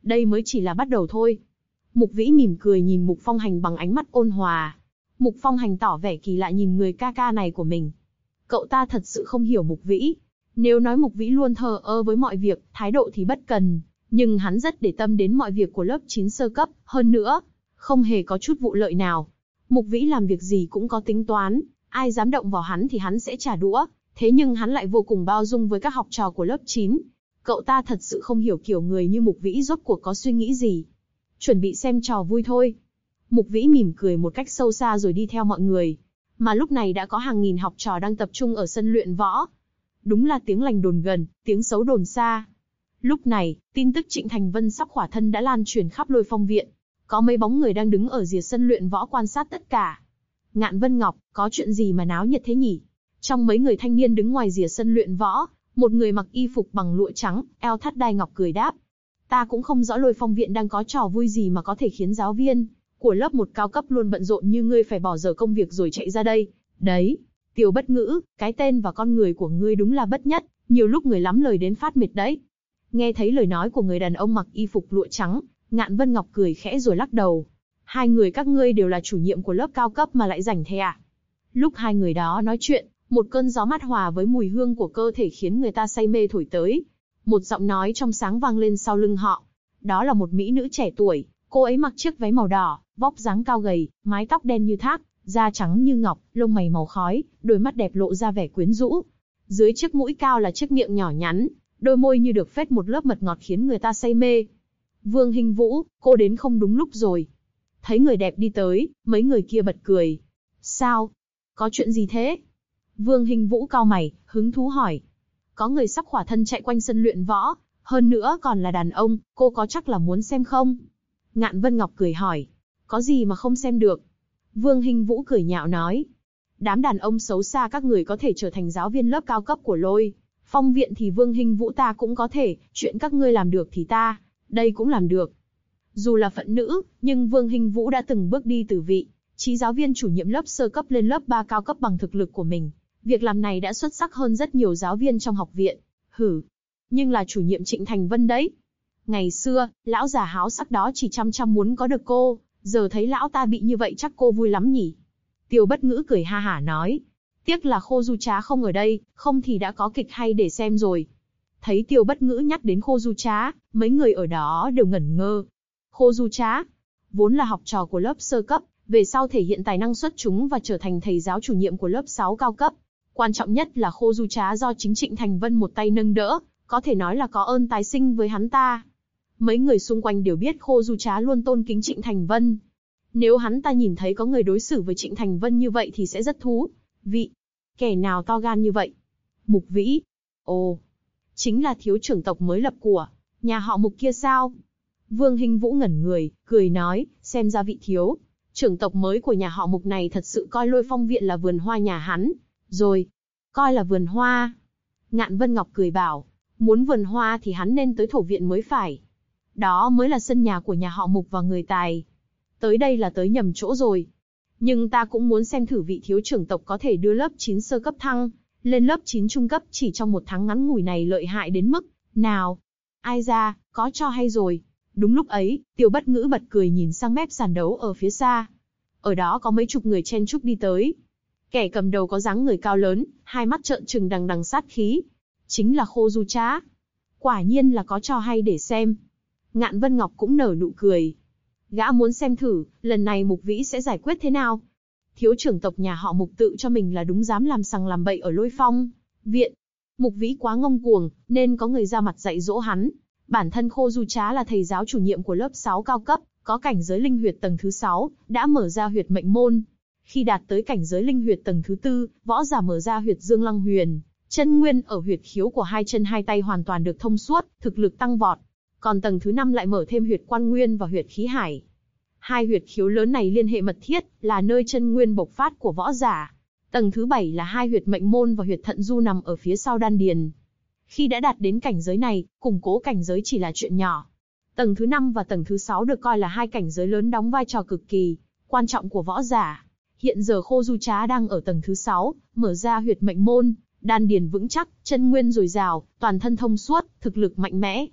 đây mới chỉ là bắt đầu thôi. Mục Vĩ mỉm cười nhìn Mục Phong Hành bằng ánh mắt ôn hòa. Mục Phong Hành tỏ vẻ kỳ lạ nhìn người ca ca này của mình. Cậu ta thật sự không hiểu Mục Vĩ. Nếu nói Mục Vĩ luôn thờ ơ với mọi việc, thái độ thì bất cần, nhưng hắn rất để tâm đến mọi việc của lớp 9 sơ cấp, hơn nữa, không hề có chút vụ lợi nào. Mục Vĩ làm việc gì cũng có tính toán, ai dám động vào hắn thì hắn sẽ trả đũa, thế nhưng hắn lại vô cùng bao dung với các học trò của lớp 9. Cậu ta thật sự không hiểu kiểu người như Mục Vĩ rốt cuộc có suy nghĩ gì. Chuẩn bị xem trò vui thôi. Mục Vĩ mỉm cười một cách sâu xa rồi đi theo mọi người. Mà lúc này đã có hàng nghìn học trò đang tập trung ở sân luyện võ. Đúng là tiếng lành đồn gần, tiếng xấu đồn xa. Lúc này, tin tức Trịnh Thành Vân sắp khỏa thân đã lan truyền khắp Lôi Phong viện. Có mấy bóng người đang đứng ở rìa sân luyện võ quan sát tất cả. Ngạn Vân Ngọc, có chuyện gì mà náo nhiệt thế nhỉ? Trong mấy người thanh niên đứng ngoài rìa sân luyện võ, một người mặc y phục bằng lụa trắng, eo thắt đai ngọc cười đáp. Ta cũng không rõ Lôi Phong viện đang có trò vui gì mà có thể khiến giáo viên của lớp 1 cao cấp luôn bận rộn như ngươi phải bỏ giờ công việc rồi chạy ra đây. Đấy, Tiêu Bất Ngữ, cái tên và con người của ngươi đúng là bất nhất, nhiều lúc người lắm lời đến phát mệt đấy. Nghe thấy lời nói của người đàn ông mặc y phục lụa trắng, Ngạn Vân Ngọc cười khẽ rồi lắc đầu. Hai người các ngươi đều là chủ nhiệm của lớp cao cấp mà lại rảnh thế à? Lúc hai người đó nói chuyện, một cơn gió mát hòa với mùi hương của cơ thể khiến người ta say mê thổi tới. Một giọng nói trong sáng vang lên sau lưng họ. Đó là một mỹ nữ trẻ tuổi, cô ấy mặc chiếc váy màu đỏ, vóc dáng cao gầy, mái tóc đen như thác, da trắng như ngọc, lông mày màu khói, đôi mắt đẹp lộ ra vẻ quyến rũ. Dưới chiếc mũi cao là chiếc miệng nhỏ nhắn, đôi môi như được phết một lớp mật ngọt khiến người ta say mê. Vương Hinh Vũ, cô đến không đúng lúc rồi. Thấy người đẹp đi tới, mấy người kia bật cười. Sao? Có chuyện gì thế? Vương Hinh Vũ cau mày, hứng thú hỏi. Có người sắp khỏa thân chạy quanh sân luyện võ, hơn nữa còn là đàn ông, cô có chắc là muốn xem không? Ngạn Vân Ngọc cười hỏi. Có gì mà không xem được? Vương Hinh Vũ cười nhạo nói. Đám đàn ông xấu xa các người có thể trở thành giáo viên lớp cao cấp của Lôi Phong viện thì Vương Hinh Vũ ta cũng có thể, chuyện các ngươi làm được thì ta, đây cũng làm được. Dù là phận nữ, nhưng Vương Hinh Vũ đã từng bước đi từ vị trí giáo viên chủ nhiệm lớp sơ cấp lên lớp 3 cao cấp bằng thực lực của mình. Việc làm này đã xuất sắc hơn rất nhiều giáo viên trong học viện. Hử, nhưng là chủ nhiệm Trịnh Thành Vân đấy. Ngày xưa, lão già háo sắc đó chỉ chăm chăm muốn có được cô, giờ thấy lão ta bị như vậy chắc cô vui lắm nhỉ? Tiêu Bất Ngữ cười ha hả nói. Tiếc là Khô Du Trá không ở đây, không thì đã có kịch hay để xem rồi. Thấy Tiêu Bất Ngữ nhắc đến Khô Du Trá, mấy người ở đó đều ngẩn ngơ. Khô Du Trá, vốn là học trò của lớp sơ cấp, về sau thể hiện tài năng xuất chúng và trở thành thầy giáo chủ nhiệm của lớp 6 cao cấp. Quan trọng nhất là Khô Du Trá do chính Trịnh Thành Vân một tay nâng đỡ, có thể nói là có ơn tái sinh với hắn ta. Mấy người xung quanh đều biết Khô Du Trá luôn tôn kính Trịnh Thành Vân. Nếu hắn ta nhìn thấy có người đối xử với Trịnh Thành Vân như vậy thì sẽ rất thú vị. Kẻ nào to gan như vậy? Mục Vĩ. Ồ, chính là thiếu trưởng tộc mới lập của nhà họ Mục kia sao? Vương Hinh Vũ ngẩn người, cười nói, xem ra vị thiếu trưởng tộc mới của nhà họ Mục này thật sự coi Lôi Phong viện là vườn hoa nhà hắn rồi. Coi là vườn hoa. Ngạn Vân Ngọc cười bảo, muốn vườn hoa thì hắn nên tới thổ viện mới phải. Đó mới là sân nhà của nhà họ Mục và người tài. Tới đây là tới nhầm chỗ rồi. Nhưng ta cũng muốn xem thử vị thiếu trưởng tộc có thể đưa lớp 9 sơ cấp thăng lên lớp 9 trung cấp chỉ trong một tháng ngắn ngủi này lợi hại đến mức nào. Ai ra, có cho hay rồi. Đúng lúc ấy, Tiêu Bất Ngữ bật cười nhìn sang mép sàn đấu ở phía xa. Ở đó có mấy chục người chen chúc đi tới. Kẻ cầm đầu có dáng người cao lớn, hai mắt trợn trừng đằng đằng sát khí. Chính là Khô Du Trá. Quả nhiên là có trò hay để xem. Ngạn Vân Ngọc cũng nở nụ cười. Gã muốn xem thử, lần này Mục Vĩ sẽ giải quyết thế nào. Thiếu trưởng tộc nhà họ Mục tự cho mình là đúng dám làm sằng làm bậy ở Lôi Phong viện. Mục Vĩ quá ngông cuồng, nên có người ra mặt dạy dỗ hắn. Bản thân Khô Du Trá là thầy giáo chủ nhiệm của lớp 6 cao cấp, có cảnh giới linh huyệt tầng thứ 6, đã mở ra huyệt mệnh môn. Khi đạt tới cảnh giới linh huyệt tầng thứ 4, võ giả mở ra huyệt Dương Lăng Huyền, chân nguyên ở huyệt khiếu của hai chân hai tay hoàn toàn được thông suốt, thực lực tăng vọt. Còn tầng thứ 5 lại mở thêm huyệt Quan Nguyên và huyệt Khí Hải. Hai huyệt khiếu lớn này liên hệ mật thiết, là nơi chân nguyên bộc phát của võ giả. Tầng thứ 7 là hai huyệt Mệnh Môn và huyệt Thận Du nằm ở phía sau đan điền. Khi đã đạt đến cảnh giới này, củng cố cảnh giới chỉ là chuyện nhỏ. Tầng thứ 5 và tầng thứ 6 được coi là hai cảnh giới lớn đóng vai trò cực kỳ quan trọng của võ giả. Hiện giờ Khô Du Trá đang ở tầng thứ 6, mở ra huyệt Mệnh Môn, đan điền vững chắc, chân nguyên dồi dào, toàn thân thông suốt, thực lực mạnh mẽ.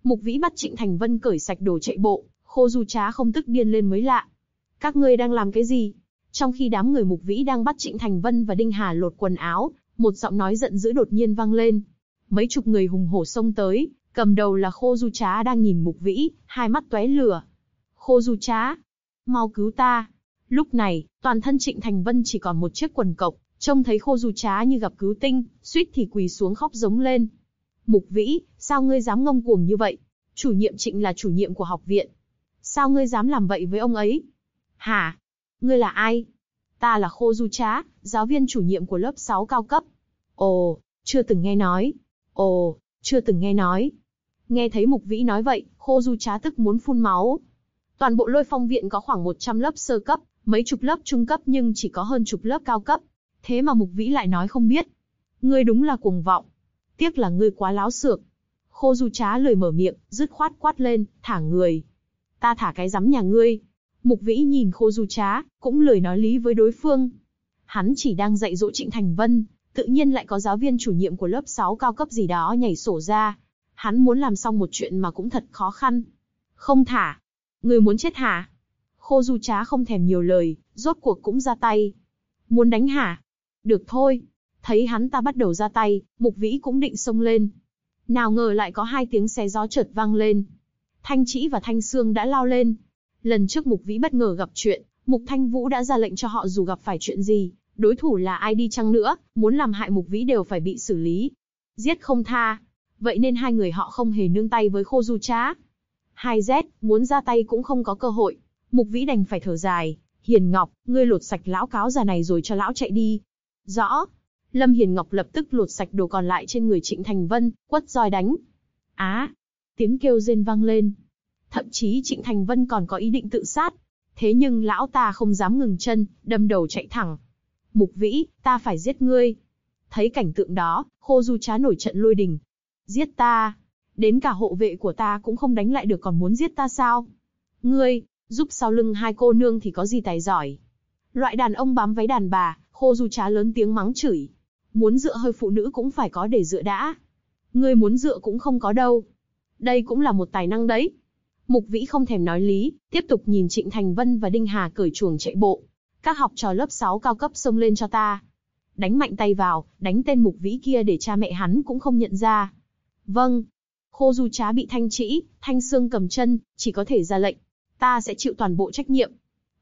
Mục Vĩ bắt Trịnh Thành Vân cởi sạch đồ chạy bộ, Khô Du Trá không tức điên lên mới lạ. Các ngươi đang làm cái gì? Trong khi đám người Mục Vĩ đang bắt Trịnh Thành Vân và Đinh Hà lột quần áo, một giọng nói giận dữ đột nhiên vang lên. Mấy chục người hùng hổ xông tới, cầm đầu là Khô Du Trá đang nhìn Mục Vĩ, hai mắt tóe lửa. Khô Du Trá, mau cứu ta! Lúc này, toàn thân Trịnh Thành Vân chỉ còn một chiếc quần cộc, trông thấy Khô Du Trá như gặp cứu tinh, suýt thì quỳ xuống khóc giống lên. Mục Vĩ, sao ngươi dám ngông cuồng như vậy? Chủ nhiệm Trịnh là chủ nhiệm của học viện. Sao ngươi dám làm vậy với ông ấy? Hả? Ngươi là ai? Ta là Khô Du Trá, giáo viên chủ nhiệm của lớp 6 cao cấp. Ồ, chưa từng nghe nói. Ồ, chưa từng nghe nói. Nghe thấy Mục Vĩ nói vậy, Khô Du Trá tức muốn phun máu. Toàn bộ Lôi Phong viện có khoảng 100 lớp sơ cấp, mấy chục lớp trung cấp nhưng chỉ có hơn chục lớp cao cấp. Thế mà Mục Vĩ lại nói không biết. Ngươi đúng là cuồng vọng. Tiếc là ngươi quá láo xược. Khô Du Trá lười mở miệng, dứt khoát quát lên, thả người. Ta thả cái rắm nhà ngươi. Mục Vĩ nhìn Khô Du Trá, cũng lười nói lý với đối phương. Hắn chỉ đang dạy dỗ Trịnh Thành Vân, tự nhiên lại có giáo viên chủ nhiệm của lớp 6 cao cấp gì đó nhảy sổ ra. Hắn muốn làm xong một chuyện mà cũng thật khó khăn. Không thả. Ngươi muốn chết hả? Khô Du Trá không thèm nhiều lời, rốt cuộc cũng ra tay. Muốn đánh hả? Được thôi. Thấy hắn ta bắt đầu ra tay, Mục Vĩ cũng định xông lên. Nào ngờ lại có hai tiếng xé gió chợt vang lên. Thanh Trĩ và Thanh Sương đã lao lên. Lần trước Mục Vĩ bất ngờ gặp chuyện, Mục Thanh Vũ đã ra lệnh cho họ dù gặp phải chuyện gì, đối thủ là ai đi chăng nữa, muốn làm hại Mục Vĩ đều phải bị xử lý. Giết không tha. Vậy nên hai người họ không hề nương tay với Khô Du Trá. Hai Z, muốn ra tay cũng không có cơ hội. Mục Vĩ đành phải thở dài. Hiền Ngọc, ngươi lột sạch lão cáo già này rồi cho lão chạy đi. Rõ. Lâm Hiền Ngọc lập tức lột sạch đồ còn lại trên người Trịnh Thành Vân, quất roi đánh. Á! Tiếng kêu rên vang lên. Thậm chí Trịnh Thành Vân còn có ý định tự sát. Thế nhưng lão ta không dám ngừng chân, đâm đầu chạy thẳng. Mục Vĩ, ta phải giết ngươi. Thấy cảnh tượng đó, Khô Du Trá nổi trận lôi đình. Giết ta? Đến cả hộ vệ của ta cũng không đánh lại được còn muốn giết ta sao? Ngươi, giúp sau lưng hai cô nương thì có gì tài giỏi? Loại đàn ông bám váy đàn bà, Khô Du Trá lớn tiếng mắng chửi. Muốn dựa hơi phụ nữ cũng phải có để dựa đã. Ngươi muốn dựa cũng không có đâu. Đây cũng là một tài năng đấy. Mục Vĩ không thèm nói lý, tiếp tục nhìn Trịnh Thành Vân và Đinh Hà cởi chuồng chạy bộ. Các học trò lớp 6 cao cấp xông lên cho ta. Đánh mạnh tay vào, đánh tên Mục Vĩ kia để cha mẹ hắn cũng không nhận ra. Vâng. Khô Du Trá bị Thanh Trĩ, Thanh Sương cầm chân, chỉ có thể ra lệnh. Ta sẽ chịu toàn bộ trách nhiệm.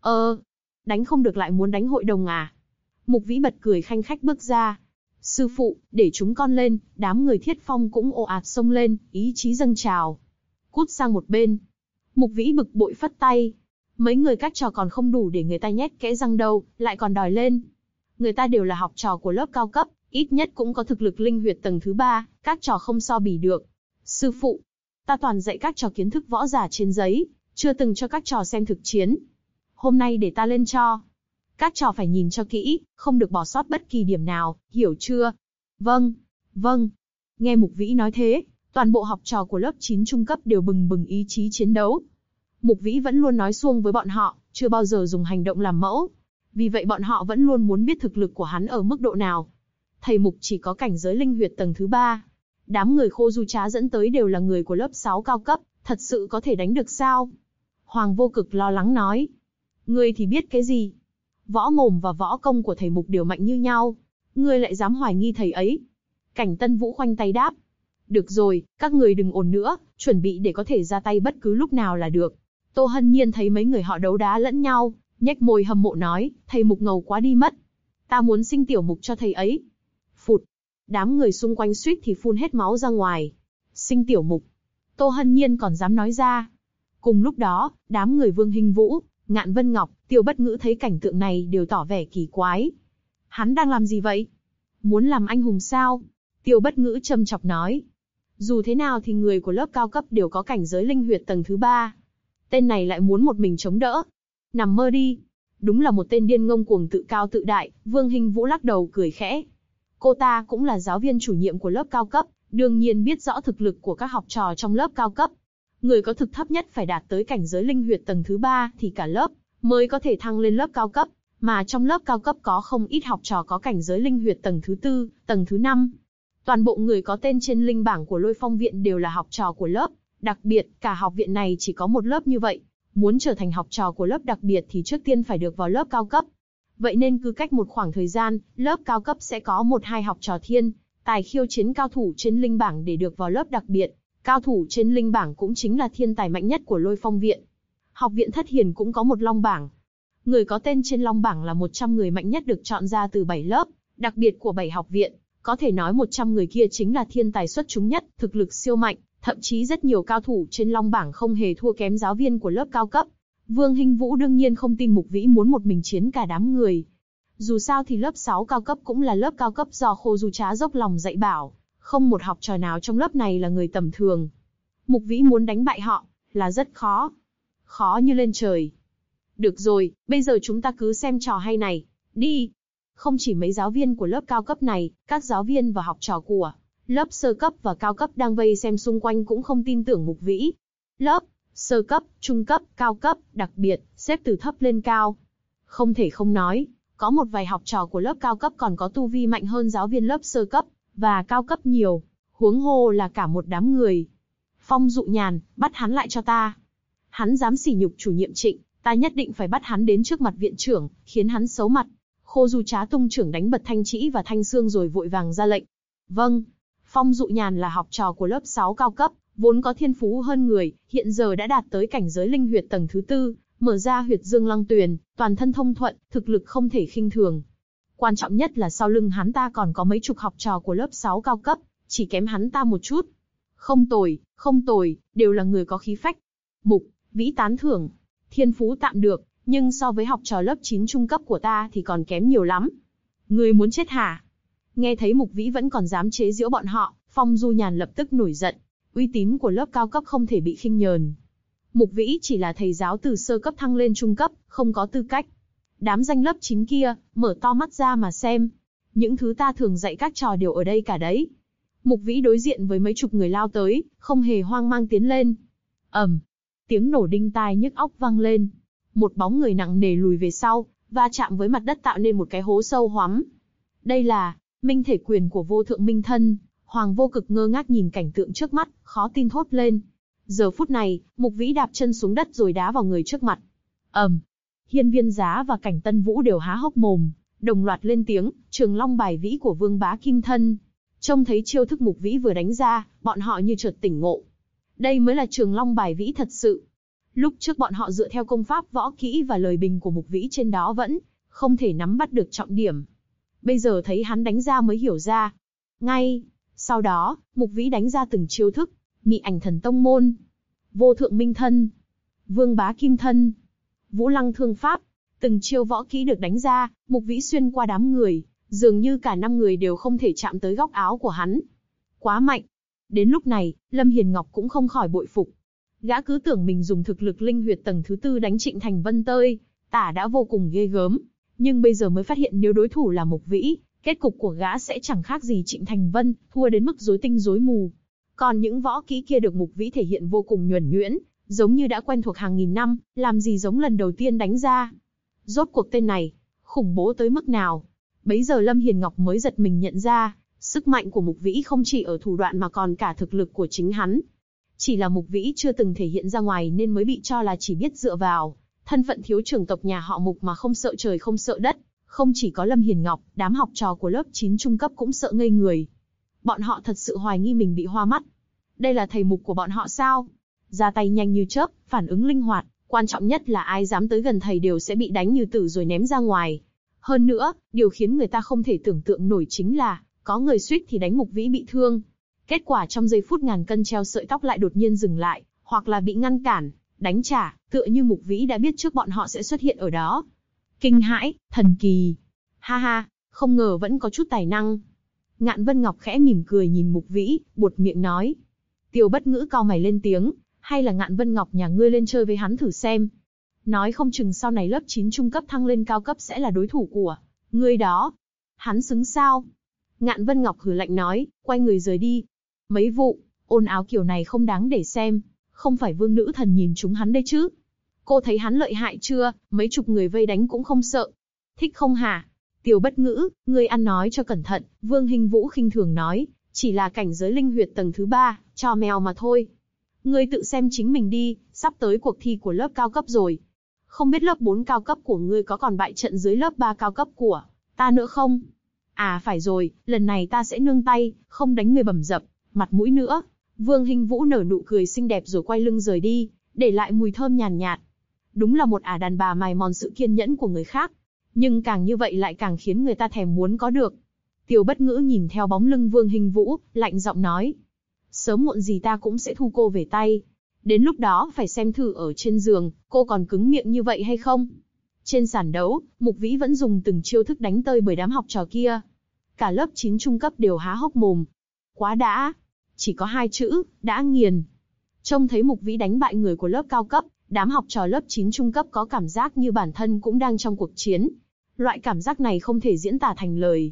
Đánh không được lại muốn đánh hội đồng à? Mục Vĩ bật cười khanh khách bước ra. Sư phụ, để chúng con lên, đám người Thiết Phong cũng ồ ạt xông lên, ý chí dâng trào. Cút sang một bên. Mục Vĩ bực bội phất tay. Mấy người các trò còn không đủ để người ta nhét kẽ răng đâu, lại còn đòi lên. Người ta đều là học trò của lớp cao cấp, ít nhất cũng có thực lực linh huyệt tầng thứ 3, các trò không so bì được. Sư phụ, ta toàn dạy các trò kiến thức võ giả trên giấy, chưa từng cho các trò xem thực chiến. Hôm nay để ta lên cho. Các trò phải nhìn cho kỹ, không được bỏ sót bất kỳ điểm nào, hiểu chưa? Vâng, vâng. Nghe Mục Vĩ nói thế, toàn bộ học trò của lớp 9 trung cấp đều bừng bừng ý chí chiến đấu. Mục Vĩ vẫn luôn nói suông với bọn họ, chưa bao giờ dùng hành động làm mẫu. Vì vậy bọn họ vẫn luôn muốn biết thực lực của hắn ở mức độ nào. Thầy Mục chỉ có cảnh giới linh huyệt tầng thứ 3. Đám người Khô Du Trá dẫn tới đều là người của lớp 6 cao cấp, thật sự có thể đánh được sao? Hoàng Vô Cực lo lắng nói. Ngươi thì biết cái gì? Võ mồm và võ công của thầy Mục đều mạnh như nhau. Ngươi lại dám hoài nghi thầy ấy? Cảnh Tân Vũ khoanh tay đáp. Được rồi, các người đừng ồn nữa, chuẩn bị để có thể ra tay bất cứ lúc nào là được. Tô Hân Nhiên thấy mấy người họ đấu đá lẫn nhau, nhếch môi hâm mộ nói, thầy Mục ngầu quá đi mất. Ta muốn sinh tiểu Mục cho thầy ấy. Phụt. Đám người xung quanh suýt thì phun hết máu ra ngoài. Sinh tiểu Mục. Tô Hân Nhiên còn dám nói ra. Cùng lúc đó, đám người Vương Hinh Vũ, Ngạn Vân Ngọc, Tiêu Bất Ngữ thấy cảnh tượng này đều tỏ vẻ kỳ quái. Hắn đang làm gì vậy? Muốn làm anh hùng sao? Tiêu Bất Ngữ châm chọc nói. Dù thế nào thì người của lớp cao cấp đều có cảnh giới linh huyệt tầng thứ 3. Tên này lại muốn một mình chống đỡ. Nằm mơ đi. Đúng là một tên điên ngông cuồng tự cao tự đại, Vương Hinh Vũ lắc đầu cười khẽ. Cô ta cũng là giáo viên chủ nhiệm của lớp cao cấp, đương nhiên biết rõ thực lực của các học trò trong lớp cao cấp. Người có thực thấp nhất phải đạt tới cảnh giới linh huyệt tầng thứ 3 thì cả lớp mới có thể thăng lên lớp cao cấp, mà trong lớp cao cấp có không ít học trò có cảnh giới linh huyệt tầng thứ 4, tầng thứ 5. Toàn bộ người có tên trên linh bảng của Lôi Phong viện đều là học trò của lớp, Đặc biệt, cả học viện này chỉ có một lớp như vậy. Muốn trở thành học trò của lớp đặc biệt thì trước tiên phải được vào lớp cao cấp. Vậy nên cứ cách một khoảng thời gian, lớp cao cấp sẽ có 1-2 học trò thiên tài khiêu chiến cao thủ trên linh bảng để được vào lớp đặc biệt. Cao thủ trên linh bảng cũng chính là thiên tài mạnh nhất của Lôi Phong viện. Học viện Thất Hiền cũng có một long bảng. Người có tên trên long bảng là 100 người mạnh nhất được chọn ra từ 7 lớp đặc biệt của 7 học viện. Có thể nói 100 người kia chính là thiên tài xuất chúng nhất, thực lực siêu mạnh, thậm chí rất nhiều cao thủ trên long bảng không hề thua kém giáo viên của lớp cao cấp. Vương Hinh Vũ đương nhiên không tin Mục Vĩ muốn một mình chiến cả đám người. Dù sao thì lớp 6 cao cấp cũng là lớp cao cấp do Khô Du Trá dốc lòng dạy bảo, không một học trò nào trong lớp này là người tầm thường. Mục Vĩ muốn đánh bại họ là rất khó, khó như lên trời. Được rồi, bây giờ chúng ta cứ xem trò hay này, đi. Không chỉ mấy giáo viên của lớp cao cấp này, các giáo viên và học trò của lớp sơ cấp và cao cấp đang vây xem xung quanh cũng không tin tưởng Mục Vĩ. Lớp sơ cấp, trung cấp, cao cấp, đặc biệt, xếp từ thấp lên cao. Không thể không nói, có một vài học trò của lớp cao cấp còn có tu vi mạnh hơn giáo viên lớp sơ cấp và cao cấp nhiều, huống hồ là cả một đám người. Phong Dụ Nhàn, bắt hắn lại cho ta. Hắn dám sỉ nhục chủ nhiệm Trịnh, ta nhất định phải bắt hắn đến trước mặt viện trưởng, khiến hắn xấu mặt. Khô Du Trá tung trưởng đánh bật Thanh Trĩ và Thanh Xương rồi vội vàng ra lệnh. Vâng. Phong Dụ Nhàn là học trò của lớp 6 cao cấp, vốn có thiên phú hơn người, hiện giờ đã đạt tới cảnh giới linh huyệt tầng thứ 4, mở ra huyệt Dương Lăng Tuyền, toàn thân thông thuận, thực lực không thể khinh thường. Quan trọng nhất là sau lưng hắn ta còn có mấy chục học trò của lớp 6 cao cấp, chỉ kém hắn ta một chút. Không tồi, đều là người có khí phách. Mục Vĩ tán thưởng, thiên phú tạm được, nhưng so với học trò lớp 9 trung cấp của ta thì còn kém nhiều lắm. Người muốn chết hả? Nghe thấy Mục Vĩ vẫn còn dám chế giễu bọn họ, Phong Du Nhàn lập tức nổi giận. Uy tín của lớp cao cấp không thể bị khinh nhờn. Mục Vĩ chỉ là thầy giáo từ sơ cấp thăng lên trung cấp, không có tư cách. Đám danh lớp 9 kia, mở to mắt ra mà xem. Những thứ ta thường dạy các trò đều ở đây cả đấy. Mục Vĩ đối diện với mấy chục người lao tới, không hề hoang mang tiến lên. Tiếng nổ đinh tai nhức óc vang lên. Một bóng người nặng nề lùi về sau, va chạm với mặt đất tạo nên một cái hố sâu hoắm. Đây là minh thể quyền của Vô Thượng Minh Thân. Hoàng Vô Cực ngơ ngác nhìn cảnh tượng trước mắt, khó tin thốt lên. Giờ phút này, Mục Vĩ đạp chân xuống đất rồi đá vào người trước mặt. Hiên Viên Giá và Cảnh Tân Vũ đều há hốc mồm, đồng loạt lên tiếng, Trường Long bài vĩ của Vương Bá Kim Thân. Trông thấy chiêu thức Mục Vĩ vừa đánh ra, bọn họ như chợt tỉnh ngộ. Đây mới là Trường Long bài vĩ thật sự. Lúc trước bọn họ dựa theo công pháp võ kỹ và lời bình của Mục Vĩ trên đó vẫn không thể nắm bắt được trọng điểm. Bây giờ thấy hắn đánh ra mới hiểu ra. Ngay sau đó, Mục Vĩ đánh ra từng chiêu thức, Mị Ảnh Thần Tông Môn, Vô Thượng Minh Thân, Vương Bá Kim Thân, Vũ Lăng Thương Pháp. Từng chiêu võ kỹ được đánh ra, Mục Vĩ xuyên qua đám người, dường như cả 5 người đều không thể chạm tới góc áo của hắn. Quá mạnh. Đến lúc này, Lâm Hiền Ngọc cũng không khỏi bội phục. Gã cứ tưởng mình dùng thực lực linh huyệt tầng thứ 4 đánh Trịnh Thành Vân tơi, tả đã vô cùng ghê gớm. Nhưng bây giờ mới phát hiện nếu đối thủ là Mục Vĩ, kết cục của gã sẽ chẳng khác gì Trịnh Thành Vân, thua đến mức rối tinh rối mù. Còn những võ kỹ kia được Mục Vĩ thể hiện vô cùng nhuần nhuyễn, giống như đã quen thuộc hàng nghìn năm, làm gì giống lần đầu tiên đánh ra. Rốt cuộc tên này, khủng bố tới mức nào? Bấy giờ Lâm Hiền Ngọc mới giật mình nhận ra, sức mạnh của Mục Vĩ không chỉ ở thủ đoạn mà còn cả thực lực của chính hắn. Chỉ là Mục Vĩ chưa từng thể hiện ra ngoài nên mới bị cho là chỉ biết dựa vào thân phận thiếu trưởng tộc nhà họ Mục mà không sợ trời không sợ đất. Không chỉ có Lâm Hiền Ngọc, đám học trò của lớp 9 trung cấp cũng sợ ngây người. Bọn họ thật sự hoài nghi mình bị hoa mắt. Đây là thầy Mục của bọn họ sao? Ra tay nhanh như chớp, phản ứng linh hoạt, quan trọng nhất là ai dám tới gần thầy đều sẽ bị đánh như tử rồi ném ra ngoài. Hơn nữa, điều khiến người ta không thể tưởng tượng nổi chính là, có người suýt thì đánh Mục Vĩ bị thương. Kết quả trong giây phút ngàn cân treo sợi tóc lại đột nhiên dừng lại, hoặc là bị ngăn cản, đánh trả, tựa như Mục Vĩ đã biết trước bọn họ sẽ xuất hiện ở đó. Kinh hãi, thần kỳ. Ha ha, không ngờ vẫn có chút tài năng. Ngạn Vân Ngọc khẽ mỉm cười nhìn Mục Vĩ, buột miệng nói. Tiêu Bất Ngữ cau mày lên tiếng, hay là Ngạn Vân Ngọc nhà ngươi lên chơi với hắn thử xem. Nói không chừng sau này lớp 9 trung cấp thăng lên cao cấp sẽ là đối thủ của ngươi đó. Hắn xứng sao? Ngạn Vân Ngọc hừ lạnh nói, quay người rời đi. Mấy vụ ồn ào kiểu này không đáng để xem, không phải Vương Nữ Thần nhìn chúng hắn đây chứ? Cô thấy hắn lợi hại chưa? Mấy chục người vây đánh cũng không sợ. Thích không hả? Tiêu Bất Ngữ, ngươi ăn nói cho cẩn thận. Vương Hinh Vũ khinh thường nói, chỉ là cảnh giới linh huyệt tầng thứ 3, cho mèo mà thôi. Ngươi tự xem chính mình đi, sắp tới cuộc thi của lớp cao cấp rồi. Không biết lớp 4 cao cấp của ngươi có còn bại trận dưới lớp 3 cao cấp của ta nữa không? À phải rồi, lần này ta sẽ nương tay, không đánh ngươi bầm dập, mặt mũi nữa. Vương Hinh Vũ nở nụ cười xinh đẹp rồi quay lưng rời đi, để lại mùi thơm nhàn nhạt. Đúng là một ả đàn bà mài mòn sự kiên nhẫn của người khác, nhưng càng như vậy lại càng khiến người ta thèm muốn có được. Tiêu Bất Ngữ nhìn theo bóng lưng Vương Hinh Vũ, lạnh giọng nói: sớm muộn gì ta cũng sẽ thu cô về tay. Đến lúc đó phải xem thử ở trên giường, cô còn cứng miệng như vậy hay không. Trên sàn đấu, Mục Vĩ vẫn dùng từng chiêu thức đánh tơi bởi đám học trò kia. Cả lớp 9 trung cấp đều há hốc mồm. Quá đã. Chỉ có 2 chữ, đã nghiền. Trông thấy Mục Vĩ đánh bại người của lớp cao cấp, đám học trò lớp 9 trung cấp có cảm giác như bản thân cũng đang trong cuộc chiến. Loại cảm giác này không thể diễn tả thành lời.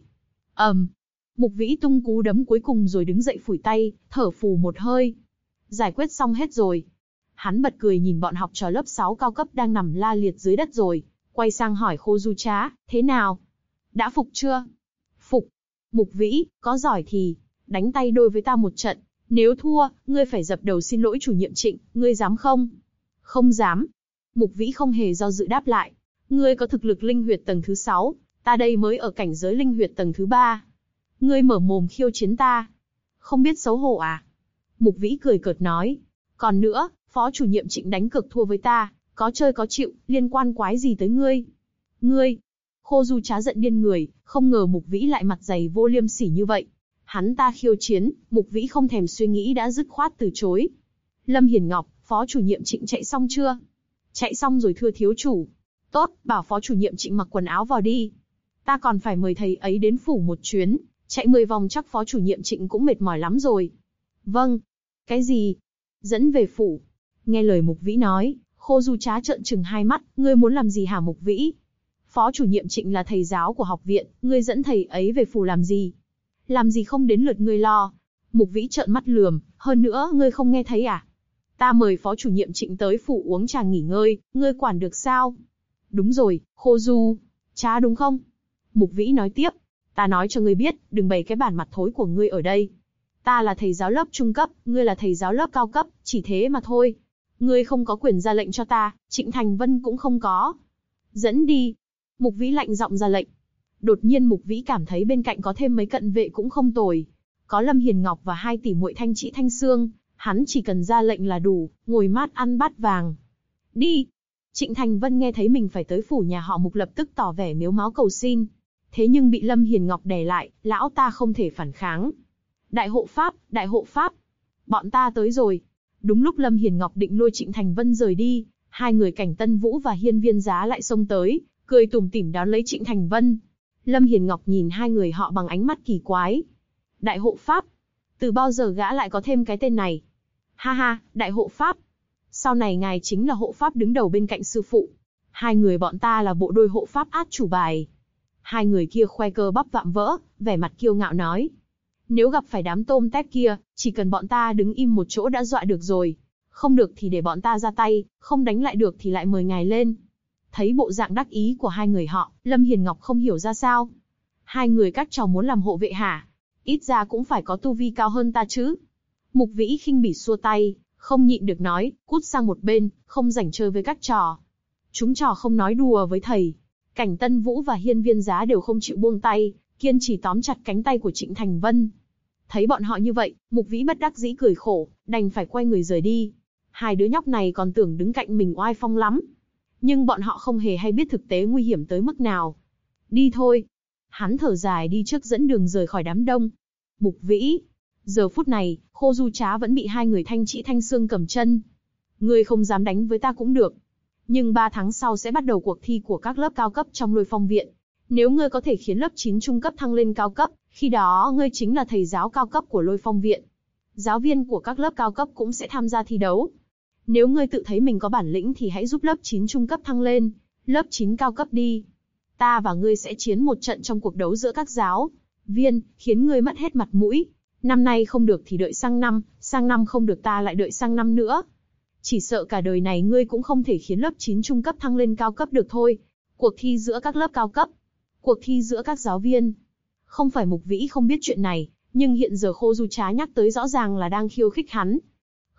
Mục Vĩ tung cú đấm cuối cùng rồi đứng dậy phủi tay, thở phù một hơi. Giải quyết xong hết rồi. Hắn bật cười nhìn bọn học trò lớp 6 cao cấp đang nằm la liệt dưới đất rồi, quay sang hỏi Khô Du Trá, thế nào? Đã phục chưa? Phục. Mục Vĩ, có giỏi thì đánh tay đôi với ta một trận, nếu thua, ngươi phải dập đầu xin lỗi chủ nhiệm Trịnh, ngươi dám không? Không dám. Mục Vĩ không hề do dự đáp lại, ngươi có thực lực linh huyệt tầng thứ 6, ta đây mới ở cảnh giới linh huyệt tầng thứ 3. Ngươi mở mồm khiêu chiến ta, không biết xấu hổ à? Mục Vĩ cười cợt nói, còn nữa, phó chủ nhiệm Trịnh đánh cược thua với ta, có chơi có chịu, liên quan quái gì tới ngươi? Ngươi! Khô Du Trá giận điên người, không ngờ Mục Vĩ lại mặt dày vô liêm sỉ như vậy. Hắn ta khiêu chiến, Mục Vĩ không thèm suy nghĩ đã dứt khoát từ chối. Lâm Hiền Ngọc, phó chủ nhiệm Trịnh chạy xong chưa? Chạy xong rồi thưa thiếu chủ. Tốt, bảo phó chủ nhiệm Trịnh mặc quần áo vào đi. Ta còn phải mời thầy ấy đến phủ một chuyến, chạy 10 vòng chắc phó chủ nhiệm Trịnh cũng mệt mỏi lắm rồi. Vâng. Cái gì? Dẫn về phủ. Nghe lời Mục Vĩ nói, Khô Du Trá trợn trừng hai mắt, ngươi muốn làm gì hả Mục Vĩ? Phó chủ nhiệm Trịnh là thầy giáo của học viện, ngươi dẫn thầy ấy về phủ làm gì? Làm gì không đến lượt ngươi lo? Mục Vĩ trợn mắt lườm, hơn nữa ngươi không nghe thấy à? Ta mời phó chủ nhiệm Trịnh tới phủ uống trà nghỉ ngơi, ngươi quản được sao? Đúng rồi, Khô Du Trá đúng không? Mục Vĩ nói tiếp, ta nói cho ngươi biết, đừng bày cái bản mặt thối của ngươi ở đây. Ta là thầy giáo lớp trung cấp, ngươi là thầy giáo lớp cao cấp, chỉ thế mà thôi. Ngươi không có quyền ra lệnh cho ta, Trịnh Thành Vân cũng không có. Dẫn đi. Mục Vĩ lạnh giọng ra lệnh. Đột nhiên Mục Vĩ cảm thấy bên cạnh có thêm mấy cận vệ cũng không tồi. Có Lâm Hiền Ngọc và 2 tỷ muội Thanh Trĩ Thanh Sương, hắn chỉ cần ra lệnh là đủ, ngồi mát ăn bát vàng. Đi. Trịnh Thành Vân nghe thấy mình phải tới phủ nhà họ Mục lập tức tỏ vẻ mếu máo cầu xin. Thế nhưng bị Lâm Hiền Ngọc đè lại, lão ta không thể phản kháng. Đại hộ pháp, bọn ta tới rồi. Đúng lúc Lâm Hiền Ngọc định lôi Trịnh Thành Vân rời đi, 2 người Cảnh Tân Vũ và Hiên Viên Giá lại xông tới, cười tủm tỉm đón lấy Trịnh Thành Vân. Lâm Hiền Ngọc nhìn 2 người họ bằng ánh mắt kỳ quái. Đại hộ pháp? Từ bao giờ gã lại có thêm cái tên này? Ha ha, đại hộ pháp. Sau này ngài chính là hộ pháp đứng đầu bên cạnh sư phụ. 2 người bọn ta là bộ đôi hộ pháp át chủ bài. 2 người kia khoe cơ bắp vạm vỡ, vẻ mặt kiêu ngạo nói. Nếu gặp phải đám tôm tép kia, chỉ cần bọn ta đứng im một chỗ đã dọa được rồi. Không được thì để bọn ta ra tay, không đánh lại được thì lại mời ngài lên. Thấy bộ dạng đắc ý của 2 người họ, Lâm Hiền Ngọc không hiểu ra sao. 2 người các trò muốn làm hộ vệ hả? Ít ra cũng phải có tu vi cao hơn ta chứ. Mục Vĩ khinh bỉ xua tay, không nhịn được nói, cút sang một bên, không rảnh chơi với các trò. Chúng trò không nói đùa với thầy. Cảnh Tân Vũ và Hiên Viên Giá đều không chịu buông tay, kiên trì tóm chặt cánh tay của Trịnh Thành Vân. Thấy bọn họ như vậy, Mục Vĩ bất đắc dĩ cười khổ, đành phải quay người rời đi. 2 đứa nhóc này còn tưởng đứng cạnh mình oai phong lắm. Nhưng bọn họ không hề hay biết thực tế nguy hiểm tới mức nào. Đi thôi. Hắn thở dài đi trước dẫn đường rời khỏi đám đông. Mục Vĩ. Giờ phút này, Khô Du Trá vẫn bị 2 người Thanh Trĩ Thanh Sương cầm chân. Ngươi không dám đánh với ta cũng được. Nhưng 3 tháng sau sẽ bắt đầu cuộc thi của các lớp cao cấp trong Lôi Phong Viện. Nếu ngươi có thể khiến lớp 9 trung cấp thăng lên cao cấp, khi đó ngươi chính là thầy giáo cao cấp của Lôi Phong Viện. Giáo viên của các lớp cao cấp cũng sẽ tham gia thi đấu. Nếu ngươi tự thấy mình có bản lĩnh thì hãy giúp lớp 9 trung cấp thăng lên, lớp 9 cao cấp đi. Ta và ngươi sẽ chiến một trận trong cuộc đấu giữa các giáo viên, khiến ngươi mất hết mặt mũi. Năm nay không được thì đợi sang năm không được ta lại đợi sang năm nữa. Chỉ sợ cả đời này ngươi cũng không thể khiến lớp 9 trung cấp thăng lên cao cấp được thôi. Cuộc thi giữa các lớp cao cấp. Cuộc thi giữa các giáo viên. Không phải Mục Vĩ không biết chuyện này, nhưng hiện giờ Khô Du Trá nhắc tới rõ ràng là đang khiêu khích hắn.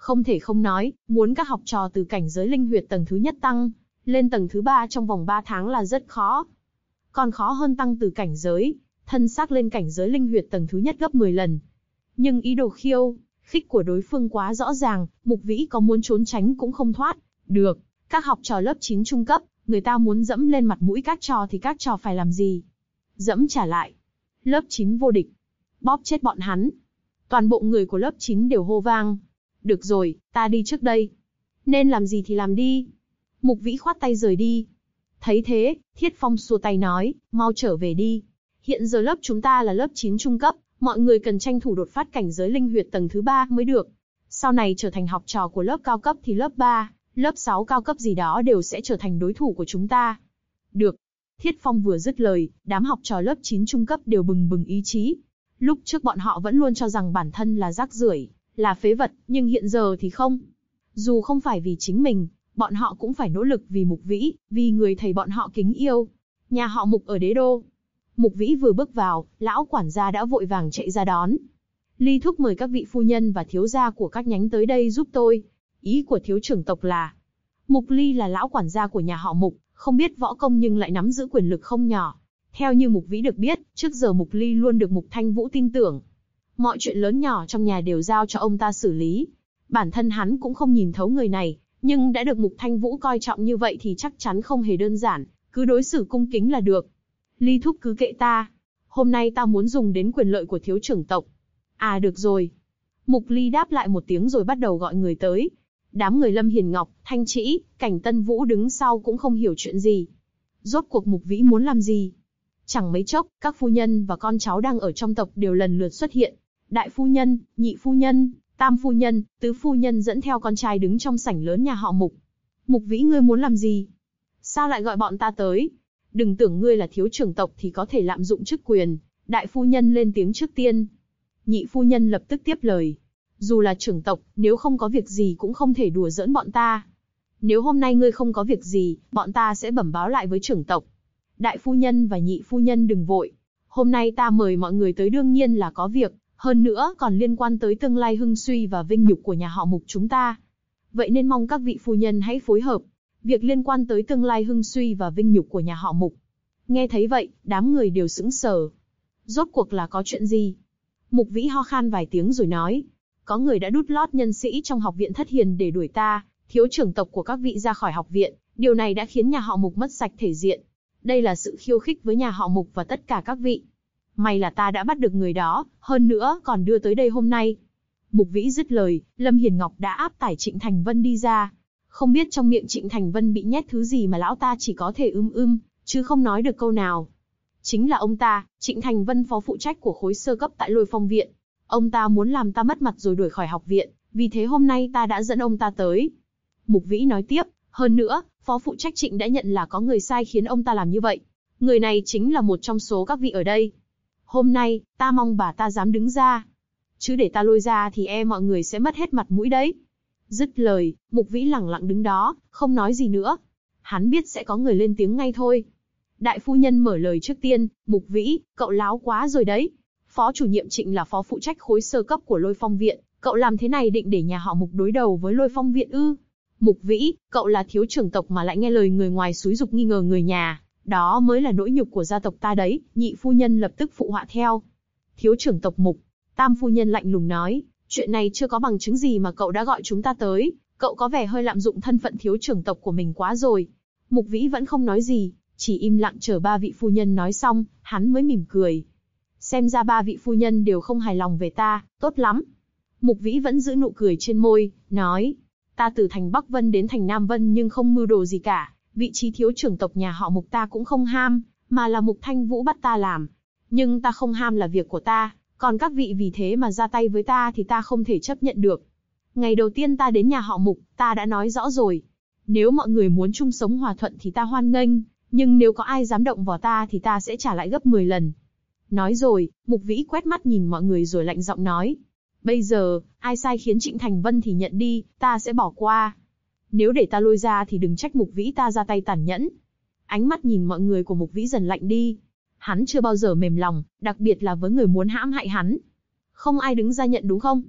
Không thể không nói, muốn các học trò từ cảnh giới linh huyệt tầng thứ nhất tăng lên tầng thứ 3 trong vòng 3 tháng là rất khó. Còn khó hơn tăng từ cảnh giới thân xác lên cảnh giới linh huyệt tầng thứ nhất gấp 10 lần. Nhưng ý đồ khiêu khích của đối phương quá rõ ràng, Mục Vĩ có muốn trốn tránh cũng không thoát được. Các học trò lớp 9 trung cấp, người ta muốn dẫm lên mặt mũi các trò thì các trò phải làm gì? Dẫm trả lại. Lớp 9 vô địch. Bóp chết bọn hắn. Toàn bộ người của lớp 9 đều hô vang. Được rồi, ta đi trước đây. Nên làm gì thì làm đi. Mục Vĩ khoát tay rời đi. Thấy thế, Thiết Phong xua tay nói, mau trở về đi. Hiện giờ lớp chúng ta là lớp 9 trung cấp, mọi người cần tranh thủ đột phát cảnh giới linh huyệt tầng thứ 3 mới được. Sau này trở thành học trò của lớp cao cấp thì lớp 3, lớp 6 cao cấp gì đó đều sẽ trở thành đối thủ của chúng ta. Được. Thiết Phong vừa dứt lời, đám học trò lớp 9 trung cấp đều bừng bừng ý chí. Lúc trước bọn họ vẫn luôn cho rằng bản thân là rác rưởi, là phế vật, nhưng hiện giờ thì không. Dù không phải vì chính mình, bọn họ cũng phải nỗ lực vì Mục Vĩ, vì người thầy bọn họ kính yêu. Nhà họ Mục ở Đế Đô. Mục Vĩ vừa bước vào, lão quản gia đã vội vàng chạy ra đón. Ly thúc mời các vị phu nhân và thiếu gia của các nhánh tới đây giúp tôi. Ý của thiếu trưởng tộc là, Mục Ly là lão quản gia của nhà họ Mục, không biết võ công nhưng lại nắm giữ quyền lực không nhỏ. Theo như Mục Vĩ được biết, trước giờ Mục Ly luôn được Mục Thanh Vũ tin tưởng. Mọi chuyện lớn nhỏ trong nhà đều giao cho ông ta xử lý. Bản thân hắn cũng không nhìn thấu người này, nhưng đã được Mục Thanh Vũ coi trọng như vậy thì chắc chắn không hề đơn giản, cứ đối xử cung kính là được. Ly thúc cứ kệ ta. Hôm nay ta muốn dùng đến quyền lợi của thiếu trưởng tộc. À được rồi. Mục Ly đáp lại một tiếng rồi bắt đầu gọi người tới. Đám người Lâm Hiền Ngọc, Thanh Trĩ, Cảnh Tân Vũ đứng sau cũng không hiểu chuyện gì. Rốt cuộc Mục Vĩ muốn làm gì? Chẳng mấy chốc, các phu nhân và con cháu đang ở trong tộc đều lần lượt xuất hiện. Đại phu nhân, nhị phu nhân, tam phu nhân, tứ phu nhân dẫn theo con trai đứng trong sảnh lớn nhà họ Mục. Mục Vĩ ngươi muốn làm gì? Sao lại gọi bọn ta tới? Đừng tưởng ngươi là thiếu trưởng tộc thì có thể lạm dụng chức quyền. Đại phu nhân lên tiếng trước tiên. Nhị phu nhân lập tức tiếp lời. Dù là trưởng tộc, nếu không có việc gì cũng không thể đùa giỡn bọn ta. Nếu hôm nay ngươi không có việc gì, bọn ta sẽ bẩm báo lại với trưởng tộc. Đại phu nhân và nhị phu nhân đừng vội. Hôm nay ta mời mọi người tới đương nhiên là có việc, hơn nữa còn liên quan tới tương lai hưng suy và vinh nhục của nhà họ Mục chúng ta. Vậy nên mong các vị phu nhân hãy phối hợp. Việc liên quan tới tương lai hưng suy và vinh nhục của nhà họ Mục. Nghe thấy vậy, đám người đều sững sờ. Rốt cuộc là có chuyện gì? Mục Vĩ ho khan vài tiếng rồi nói. Có người đã đút lót nhân sĩ trong học viện Thất Hiền để đuổi ta, thiếu trưởng tộc của các vị ra khỏi học viện. Điều này đã khiến nhà họ Mục mất sạch thể diện. Đây là sự khiêu khích với nhà họ Mục và tất cả các vị. May là ta đã bắt được người đó, hơn nữa còn đưa tới đây hôm nay. Mục Vĩ dứt lời, Lâm Hiền Ngọc đã áp tải Trịnh Thành Vân đi ra. Không biết trong miệng Trịnh Thành Vân bị nhét thứ gì mà lão ta chỉ có thể chứ không nói được câu nào. Chính là ông ta, Trịnh Thành Vân phó phụ trách của khối sơ cấp tại Lôi Phong Viện. Ông ta muốn làm ta mất mặt rồi đuổi khỏi học viện, vì thế hôm nay ta đã dẫn ông ta tới. Mục Vĩ nói tiếp, hơn nữa, phó phụ trách Trịnh đã nhận là có người sai khiến ông ta làm như vậy. Người này chính là một trong số các vị ở đây. Hôm nay, ta mong bà ta dám đứng ra. Chứ để ta lôi ra thì mọi người sẽ mất hết mặt mũi đấy. Dứt lời, Mục Vĩ lẳng lặng đứng đó, không nói gì nữa. Hắn biết sẽ có người lên tiếng ngay thôi. Đại phu nhân mở lời trước tiên, Mục Vĩ, cậu láo quá rồi đấy. Phó chủ nhiệm Trịnh là phó phụ trách khối sơ cấp của Lôi Phong Viện, cậu làm thế này định để nhà họ Mục đối đầu với Lôi Phong Viện ư? Mục Vĩ, cậu là thiếu trưởng tộc mà lại nghe lời người ngoài xúi giục nghi ngờ người nhà, đó mới là nỗi nhục của gia tộc ta đấy. Nhị phu nhân lập tức phụ họa theo. Thiếu trưởng tộc Mục. Tam phu nhân lạnh lùng nói, chuyện này chưa có bằng chứng gì mà cậu đã gọi chúng ta tới, cậu có vẻ hơi lạm dụng thân phận thiếu trưởng tộc của mình quá rồi. Mục Vĩ vẫn không nói gì, chỉ im lặng chờ ba vị phu nhân nói xong, hắn mới mỉm cười. Xem ra ba vị phu nhân đều không hài lòng về ta, tốt lắm. Mục Vĩ vẫn giữ nụ cười trên môi, nói, ta từ thành Bắc Vân đến thành Nam Vân nhưng không mưu đồ gì cả, vị trí thiếu trưởng tộc nhà họ Mục ta cũng không ham, mà là Mục Thanh Vũ bắt ta làm. Nhưng ta không ham là việc của ta, còn các vị vì thế mà ra tay với ta thì ta không thể chấp nhận được. Ngày đầu tiên ta đến nhà họ Mục, ta đã nói rõ rồi. Nếu mọi người muốn chung sống hòa thuận thì ta hoan nghênh, nhưng nếu có ai dám động vào ta thì ta sẽ trả lại gấp 10 lần. Nói rồi, Mục Vĩ quét mắt nhìn mọi người rồi lạnh giọng nói. Bây giờ, ai sai khiến Trịnh Thành Vân thì nhận đi, ta sẽ bỏ qua. Nếu để ta lôi ra thì đừng trách Mục Vĩ ta ra tay tàn nhẫn. Ánh mắt nhìn mọi người của Mục Vĩ dần lạnh đi. Hắn chưa bao giờ mềm lòng, đặc biệt là với người muốn hãm hại hắn. Không ai đứng ra nhận đúng không?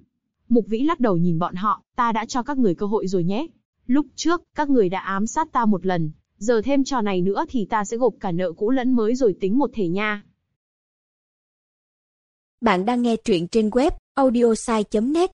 Mục Vĩ lắc đầu nhìn bọn họ, ta đã cho các người cơ hội rồi nhé. Lúc trước, các người đã ám sát ta một lần, giờ thêm trò này nữa thì ta sẽ gộp cả nợ cũ lẫn mới rồi tính một thể nha. Bạn đang nghe truyện trên web audiosai.net.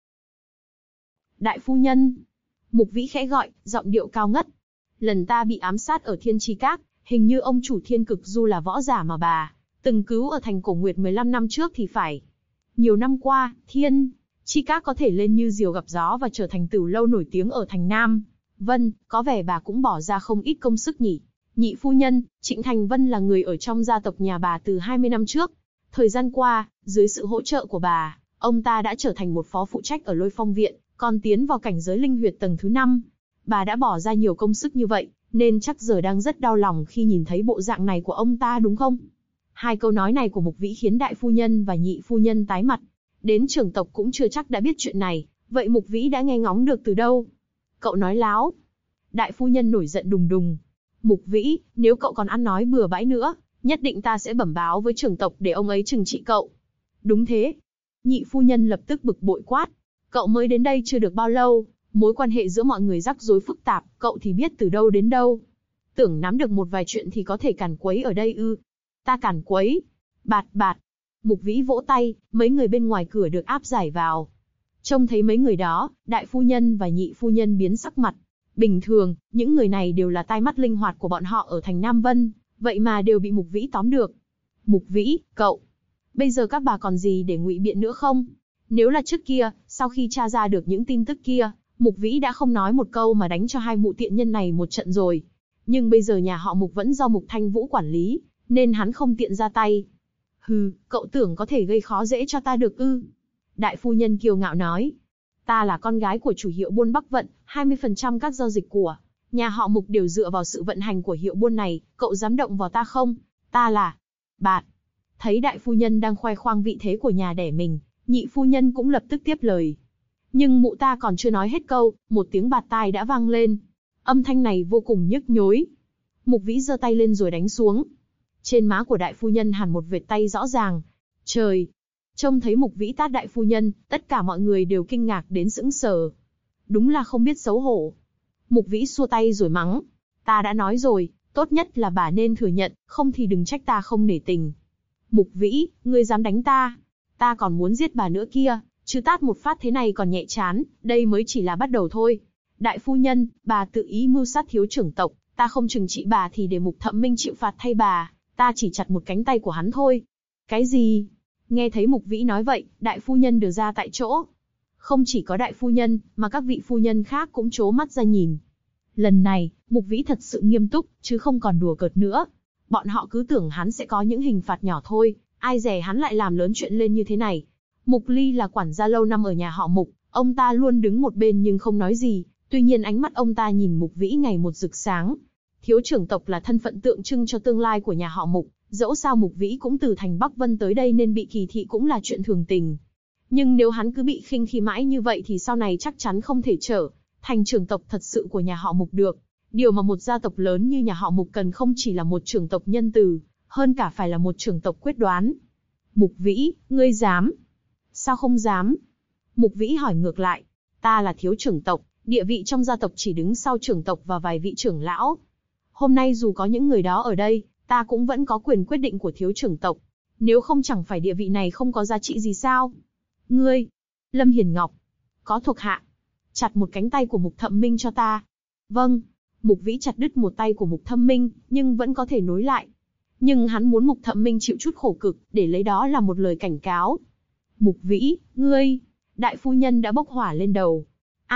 Đại phu nhân. Mục Vĩ khẽ gọi, giọng điệu cao ngất. Lần ta bị ám sát ở Thiên Chi Các, hình như ông chủ Thiên Cực Du là võ giả mà bà từng cứu ở thành Cổ Nguyệt 15 năm trước thì phải. Nhiều năm qua, Thiên Chi Các có thể lên như diều gặp gió và trở thành tửu lâu nổi tiếng ở thành Nam Vân, có vẻ bà cũng bỏ ra không ít công sức nhỉ. Nhị phu nhân, Trịnh Thành Vân là người ở trong gia tộc nhà bà từ 20 năm trước. Thời gian qua, dưới sự hỗ trợ của bà, ông ta đã trở thành một phó phụ trách ở Lôi Phong Viện, còn tiến vào cảnh giới linh huyệt tầng thứ 5. Bà đã bỏ ra nhiều công sức như vậy, nên chắc giờ đang rất đau lòng khi nhìn thấy bộ dạng này của ông ta đúng không? Hai câu nói này của Mục Vĩ khiến đại phu nhân và nhị phu nhân tái mặt. Đến trưởng tộc cũng chưa chắc đã biết chuyện này, vậy Mục Vĩ đã nghe ngóng được từ đâu? Cậu nói láo. Đại phu nhân nổi giận đùng đùng. Mục Vĩ, nếu cậu còn ăn nói bừa bãi nữa, nhất định ta sẽ bẩm báo với trưởng tộc để ông ấy trừng trị cậu. Đúng thế. Nhị phu nhân lập tức bực bội quát. Cậu mới đến đây chưa được bao lâu, mối quan hệ giữa mọi người rắc rối phức tạp, cậu thì biết từ đâu đến đâu. Tưởng nắm được một vài chuyện thì có thể càn quấy ở đây ư? Ta càn quấy? Bạt bạt. Mục Vĩ vỗ tay, mấy người bên ngoài cửa được áp giải vào. Trông thấy mấy người đó, đại phu nhân và nhị phu nhân biến sắc mặt. Bình thường, những người này đều là tai mắt linh hoạt của bọn họ ở thành Nam Vân, vậy mà đều bị Mục Vĩ tóm được. Mục Vĩ, cậu, bây giờ các bà còn gì để ngụy biện nữa không? Nếu là trước kia, sau khi tra ra được những tin tức kia, Mục Vĩ đã không nói một câu mà đánh cho hai mụ tiện nhân này một trận rồi. Nhưng bây giờ nhà họ Mục vẫn do Mục Thanh Vũ quản lý, nên hắn không tiện ra tay. Hừ, cậu tưởng có thể gây khó dễ cho ta được ư? Đại phu nhân kiêu ngạo nói. Ta là con gái của chủ hiệu buôn Bắc Vận, 20% các giao dịch của nhà họ Mục đều dựa vào sự vận hành của hiệu buôn này, cậu dám động vào ta không? Ta là... Bạt. Thấy đại phu nhân đang khoe khoang vị thế của nhà đẻ mình, nhị phu nhân cũng lập tức tiếp lời. Nhưng mụ ta còn chưa nói hết câu, một tiếng bạt tai đã vang lên. Âm thanh này vô cùng nhức nhối. Mục Vĩ giơ tay lên rồi đánh xuống. Trên má của đại phu nhân hằn một vệt tay rõ ràng. Trời! Trông thấy Mục Vĩ tát đại phu nhân, tất cả mọi người đều kinh ngạc đến sững sờ. Đúng là không biết xấu hổ. Mục Vĩ xua tay rồi mắng. Ta đã nói rồi, tốt nhất là bà nên thừa nhận, không thì đừng trách ta không nể tình. Mục Vĩ, ngươi dám đánh ta? Ta còn muốn giết bà nữa kia, chứ tát một phát thế này còn nhẹ chán, đây mới chỉ là bắt đầu thôi. Đại phu nhân, bà tự ý mưu sát thiếu trưởng tộc, ta không trừng trị bà thì để Mục Thậm Minh chịu phạt thay bà, ta chỉ chặt một cánh tay của hắn thôi. Cái gì? Nghe thấy Mục Vĩ nói vậy, đại phu nhân đưa ra tại chỗ. Không chỉ có đại phu nhân, mà các vị phu nhân khác cũng trố mắt ra nhìn. Lần này, Mục Vĩ thật sự nghiêm túc, chứ không còn đùa cợt nữa. Bọn họ cứ tưởng hắn sẽ có những hình phạt nhỏ thôi, ai dè hắn lại làm lớn chuyện lên như thế này. Mục Ly là quản gia lâu năm ở nhà họ Mục, ông ta luôn đứng một bên nhưng không nói gì, tuy nhiên ánh mắt ông ta nhìn Mục Vĩ ngày một rực sáng. Thiếu trưởng tộc là thân phận tượng trưng cho tương lai của nhà họ Mục, dẫu sao Mục Vĩ cũng từ thành Bắc Vân tới đây nên bị kỳ thị cũng là chuyện thường tình. Nhưng nếu hắn cứ bị khinh khi mãi như vậy thì sau này chắc chắn không thể trở thành trưởng tộc thật sự của nhà họ Mục được. Điều mà một gia tộc lớn như nhà họ Mục cần không chỉ là một trưởng tộc nhân từ, hơn cả phải là một trưởng tộc quyết đoán. Mục Vĩ, ngươi dám? Sao không dám? Mục Vĩ hỏi ngược lại. Ta là thiếu trưởng tộc, địa vị trong gia tộc chỉ đứng sau trưởng tộc và vài vị trưởng lão. Hôm nay dù có những người đó ở đây, ta cũng vẫn có quyền quyết định của thiếu trưởng tộc. Nếu không chẳng phải địa vị này không có giá trị gì sao? Ngươi, Lâm Hiền Ngọc, có thuộc hạ. Chặt một cánh tay của Mục Thậm Minh cho ta. Vâng. Mục Vĩ chặt đứt một tay của Mục Thậm Minh, nhưng vẫn có thể nối lại. Nhưng hắn muốn Mục Thậm Minh chịu chút khổ cực, để lấy đó là một lời cảnh cáo. Mục Vĩ, ngươi! Đại phu nhân đã bốc hỏa lên đầu.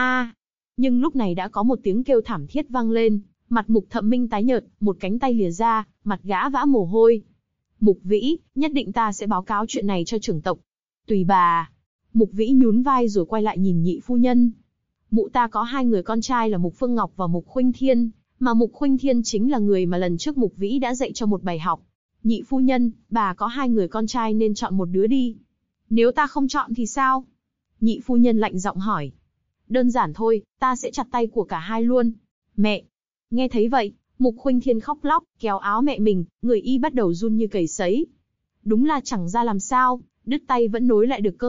Nhưng lúc này đã có một tiếng kêu thảm thiết vang lên, mặt Mục Thậm Minh tái nhợt, một cánh tay lìa ra, mặt gã vã mồ hôi. Mục Vĩ, nhất định ta sẽ báo cáo chuyện này cho trưởng tộc. Tùy bà. Mục Vĩ nhún vai rồi quay lại nhìn nhị phu nhân. Mụ ta có hai người con trai là Mục Phương Ngọc và Mục Khuynh Thiên, mà Mục Khuynh Thiên chính là người mà lần trước Mục Vĩ đã dạy cho một bài học. Nhị phu nhân, bà có hai người con trai nên chọn một đứa đi. Nếu ta không chọn thì sao? Nhị phu nhân lạnh giọng hỏi. Đơn giản thôi, ta sẽ chặt tay của cả hai luôn. Mẹ! Nghe thấy vậy, Mục Khuynh Thiên khóc lóc, kéo áo mẹ mình, người y bắt đầu run như cầy sấy. Đúng là chẳng ra làm sao, đứt tay vẫn nối lại được cơ mà,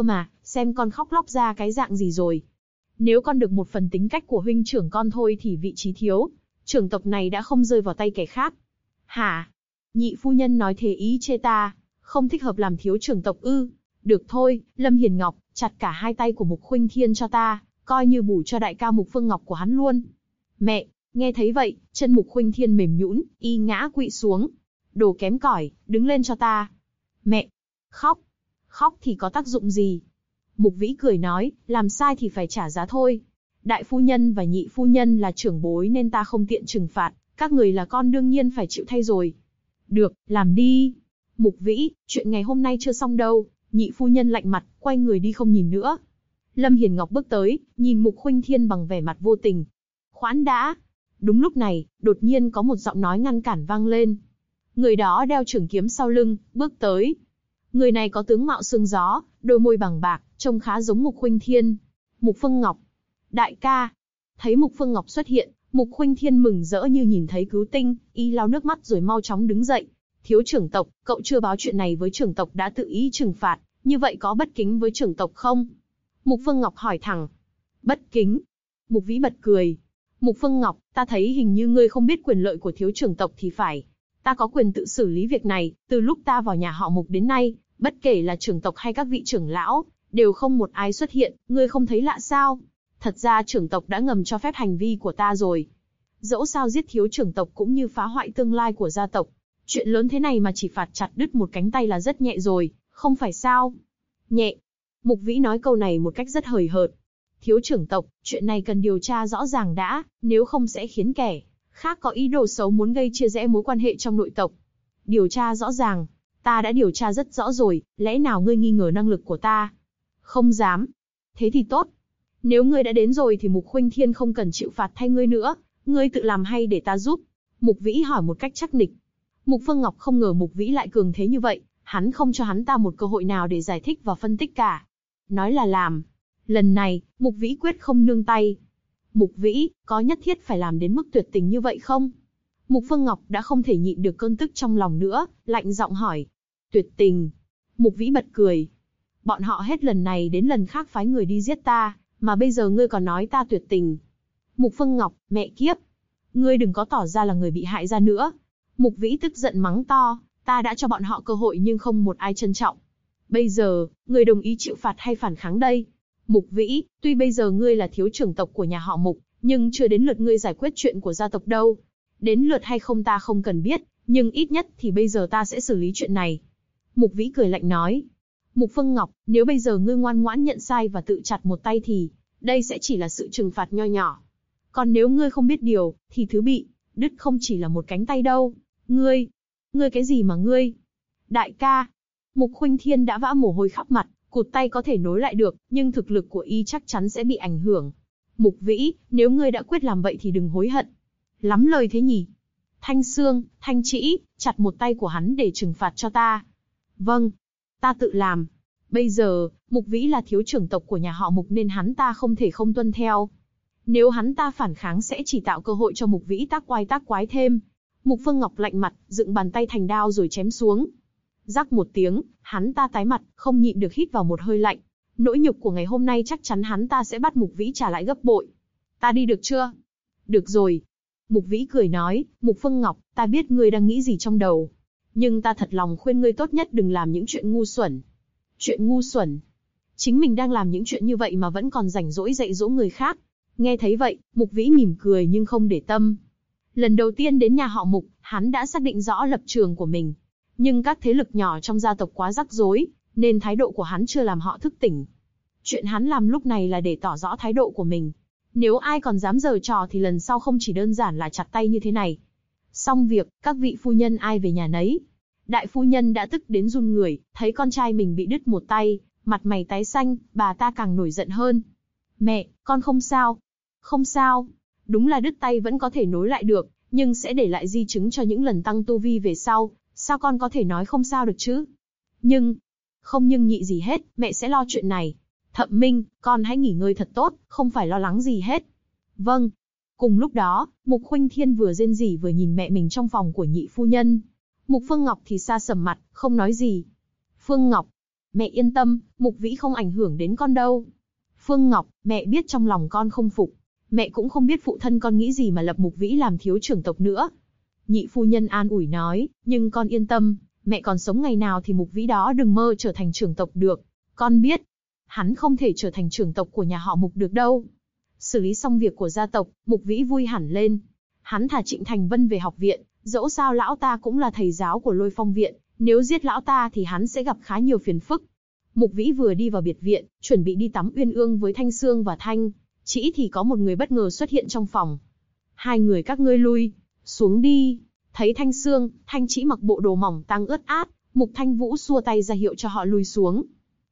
xem con khóc lóc ra cái dạng gì rồi. Nếu con được một phần tính cách của huynh trưởng con thôi thì vị trí thiếu trưởng tộc này đã không rơi vào tay kẻ khác. Hả? Nhị phu nhân nói thế ý chê ta, không thích hợp làm thiếu trưởng tộc ư? Được thôi, Lâm Hiền Ngọc, chặt cả hai tay của Mục Khuynh Thiên cho ta, coi như bù cho đại ca Mục Phương Ngọc của hắn luôn. Mẹ, nghe thấy vậy, chân Mục Khuynh Thiên mềm nhũn, y ngã quỵ xuống. Đồ kém cỏi, đứng lên cho ta. Mẹ, khóc. Khóc thì có tác dụng gì? Mục Vĩ cười nói, làm sai thì phải trả giá thôi. Đại phu nhân và nhị phu nhân là trưởng bối nên ta không tiện trừng phạt, các người là con đương nhiên phải chịu thay rồi. Được, làm đi. Mục Vĩ, chuyện ngày hôm nay chưa xong đâu. Nhị phu nhân lạnh mặt, quay người đi không nhìn nữa. Lâm Hiền Ngọc bước tới, nhìn Mục Khuynh Thiên bằng vẻ mặt vô tình. Khoan đã. Đúng lúc này, đột nhiên có một giọng nói ngăn cản vang lên. Người đó đeo trường kiếm sau lưng, bước tới. Người này có tướng mạo sương gió, đôi môi bằng bạc, trông khá giống Mục Khuynh Thiên. Mục Phương Ngọc. Đại ca. Thấy Mục Phương Ngọc xuất hiện, Mục Khuynh Thiên mừng rỡ như nhìn thấy cứu tinh, y lau nước mắt rồi mau chóng đứng dậy. Thiếu trưởng tộc, cậu chưa báo chuyện này với trưởng tộc đã tự ý trừng phạt, như vậy có bất kính với trưởng tộc không? Mục Phương Ngọc hỏi thẳng. Bất kính? Mục Vĩ bật cười. Mục Phương Ngọc, ta thấy hình như ngươi không biết quyền lợi của thiếu trưởng tộc thì phải. Ta có quyền tự xử lý việc này, từ lúc ta vào nhà họ Mục đến nay, bất kể là trưởng tộc hay các vị trưởng lão, đều không một ai xuất hiện, ngươi không thấy lạ sao? Thật ra trưởng tộc đã ngầm cho phép hành vi của ta rồi. Dẫu sao giết thiếu trưởng tộc cũng như phá hoại tương lai của gia tộc. Chuyện lớn thế này mà chỉ phạt chặt đứt một cánh tay là rất nhẹ rồi, không phải sao? Nhẹ. Mục Vĩ nói câu này một cách rất hời hợt. Thiếu trưởng tộc, chuyện này cần điều tra rõ ràng đã, nếu không sẽ khiến kẻ khác có ý đồ xấu muốn gây chia rẽ mối quan hệ trong nội tộc. Điều tra rõ ràng, ta đã điều tra rất rõ rồi, lẽ nào ngươi nghi ngờ năng lực của ta? Không dám. Thế thì tốt. Nếu ngươi đã đến rồi thì Mục Khuynh Thiên không cần chịu phạt thay ngươi nữa, ngươi tự làm hay để ta giúp? Mục Vĩ hỏi một cách chắc nịch. Mục Phương Ngọc không ngờ Mục Vĩ lại cường thế như vậy, hắn không cho hắn ta một cơ hội nào để giải thích và phân tích cả. Nói là làm. Lần này, Mục Vĩ quyết không nương tay. Mục Vĩ, có nhất thiết phải làm đến mức tuyệt tình như vậy không? Mục Phương Ngọc đã không thể nhịn được cơn tức trong lòng nữa, lạnh giọng hỏi. Tuyệt tình? Mục Vĩ bật cười. Bọn họ hết lần này đến lần khác phái người đi giết ta, mà bây giờ ngươi còn nói ta tuyệt tình. Mục Phương Ngọc, mẹ kiếp. Ngươi đừng có tỏ ra là người bị hại ra nữa. Mục Vĩ tức giận mắng to, ta đã cho bọn họ cơ hội nhưng không một ai trân trọng. Bây giờ, ngươi đồng ý chịu phạt hay phản kháng đây? Mục Vĩ, tuy bây giờ ngươi là thiếu trưởng tộc của nhà họ Mục, nhưng chưa đến lượt ngươi giải quyết chuyện của gia tộc đâu. Đến lượt hay không ta không cần biết, nhưng ít nhất thì bây giờ ta sẽ xử lý chuyện này. Mục Vĩ cười lạnh nói. Mục Phương Ngọc, nếu bây giờ ngươi ngoan ngoãn nhận sai và tự chặt một tay thì, đây sẽ chỉ là sự trừng phạt nho nhỏ. Còn nếu ngươi không biết điều, thì thứ bị đứt không chỉ là một cánh tay đâu. Ngươi cái gì mà ngươi? Đại ca. Mục Khuynh Thiên đã vã mồ hôi khắp mặt, cụt tay có thể nối lại được, nhưng thực lực của y chắc chắn sẽ bị ảnh hưởng. Mục Vĩ, nếu ngươi đã quyết làm vậy thì đừng hối hận. Lắm lời thế nhỉ? Thanh Xương, Thanh Trĩ, chặt một tay của hắn để trừng phạt cho ta. Vâng, ta tự làm. Bây giờ, Mục Vĩ là thiếu trưởng tộc của nhà họ Mục nên hắn ta không thể không tuân theo. Nếu hắn ta phản kháng sẽ chỉ tạo cơ hội cho Mục Vĩ tác quái thêm. Mục Phương Ngọc lạnh mặt, dựng bàn tay thành đao rồi chém xuống. Rắc một tiếng, hắn ta tái mặt, không nhịn được hít vào một hơi lạnh. Nỗi nhục của ngày hôm nay chắc chắn hắn ta sẽ bắt Mục Vĩ trả lại gấp bội. Ta đi được chưa? Được rồi. Mục Vĩ cười nói, Mục Phương Ngọc, ta biết ngươi đang nghĩ gì trong đầu. Nhưng ta thật lòng khuyên ngươi tốt nhất đừng làm những chuyện ngu xuẩn. Chuyện ngu xuẩn? Chính mình đang làm những chuyện như vậy mà vẫn còn rảnh rỗi dạy dỗ người khác. Nghe thấy vậy, Mục Vĩ mỉm cười nhưng không để tâm. Lần đầu tiên đến nhà họ Mục, hắn đã xác định rõ lập trường của mình. Nhưng các thế lực nhỏ trong gia tộc quá rắc rối, nên thái độ của hắn chưa làm họ thức tỉnh. Chuyện hắn làm lúc này là để tỏ rõ thái độ của mình. Nếu ai còn dám giở trò thì lần sau không chỉ đơn giản là chặt tay như thế này. Xong việc, các vị phu nhân ai về nhà nấy. Đại phu nhân đã tức đến run người, thấy con trai mình bị đứt một tay, mặt mày tái xanh, bà ta càng nổi giận hơn. Mẹ, con không sao. Không sao. Đúng là đứt tay vẫn có thể nối lại được, nhưng sẽ để lại di chứng cho những lần tăng tu vi về sau. Sao con có thể nói không sao được chứ? Không nhưng nhị gì hết, mẹ sẽ lo chuyện này. Thậm Minh, con hãy nghỉ ngơi thật tốt, không phải lo lắng gì hết. Vâng. Cùng lúc đó, Mục Khuynh Thiên vừa rên rỉ vừa nhìn mẹ mình trong phòng của nhị phu nhân. Mục Phương Ngọc thì xa sầm mặt, không nói gì. Phương Ngọc. Mẹ yên tâm, Mục Vĩ không ảnh hưởng đến con đâu. Phương Ngọc, mẹ biết trong lòng con không phục. Mẹ cũng không biết phụ thân con nghĩ gì mà lập Mục Vĩ làm thiếu trưởng tộc nữa. Nhị phu nhân an ủi nói, nhưng con yên tâm, mẹ còn sống ngày nào thì Mục Vĩ đó đừng mơ trở thành trưởng tộc được. Con biết, hắn không thể trở thành trưởng tộc của nhà họ Mục được đâu. Xử lý xong việc của gia tộc, Mục Vĩ vui hẳn lên. Hắn thả Trịnh Thành Vân về học viện, dẫu sao lão ta cũng là thầy giáo của Lôi Phong viện, nếu giết lão ta thì hắn sẽ gặp khá nhiều phiền phức. Mục Vĩ vừa đi vào biệt viện, chuẩn bị đi tắm uyên ương với Thanh Sương và Thanh Chỉ thì có một người bất ngờ xuất hiện trong phòng. Hai người các ngươi lui xuống đi. Thấy Thanh Sương, Thanh Chỉ mặc bộ đồ mỏng tang ướt át, Mục Thanh Vũ xua tay ra hiệu cho họ lui xuống.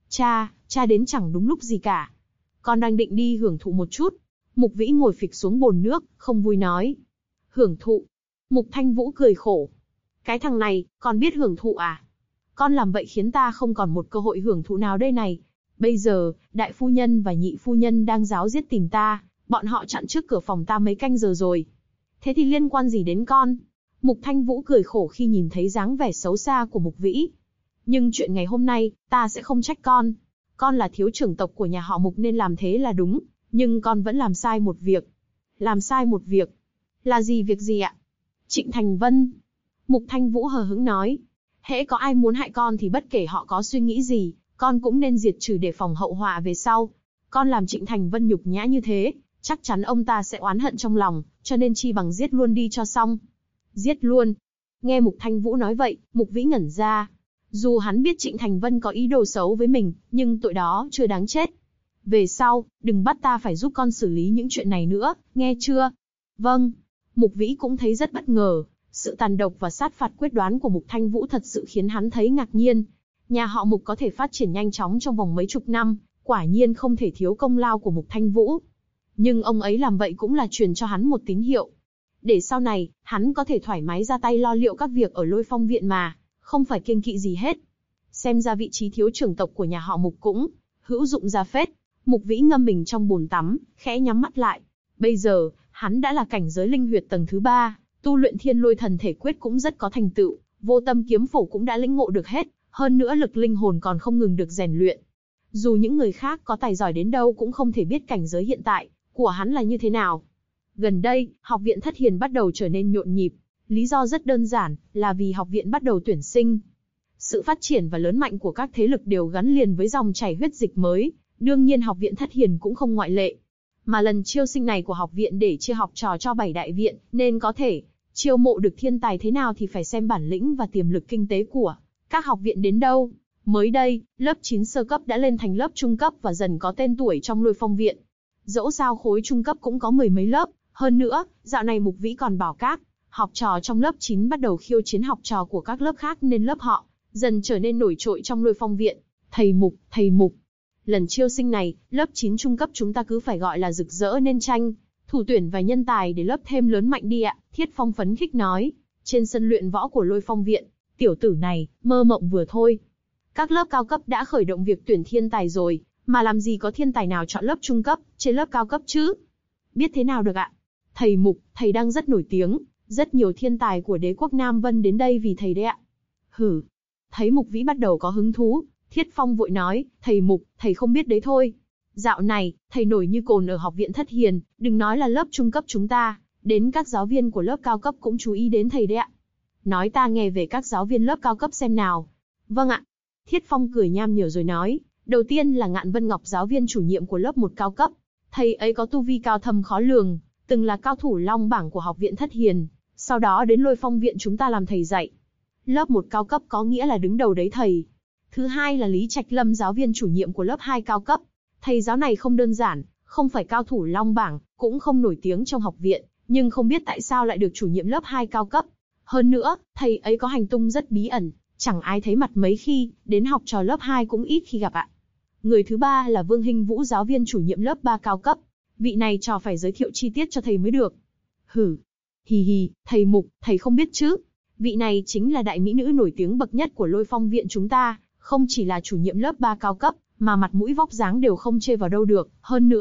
Cha đến chẳng đúng lúc gì cả. Con đang định đi hưởng thụ một chút. Mục Vĩ ngồi phịch xuống bồn nước, không vui nói. Hưởng thụ? Mục Thanh Vũ cười khổ. Cái thằng này, con biết hưởng thụ à? Con làm vậy khiến ta không còn một cơ hội hưởng thụ nào đây này. Bây giờ, đại phu nhân và nhị phu nhân đang ráo riết tìm ta, bọn họ chặn trước cửa phòng ta mấy canh giờ rồi. Thế thì liên quan gì đến con? Mục Thanh Vũ cười khổ khi nhìn thấy dáng vẻ xấu xa của Mục Vĩ. Nhưng chuyện ngày hôm nay, ta sẽ không trách con. Con là thiếu trưởng tộc của nhà họ Mục nên làm thế là đúng, nhưng con vẫn làm sai một việc. Làm sai một việc? Là gì việc gì ạ? Trịnh Thành Vân. Mục Thanh Vũ hờ hững nói. Hễ có ai muốn hại con thì bất kể họ có suy nghĩ gì, con cũng nên diệt trừ để phòng hậu họa về sau. Con làm Trịnh Thành Vân nhục nhã như thế, chắc chắn ông ta sẽ oán hận trong lòng, cho nên chi bằng giết luôn đi cho xong. Giết luôn? Nghe Mục Thanh Vũ nói vậy, Mục Vĩ ngẩn ra. Dù hắn biết Trịnh Thành Vân có ý đồ xấu với mình, nhưng tội đó chưa đáng chết. Về sau, đừng bắt ta phải giúp con xử lý những chuyện này nữa, nghe chưa? Vâng. Mục Vĩ cũng thấy rất bất ngờ. Sự tàn độc và sát phạt quyết đoán của Mục Thanh Vũ thật sự khiến hắn thấy ngạc nhiên. Nhà họ Mục có thể phát triển nhanh chóng trong vòng mấy chục năm, quả nhiên không thể thiếu công lao của Mục Thanh Vũ. Nhưng ông ấy làm vậy cũng là truyền cho hắn một tín hiệu. Để sau này, hắn có thể thoải mái ra tay lo liệu các việc ở Lôi Phong viện mà, không phải kiêng kỵ gì hết. Xem ra vị trí thiếu trưởng tộc của nhà họ Mục cũng hữu dụng ra phết. Mục Vĩ ngâm mình trong bồn tắm, khẽ nhắm mắt lại. Bây giờ, hắn đã là cảnh giới linh huyệt tầng thứ 3, tu luyện Thiên Lôi Thần Thể Quyết cũng rất có thành tựu, Vô Tâm Kiếm Phổ cũng đã lĩnh ngộ được hết, hơn nữa lực linh hồn còn không ngừng được rèn luyện. Dù những người khác có tài giỏi đến đâu cũng không thể biết cảnh giới hiện tại của hắn là như thế nào. Gần đây, học viện Thất Hiền bắt đầu trở nên nhộn nhịp, lý do rất đơn giản, là vì học viện bắt đầu tuyển sinh. Sự phát triển và lớn mạnh của các thế lực đều gắn liền với dòng chảy huyết dịch mới, đương nhiên học viện Thất Hiền cũng không ngoại lệ. Mà lần chiêu sinh này của học viện để chia học trò cho 7 đại viện, nên có thể chiêu mộ được thiên tài thế nào thì phải xem bản lĩnh và tiềm lực kinh tế của các học viện đến đâu. Mới đây, lớp 9 sơ cấp đã lên thành lớp trung cấp và dần có tên tuổi trong Lôi Phong viện. Dẫu sao khối trung cấp cũng có mười mấy lớp, hơn nữa, dạo này Mục Vĩ còn bảo các học trò trong lớp 9 bắt đầu khiêu chiến học trò của các lớp khác nên lớp họ dần trở nên nổi trội trong Lôi Phong viện. Thầy Mục. Lần chiêu sinh này, lớp 9 trung cấp chúng ta cứ phải gọi là rực rỡ nên tranh thủ tuyển vài nhân tài để lớp thêm lớn mạnh đi ạ, Thiết Phong phấn khích nói. Trên sân luyện võ của Lôi Phong viện, tiểu tử này, mơ mộng vừa thôi. Các lớp cao cấp đã khởi động việc tuyển thiên tài rồi, mà làm gì có thiên tài nào chọn lớp trung cấp, trên lớp cao cấp chứ? Biết thế nào được ạ? Thầy Mục, thầy đang rất nổi tiếng, rất nhiều thiên tài của đế quốc Nam Vân đến đây vì thầy đấy ạ. Hử. Thấy Mục Vĩ bắt đầu có hứng thú, Thiết Phong vội nói, thầy Mục, thầy không biết đấy thôi. Dạo này, thầy nổi như cồn ở học viện Thất Hiền, đừng nói là lớp trung cấp chúng ta, đến các giáo viên của lớp cao cấp cũng chú ý đến thầy đấy ạ. Nói ta nghe về các giáo viên lớp cao cấp xem nào. Vâng ạ. Thiết Phong cười nham nhở rồi nói, đầu tiên là Ngạn Vân Ngọc giáo viên chủ nhiệm của lớp 1 cao cấp. Thầy ấy có tu vi cao thâm khó lường, từng là cao thủ long bảng của học viện Thất Hiền, sau đó đến Lôi Phong viện chúng ta làm thầy dạy. Lớp 1 cao cấp có nghĩa là đứng đầu đấy thầy. Thứ hai là Lý Trạch Lâm giáo viên chủ nhiệm của lớp 2 cao cấp. Thầy giáo này không đơn giản, không phải cao thủ long bảng, cũng không nổi tiếng trong học viện, nhưng không biết tại sao lại được chủ nhiệm lớp 2 cao cấp. Hơn nữa, thầy ấy có hành tung rất bí ẩn, chẳng ai thấy mặt mấy khi, đến học trò lớp 2 cũng ít khi gặp ạ. Người thứ ba là Vương Hinh Vũ giáo viên chủ nhiệm lớp 3 cao cấp. Vị này trò phải giới thiệu chi tiết cho thầy mới được. Hử. Hì, thầy Mục, thầy không biết chứ. Vị này chính là đại mỹ nữ nổi tiếng bậc nhất của Lôi Phong viện chúng ta, không chỉ là chủ nhiệm lớp 3 cao cấp, mà mặt mũi vóc dáng đều không chê vào đâu được, hơn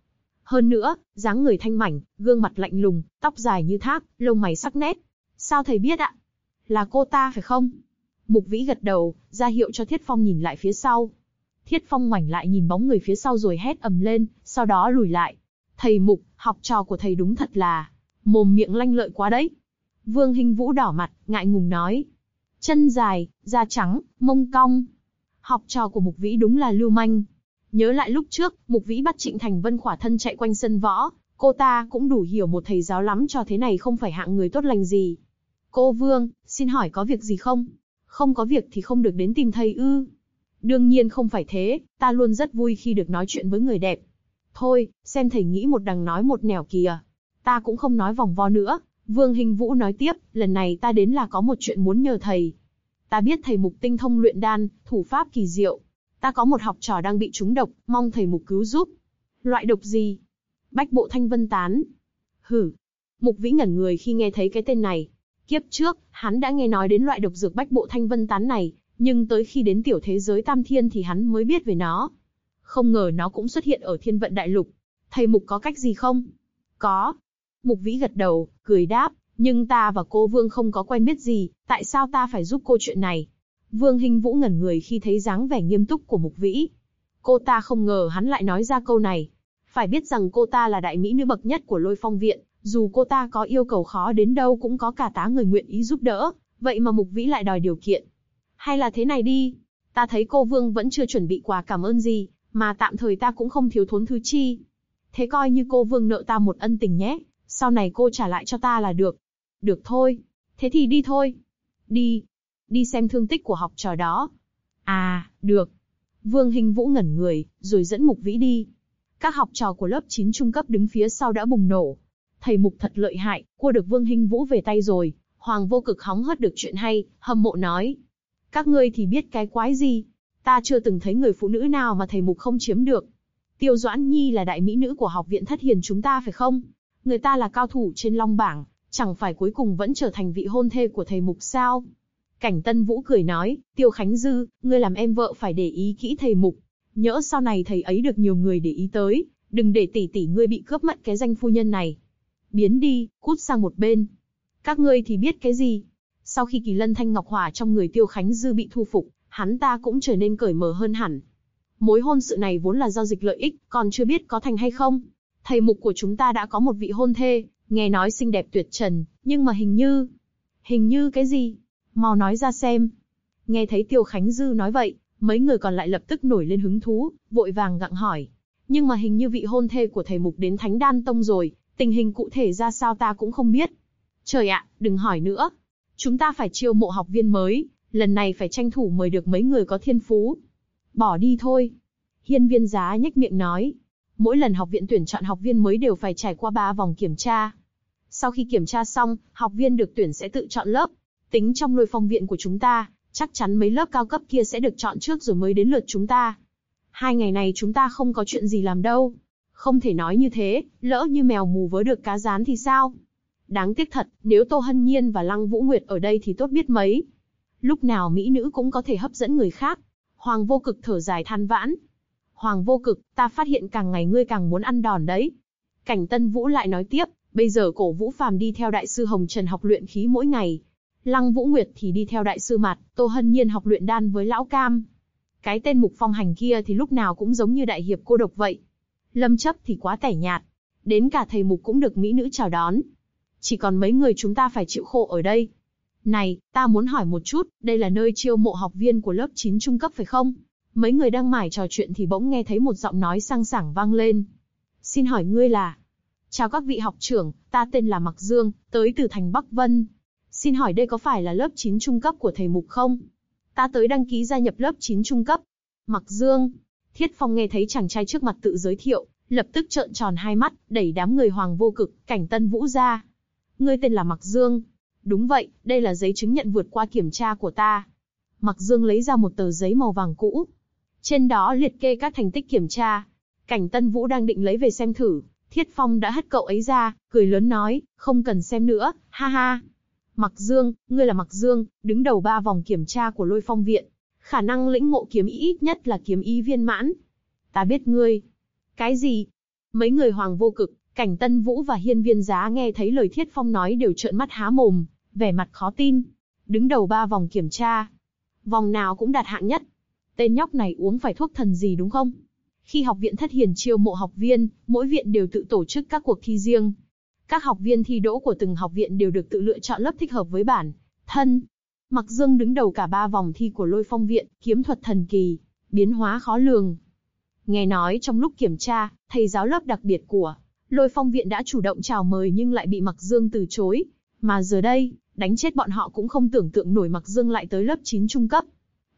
nữa, dáng người thanh mảnh, gương mặt lạnh lùng, tóc dài như thác, lông mày sắc nét. Sao thầy biết ạ? Là cô ta phải không? Mục Vĩ gật đầu, ra hiệu cho Thiết Phong nhìn lại phía sau. Thiết Phong ngoảnh lại nhìn bóng người phía sau rồi hét ầm lên, sau đó lùi lại. Thầy Mục, học trò của thầy đúng thật là mồm miệng lanh lợi quá đấy. Vương Hinh Vũ đỏ mặt, ngại ngùng nói. Chân dài, da trắng, mông cong. Học trò của Mục Vĩ đúng là lưu manh. Nhớ lại lúc trước, Mục Vĩ bắt Trịnh Thành Vân khỏa thân chạy quanh sân võ, cô ta cũng đủ hiểu một thầy giáo lắm cho thế này không phải hạng người tốt lành gì. Cô Vương, xin hỏi có việc gì không? Không có việc thì không được đến tìm thầy ư? Đương nhiên không phải thế, ta luôn rất vui khi được nói chuyện với người đẹp. Thôi, xem thầy nghĩ một đằng nói một nẻo kìa. Ta cũng không nói vòng vo nữa. Vương Hinh Vũ nói tiếp, lần này ta đến là có một chuyện muốn nhờ thầy. Ta biết thầy Mục tinh thông luyện đan, thủ pháp kỳ diệu. Ta có một học trò đang bị trúng độc, mong thầy Mục cứu giúp. Loại độc gì? Bách bộ thanh vân tán. Hử. Mục Vĩ ngẩn người khi nghe thấy cái tên này. Kiếp trước, hắn đã nghe nói đến loại độc dược bách bộ thanh vân tán này, nhưng tới khi đến tiểu thế giới Tam Thiên thì hắn mới biết về nó. Không ngờ nó cũng xuất hiện ở Thiên Vận Đại Lục. Thầy Mục có cách gì không? Có. Mục Vĩ gật đầu, cười đáp, nhưng ta và cô Vương không có quen biết gì, tại sao ta phải giúp cô chuyện này? Vương Hinh Vũ ngẩn người khi thấy dáng vẻ nghiêm túc của Mục Vĩ. Cô ta không ngờ hắn lại nói ra câu này. Phải biết rằng cô ta là đại mỹ nữ bậc nhất của Lôi Phong Viện, dù cô ta có yêu cầu khó đến đâu cũng có cả tá người nguyện ý giúp đỡ, vậy mà Mục Vĩ lại đòi điều kiện. Hay là thế này đi, ta thấy cô Vương vẫn chưa chuẩn bị quà cảm ơn gì, mà tạm thời ta cũng không thiếu thốn thứ chi. Thế coi như cô Vương nợ ta một ân tình nhé, sau này cô trả lại cho ta là được. Được thôi, thế thì đi thôi. Đi, đi xem thương tích của học trò đó. À, được. Vương Hinh Vũ ngẩn người, rồi dẫn Mục Vĩ đi. Các học trò của lớp 9 trung cấp đứng phía sau đã bùng nổ. Thầy Mục thật lợi hại, cua được Vương Hinh Vũ về tay rồi. Hoàng Vô Cực hóng hớt được chuyện hay, hâm mộ nói. Các ngươi thì biết cái quái gì? Ta chưa từng thấy người phụ nữ nào mà thầy Mục không chiếm được. Tiêu Doãn Nhi là đại mỹ nữ của học viện Thất Hiền chúng ta phải không? Người ta là cao thủ trên Long Bảng, chẳng phải cuối cùng vẫn trở thành vị hôn thê của thầy Mục sao? Cảnh Tân Vũ cười nói, Tiêu Khánh Dư, ngươi làm em vợ phải để ý kỹ thầy Mục. Nhỡ sau này thầy ấy được nhiều người để ý tới, đừng để tỷ tỷ ngươi bị cướp mất cái danh phu nhân này. Biến đi, cút sang một bên. Các ngươi thì biết cái gì? Sau khi Kỳ Lân Thanh Ngọc Hỏa trong người Tiêu Khánh Dư bị thu phục, hắn ta cũng trở nên cởi mở hơn hẳn. Mối hôn sự này vốn là giao dịch lợi ích, còn chưa biết có thành hay không. Thầy Mục của chúng ta đã có một vị hôn thê, nghe nói xinh đẹp tuyệt trần, nhưng mà hình như cái gì? Mau nói ra xem. Nghe thấy Tiêu Khánh Dư nói vậy, mấy người còn lại lập tức nổi lên hứng thú, vội vàng gặng hỏi. Nhưng mà hình như vị hôn thê của thầy Mục đến Thánh Đan Tông rồi, tình hình cụ thể ra sao ta cũng không biết. Trời ạ, đừng hỏi nữa. Chúng ta phải chiêu mộ học viên mới, lần này phải tranh thủ mời được mấy người có thiên phú. Bỏ đi thôi. Hiên Viên Giá nhếch miệng nói. Mỗi lần học viện tuyển chọn học viên mới đều phải trải qua 3 vòng kiểm tra. Sau khi kiểm tra xong, học viên được tuyển sẽ tự chọn lớp. Tính trong Lôi Phong Viện của chúng ta, chắc chắn mấy lớp cao cấp kia sẽ được chọn trước rồi mới đến lượt chúng ta. 2 ngày này chúng ta không có chuyện gì làm đâu. Không thể nói như thế, lỡ như mèo mù vớ được cá rán thì sao? Đáng tiếc thật, nếu Tô Hân Nhiên và Lăng Vũ Nguyệt ở đây thì tốt biết mấy. Lúc nào mỹ nữ cũng có thể hấp dẫn người khác. Hoàng Vô Cực thở dài than vãn. Hoàng Vô Cực, ta phát hiện càng ngày ngươi càng muốn ăn đòn đấy. Cảnh Tân Vũ lại nói tiếp, bây giờ Cổ Vũ Phàm đi theo đại sư Hồng Trần học luyện khí mỗi ngày. Lăng Vũ Nguyệt thì đi theo đại sư Mạt, Tô Hân Nhiên học luyện đan với Lão Cam. Cái tên Mục Phong Hành kia thì lúc nào cũng giống như đại hiệp cô độc vậy. Lâm Chấp thì quá tẻ nhạt. Đến cả thầy Mục cũng được mỹ nữ chào đón. Chỉ còn mấy người chúng ta phải chịu khổ ở đây. Này, ta muốn hỏi một chút, đây là nơi chiêu mộ học viên của lớp 9 trung cấp phải không? Mấy người đang mải trò chuyện thì bỗng nghe thấy một giọng nói sang sảng vang lên. Xin hỏi ngươi là? Chào các vị học trưởng, ta tên là Mặc Dương, tới từ thành Bắc Vân. Xin hỏi đây có phải là lớp 9 trung cấp của thầy Mục không? Ta tới đăng ký gia nhập lớp 9 trung cấp. Mặc Dương. Thiết Phong nghe thấy chàng trai trước mặt tự giới thiệu, lập tức trợn tròn hai mắt, đẩy đám người Hoàng Vô Cực, Cảnh Tân Vũ ra. Ngươi tên là Mặc Dương. Đúng vậy, đây là giấy chứng nhận vượt qua kiểm tra của ta. Mặc Dương lấy ra một tờ giấy màu vàng cũ. Trên đó liệt kê các thành tích kiểm tra. Cảnh Tân Vũ đang định lấy về xem thử, Thiết Phong đã hất cậu ấy ra, cười lớn nói, không cần xem nữa, ha ha. Mặc Dương, ngươi là Mặc Dương, đứng đầu 3 vòng kiểm tra của Lôi Phong Viện. Khả năng lĩnh ngộ kiếm ý ít nhất là kiếm ý viên mãn. Ta biết ngươi. Cái gì? Mấy người Hoàng Vô Cực, Cảnh Tân Vũ và Hiên Viên Giá nghe thấy lời Thiết Phong nói đều trợn mắt há mồm, vẻ mặt khó tin. Đứng đầu 3 vòng kiểm tra. Vòng nào cũng đạt hạng nhất. Tên nhóc này uống phải thuốc thần gì đúng không? Khi học viện Thất Hiền chiêu mộ học viên, mỗi viện đều tự tổ chức các cuộc thi riêng. Các học viên thi đỗ của từng học viện đều được tự lựa chọn lớp thích hợp với bản thân. Mặc Dương đứng đầu cả 3 vòng thi của Lôi Phong viện, kiếm thuật thần kỳ, biến hóa khó lường. Nghe nói trong lúc kiểm tra, thầy giáo lớp đặc biệt của Lôi Phong viện đã chủ động chào mời nhưng lại bị Mặc Dương từ chối. Mà giờ đây, đánh chết bọn họ cũng không tưởng tượng nổi Mặc Dương lại tới lớp 9 trung cấp.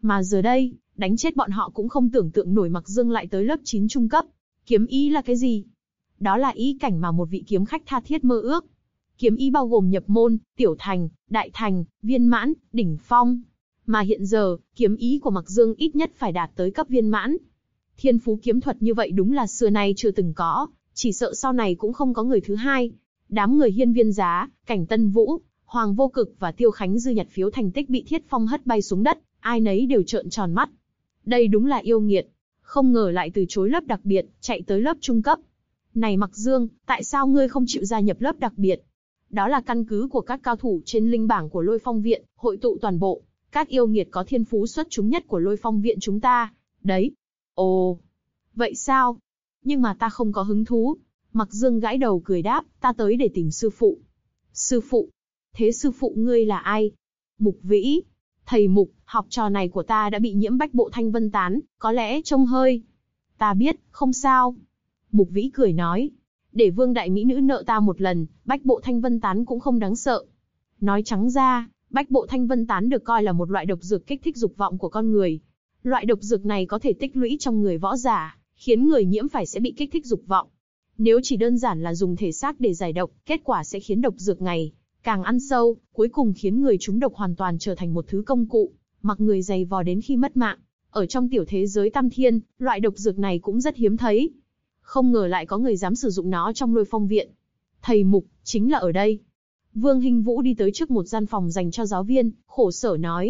Kiếm ý là cái gì? Đó là ý cảnh mà một vị kiếm khách tha thiết mơ ước. Kiếm ý bao gồm nhập môn, tiểu thành, đại thành, viên mãn, đỉnh phong. Mà hiện giờ, kiếm ý của Mặc Dương ít nhất phải đạt tới cấp viên mãn. Thiên phú kiếm thuật như vậy đúng là xưa nay chưa từng có, chỉ sợ sau này cũng không có người thứ hai. Đám người Hiên Viên Giá, Cảnh Tân Vũ, Hoàng Vô Cực và Tiêu Khánh Dư nhặt phiếu thành tích bị Thiết Phong hất bay xuống đất, ai nấy đều trợn tròn mắt. Đây đúng là yêu nghiệt, không ngờ lại từ chối lớp đặc biệt, chạy tới lớp trung cấp. Này Mặc Dương, tại sao ngươi không chịu gia nhập lớp đặc biệt? Đó là căn cứ của các cao thủ trên linh bảng của Lôi Phong viện, hội tụ toàn bộ các yêu nghiệt có thiên phú xuất chúng nhất của Lôi Phong viện chúng ta. Đấy. Ồ, vậy sao? Nhưng mà ta không có hứng thú. Mặc Dương gãi đầu cười đáp, ta tới để tìm sư phụ. Sư phụ? Thế sư phụ ngươi là ai? Mục Vĩ. Thầy Mục, học trò này của ta đã bị nhiễm bách bộ thanh vân tán, có lẽ trông hơi. Ta biết, không sao. Mục Vĩ cười nói, để Vương đại mỹ nữ nợ ta một lần, bách bộ thanh vân tán cũng không đáng sợ. Nói trắng ra, bách bộ thanh vân tán được coi là một loại độc dược kích thích dục vọng của con người. Loại độc dược này có thể tích lũy trong người võ giả, khiến người nhiễm phải sẽ bị kích thích dục vọng. Nếu chỉ đơn giản là dùng thể xác để giải độc, kết quả sẽ khiến độc dược ngày càng ăn sâu, cuối cùng khiến người trúng độc hoàn toàn trở thành một thứ công cụ, mặc người giày vò đến khi mất mạng. Ở trong tiểu thế giới Tam Thiên, loại độc dược này cũng rất hiếm thấy. Không ngờ lại có người dám sử dụng nó trong Lôi Phong viện. Thầy Mục, chính là ở đây. Vương Hinh Vũ đi tới trước một gian phòng dành cho giáo viên, khổ sở nói,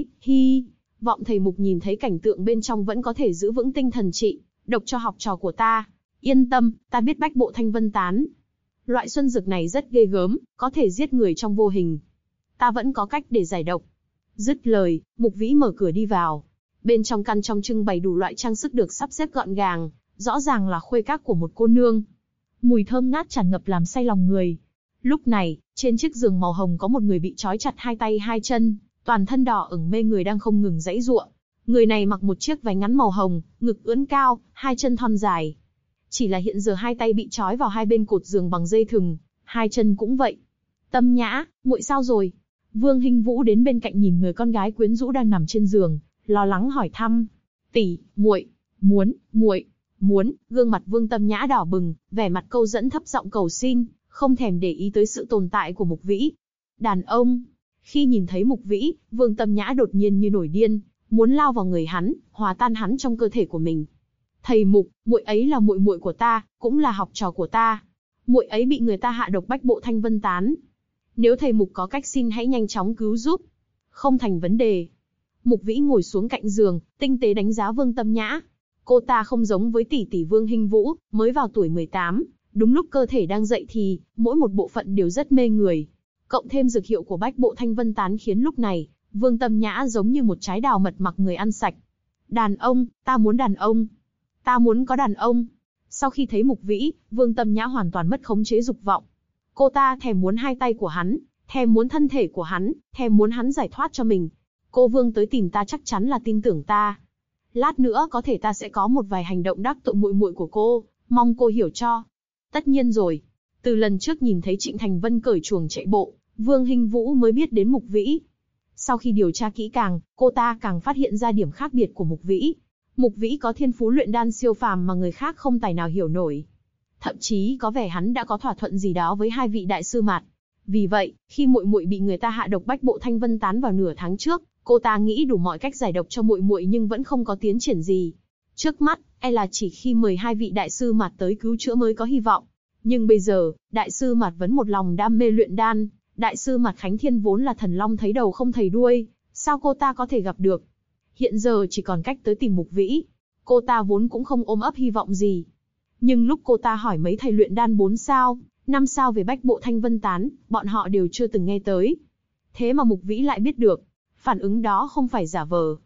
vọng thầy Mục nhìn thấy cảnh tượng bên trong vẫn có thể giữ vững tinh thần trị, độc cho học trò của ta. Yên tâm, ta biết bách bộ thanh vân tán. Loại xuân dược này rất ghê gớm, có thể giết người trong vô hình. Ta vẫn có cách để giải độc. Dứt lời, Mục Vĩ mở cửa đi vào. Bên trong căn trong trưng bày đủ loại trang sức được sắp xếp gọn gàng, rõ ràng là khuê các của một cô nương. Mùi thơm ngát tràn ngập làm say lòng người. Lúc này, trên chiếc giường màu hồng có một người bị trói chặt hai tay hai chân, toàn thân đỏ ửng mê người đang không ngừng giãy giụa. Người này mặc một chiếc váy ngắn màu hồng, ngực ưỡn cao, hai chân thon dài. Chỉ là hiện giờ hai tay bị trói vào hai bên cột giường bằng dây thừng, hai chân cũng vậy. Tâm Nhã, muội sao rồi? Vương Hinh Vũ đến bên cạnh nhìn người con gái quyến rũ đang nằm trên giường, lo lắng hỏi thăm. Tỷ, muội, muốn, gương mặt Vương Tâm Nhã đỏ bừng, vẻ mặt câu dẫn thấp giọng cầu xin, không thèm để ý tới sự tồn tại của Mục Vĩ. Đàn ông. Khi nhìn thấy Mục Vĩ, Vương Tâm Nhã đột nhiên như nổi điên, muốn lao vào người hắn, hòa tan hắn trong cơ thể của mình. Thầy Mục, muội ấy là muội muội của ta, cũng là học trò của ta. Muội ấy bị người ta hạ độc bách bộ thanh vân tán. Nếu thầy Mục có cách xin hãy nhanh chóng cứu giúp. Không thành vấn đề. Mục Vĩ ngồi xuống cạnh giường, tinh tế đánh giá Vương Tâm Nhã. Cô ta không giống với tỷ tỷ Vương Hinh Vũ, mới vào tuổi 18, đúng lúc cơ thể đang dậy thì, mỗi một bộ phận đều rất mê người. Cộng thêm dược hiệu của bách bộ thanh vân tán khiến lúc này, Vương Tâm Nhã giống như một trái đào mật mặc người ăn sạch. Đàn ông, ta muốn đàn ông. Ta muốn có đàn ông. Sau khi thấy Mục Vĩ, Vương Tâm Nhã hoàn toàn mất khống chế dục vọng. Cô ta thèm muốn hai tay của hắn, thèm muốn thân thể của hắn, thèm muốn hắn giải thoát cho mình. Cô Vương tới tìm ta chắc chắn là tin tưởng ta. Lát nữa có thể ta sẽ có một vài hành động đắc tội muội muội của cô, mong cô hiểu cho. Tất nhiên rồi. Từ lần trước nhìn thấy Trịnh Thành Vân cởi chuồng chạy bộ, Vương Hinh Vũ mới biết đến Mục Vĩ. Sau khi điều tra kỹ càng, cô ta càng phát hiện ra điểm khác biệt của Mục Vĩ. Mục Vĩ có thiên phú luyện đan siêu phàm mà người khác không tài nào hiểu nổi. Thậm chí có vẻ hắn đã có thỏa thuận gì đó với hai vị đại sư mạt. Vì vậy, khi muội muội bị người ta hạ độc bách bộ thanh vân tán vào nửa tháng trước, cô ta nghĩ đủ mọi cách giải độc cho muội muội nhưng vẫn không có tiến triển gì. Trước mắt, là chỉ khi mời hai vị đại sư mạt tới cứu chữa mới có hy vọng. Nhưng bây giờ, đại sư mạt vẫn một lòng đam mê luyện đan, đại sư mạt Khánh Thiên vốn là thần long thấy đầu không thấy đuôi, sao cô ta có thể gặp được? Hiện giờ chỉ còn cách tới tìm Mục Vĩ. Cô ta vốn cũng không ôm ấp hy vọng gì. Nhưng lúc cô ta hỏi mấy thầy luyện đan 4 sao, 5 sao về bách bộ thanh vân tán, bọn họ đều chưa từng nghe tới. Thế mà Mục Vĩ lại biết được. Phản ứng đó không phải giả vờ.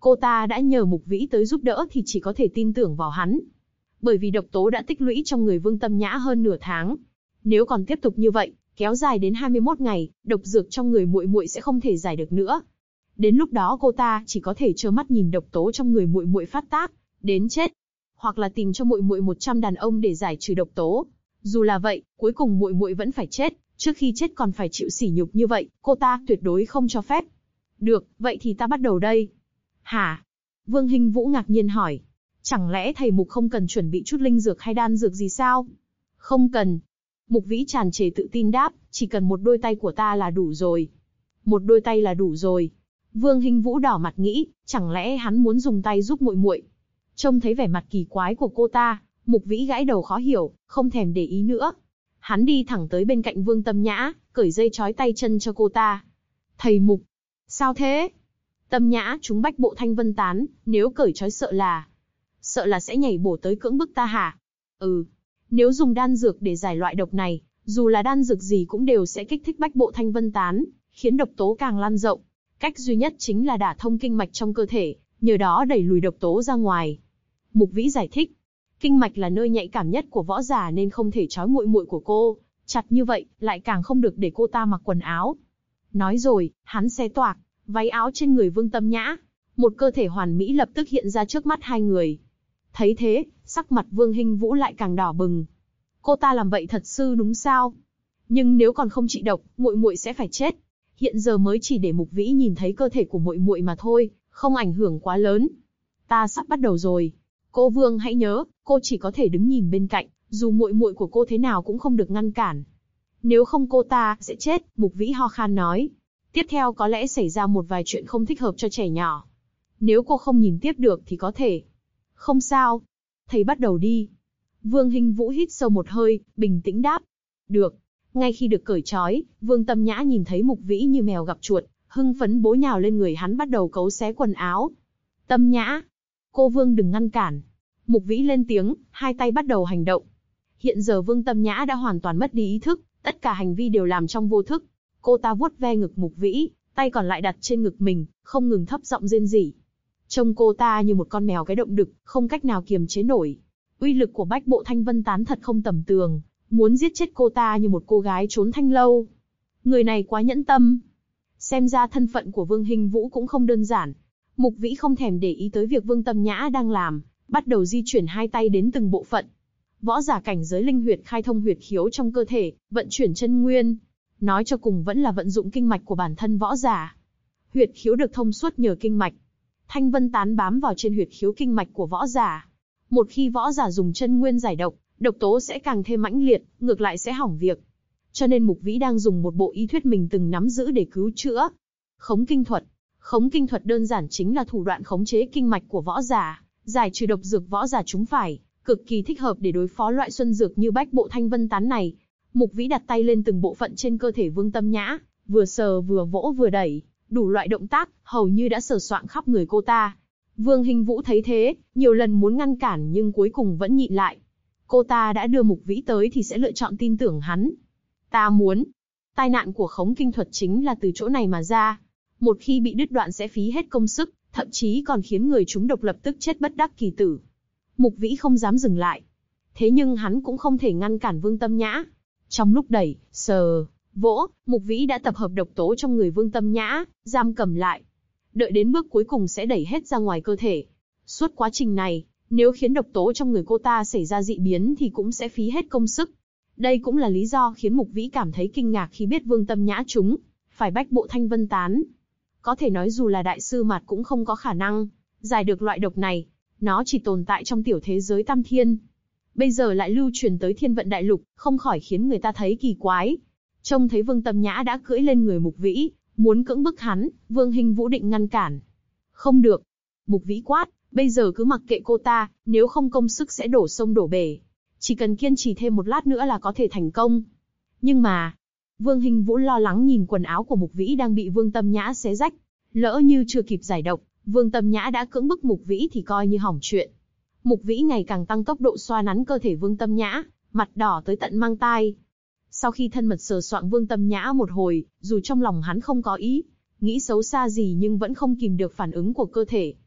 Cô ta đã nhờ Mục Vĩ tới giúp đỡ thì chỉ có thể tin tưởng vào hắn. Bởi vì độc tố đã tích lũy trong người Vương Tâm Nhã hơn nửa tháng. Nếu còn tiếp tục như vậy, kéo dài đến 21 ngày, độc dược trong người muội muội sẽ không thể giải được nữa. Đến lúc đó cô ta chỉ có thể trơ mắt nhìn độc tố trong người muội muội phát tác, đến chết, hoặc là tìm cho muội muội 100 đàn ông để giải trừ độc tố. Dù là vậy, cuối cùng muội muội vẫn phải chết, trước khi chết còn phải chịu sỉ nhục như vậy, cô ta tuyệt đối không cho phép. Được, vậy thì ta bắt đầu đây. Hả? Vương Hinh Vũ ngạc nhiên hỏi. Chẳng lẽ thầy Mục không cần chuẩn bị chút linh dược hay đan dược gì sao? Không cần. Mục Vĩ tràn trề tự tin đáp, chỉ cần một đôi tay của ta là đủ rồi. Một đôi tay là đủ rồi. Vương Hinh Vũ đỏ mặt nghĩ, chẳng lẽ hắn muốn dùng tay giúp muội muội? Trông thấy vẻ mặt kỳ quái của cô ta, Mục Vĩ gãi đầu khó hiểu, không thèm để ý nữa. Hắn đi thẳng tới bên cạnh Vương Tâm Nhã, cởi dây trói tay chân cho cô ta. Thầy Mục, sao thế? Tâm Nhã chúng bách bộ thanh vân tán, nếu cởi trói sợ là sẽ nhảy bổ tới cưỡng bức ta hả? Ừ, nếu dùng đan dược để giải loại độc này, dù là đan dược gì cũng đều sẽ kích thích bách bộ thanh vân tán, khiến độc tố càng lan rộng. Cách duy nhất chính là đả thông kinh mạch trong cơ thể, nhờ đó đẩy lùi độc tố ra ngoài. Mục Vĩ giải thích, kinh mạch là nơi nhạy cảm nhất của võ giả nên không thể trói muội muội của cô chặt như vậy, lại càng không được để cô ta mặc quần áo. Nói rồi, hắn xé toạc váy áo trên người Vương Tâm Nhã, một cơ thể hoàn mỹ lập tức hiện ra trước mắt hai người. Thấy thế, sắc mặt Vương Hinh Vũ lại càng đỏ bừng. Cô ta làm vậy thật sự đúng sao? Nhưng nếu còn không trị độc, muội muội sẽ phải chết. Hiện giờ mới chỉ để Mục Vĩ nhìn thấy cơ thể của muội muội mà thôi, không ảnh hưởng quá lớn. Ta sắp bắt đầu rồi. Cô Vương hãy nhớ, cô chỉ có thể đứng nhìn bên cạnh, dù muội muội của cô thế nào cũng không được ngăn cản. Nếu không cô ta sẽ chết, Mục Vĩ ho khan nói. Tiếp theo có lẽ xảy ra một vài chuyện không thích hợp cho trẻ nhỏ. Nếu cô không nhìn tiếp được thì có thể. Không sao. Thầy bắt đầu đi. Vương Hinh Vũ hít sâu một hơi, bình tĩnh đáp. Được. Ngay khi được cởi trói, Vương Tâm Nhã nhìn thấy Mục Vĩ như mèo gặp chuột, hưng phấn bố nhào lên người hắn bắt đầu cấu xé quần áo. Tâm Nhã, cô Vương đừng ngăn cản. Mục Vĩ lên tiếng, hai tay bắt đầu hành động. Hiện giờ Vương Tâm Nhã đã hoàn toàn mất đi ý thức, tất cả hành vi đều làm trong vô thức. Cô ta vuốt ve ngực Mục Vĩ, tay còn lại đặt trên ngực mình, không ngừng thấp giọng rên rỉ. Trông cô ta như một con mèo cái động đực, không cách nào kiềm chế nổi. Uy lực của bách bộ thanh vân tán thật không tầm thường, muốn giết chết cô ta như một cô gái trốn thanh lâu. Người này quá nhẫn tâm. Xem ra thân phận của Vương Hinh Vũ cũng không đơn giản. Mục Vĩ không thèm để ý tới việc Vương Tâm Nhã đang làm, bắt đầu di chuyển hai tay đến từng bộ phận. Võ giả cảnh giới linh huyệt khai thông huyệt khiếu trong cơ thể, vận chuyển chân nguyên. Nói cho cùng vẫn là vận dụng kinh mạch của bản thân võ giả. Huyệt khiếu được thông suốt nhờ kinh mạch. Thanh vân tán bám vào trên huyệt khiếu kinh mạch của võ giả. Một khi võ giả dùng chân nguyên giải độc, độc tố sẽ càng thêm mãnh liệt, ngược lại sẽ hỏng việc. Cho nên Mục Vĩ đang dùng một bộ y thuyết mình từng nắm giữ để cứu chữa. Khống kinh thuật. Khống kinh thuật đơn giản chính là thủ đoạn khống chế kinh mạch của võ giả, giải trừ độc dược võ giả trúng phải, cực kỳ thích hợp để đối phó loại xuân dược như bách bộ thanh vân tán này. Mục Vĩ đặt tay lên từng bộ phận trên cơ thể Vương Tâm Nhã, vừa sờ vừa vỗ vừa đẩy, đủ loại động tác, hầu như đã sờ soạng khắp người cô ta. Vương Hinh Vũ thấy thế, nhiều lần muốn ngăn cản nhưng cuối cùng vẫn nhịn lại. Cô ta đã đưa Mục Vĩ tới thì sẽ lựa chọn tin tưởng hắn. Ta muốn. Tai nạn của khống kinh thuật chính là từ chỗ này mà ra. Một khi bị đứt đoạn sẽ phí hết công sức, thậm chí còn khiến người trúng độc lập tức chết bất đắc kỳ tử. Mục Vĩ không dám dừng lại. Thế nhưng hắn cũng không thể ngăn cản Vương Tâm Nhã. Trong lúc đẩy, sờ, vỗ, Mục Vĩ đã tập hợp độc tố trong người Vương Tâm Nhã, giam cầm lại. Đợi đến bước cuối cùng sẽ đẩy hết ra ngoài cơ thể. Suốt quá trình này, nếu khiến độc tố trong người cô ta xảy ra dị biến thì cũng sẽ phí hết công sức. Đây cũng là lý do khiến Mục Vĩ cảm thấy kinh ngạc khi biết Vương Tâm Nhã trúng phải bách bộ thanh vân tán. Có thể nói dù là đại sư Mạt cũng không có khả năng giải được loại độc này. Nó chỉ tồn tại trong tiểu thế giới tam thiên. Bây giờ lại lưu truyền tới thiên vận đại lục, không khỏi khiến người ta thấy kỳ quái. Trông thấy Vương Tâm Nhã đã cưỡi lên người Mục Vĩ, muốn cưỡng bức hắn, Vương Hinh Vũ định ngăn cản. Không được. Mục Vĩ quát, bây giờ cứ mặc kệ cô ta, nếu không công sức sẽ đổ sông đổ bể. Chỉ cần kiên trì thêm một lát nữa là có thể thành công. Nhưng mà, Vương Hinh Vũ lo lắng nhìn quần áo của Mục Vĩ đang bị Vương Tâm Nhã xé rách. Lỡ như chưa kịp giải độc, Vương Tâm Nhã đã cưỡng bức Mục Vĩ thì coi như hỏng chuyện. Mục Vĩ ngày càng tăng tốc độ xoa nắn cơ thể Vương Tâm Nhã, mặt đỏ tới tận mang tai. Sau khi thân mật sờ soạng Vương Tâm Nhã một hồi, dù trong lòng hắn không có ý nghĩ xấu xa gì nhưng vẫn không kìm được phản ứng của cơ thể.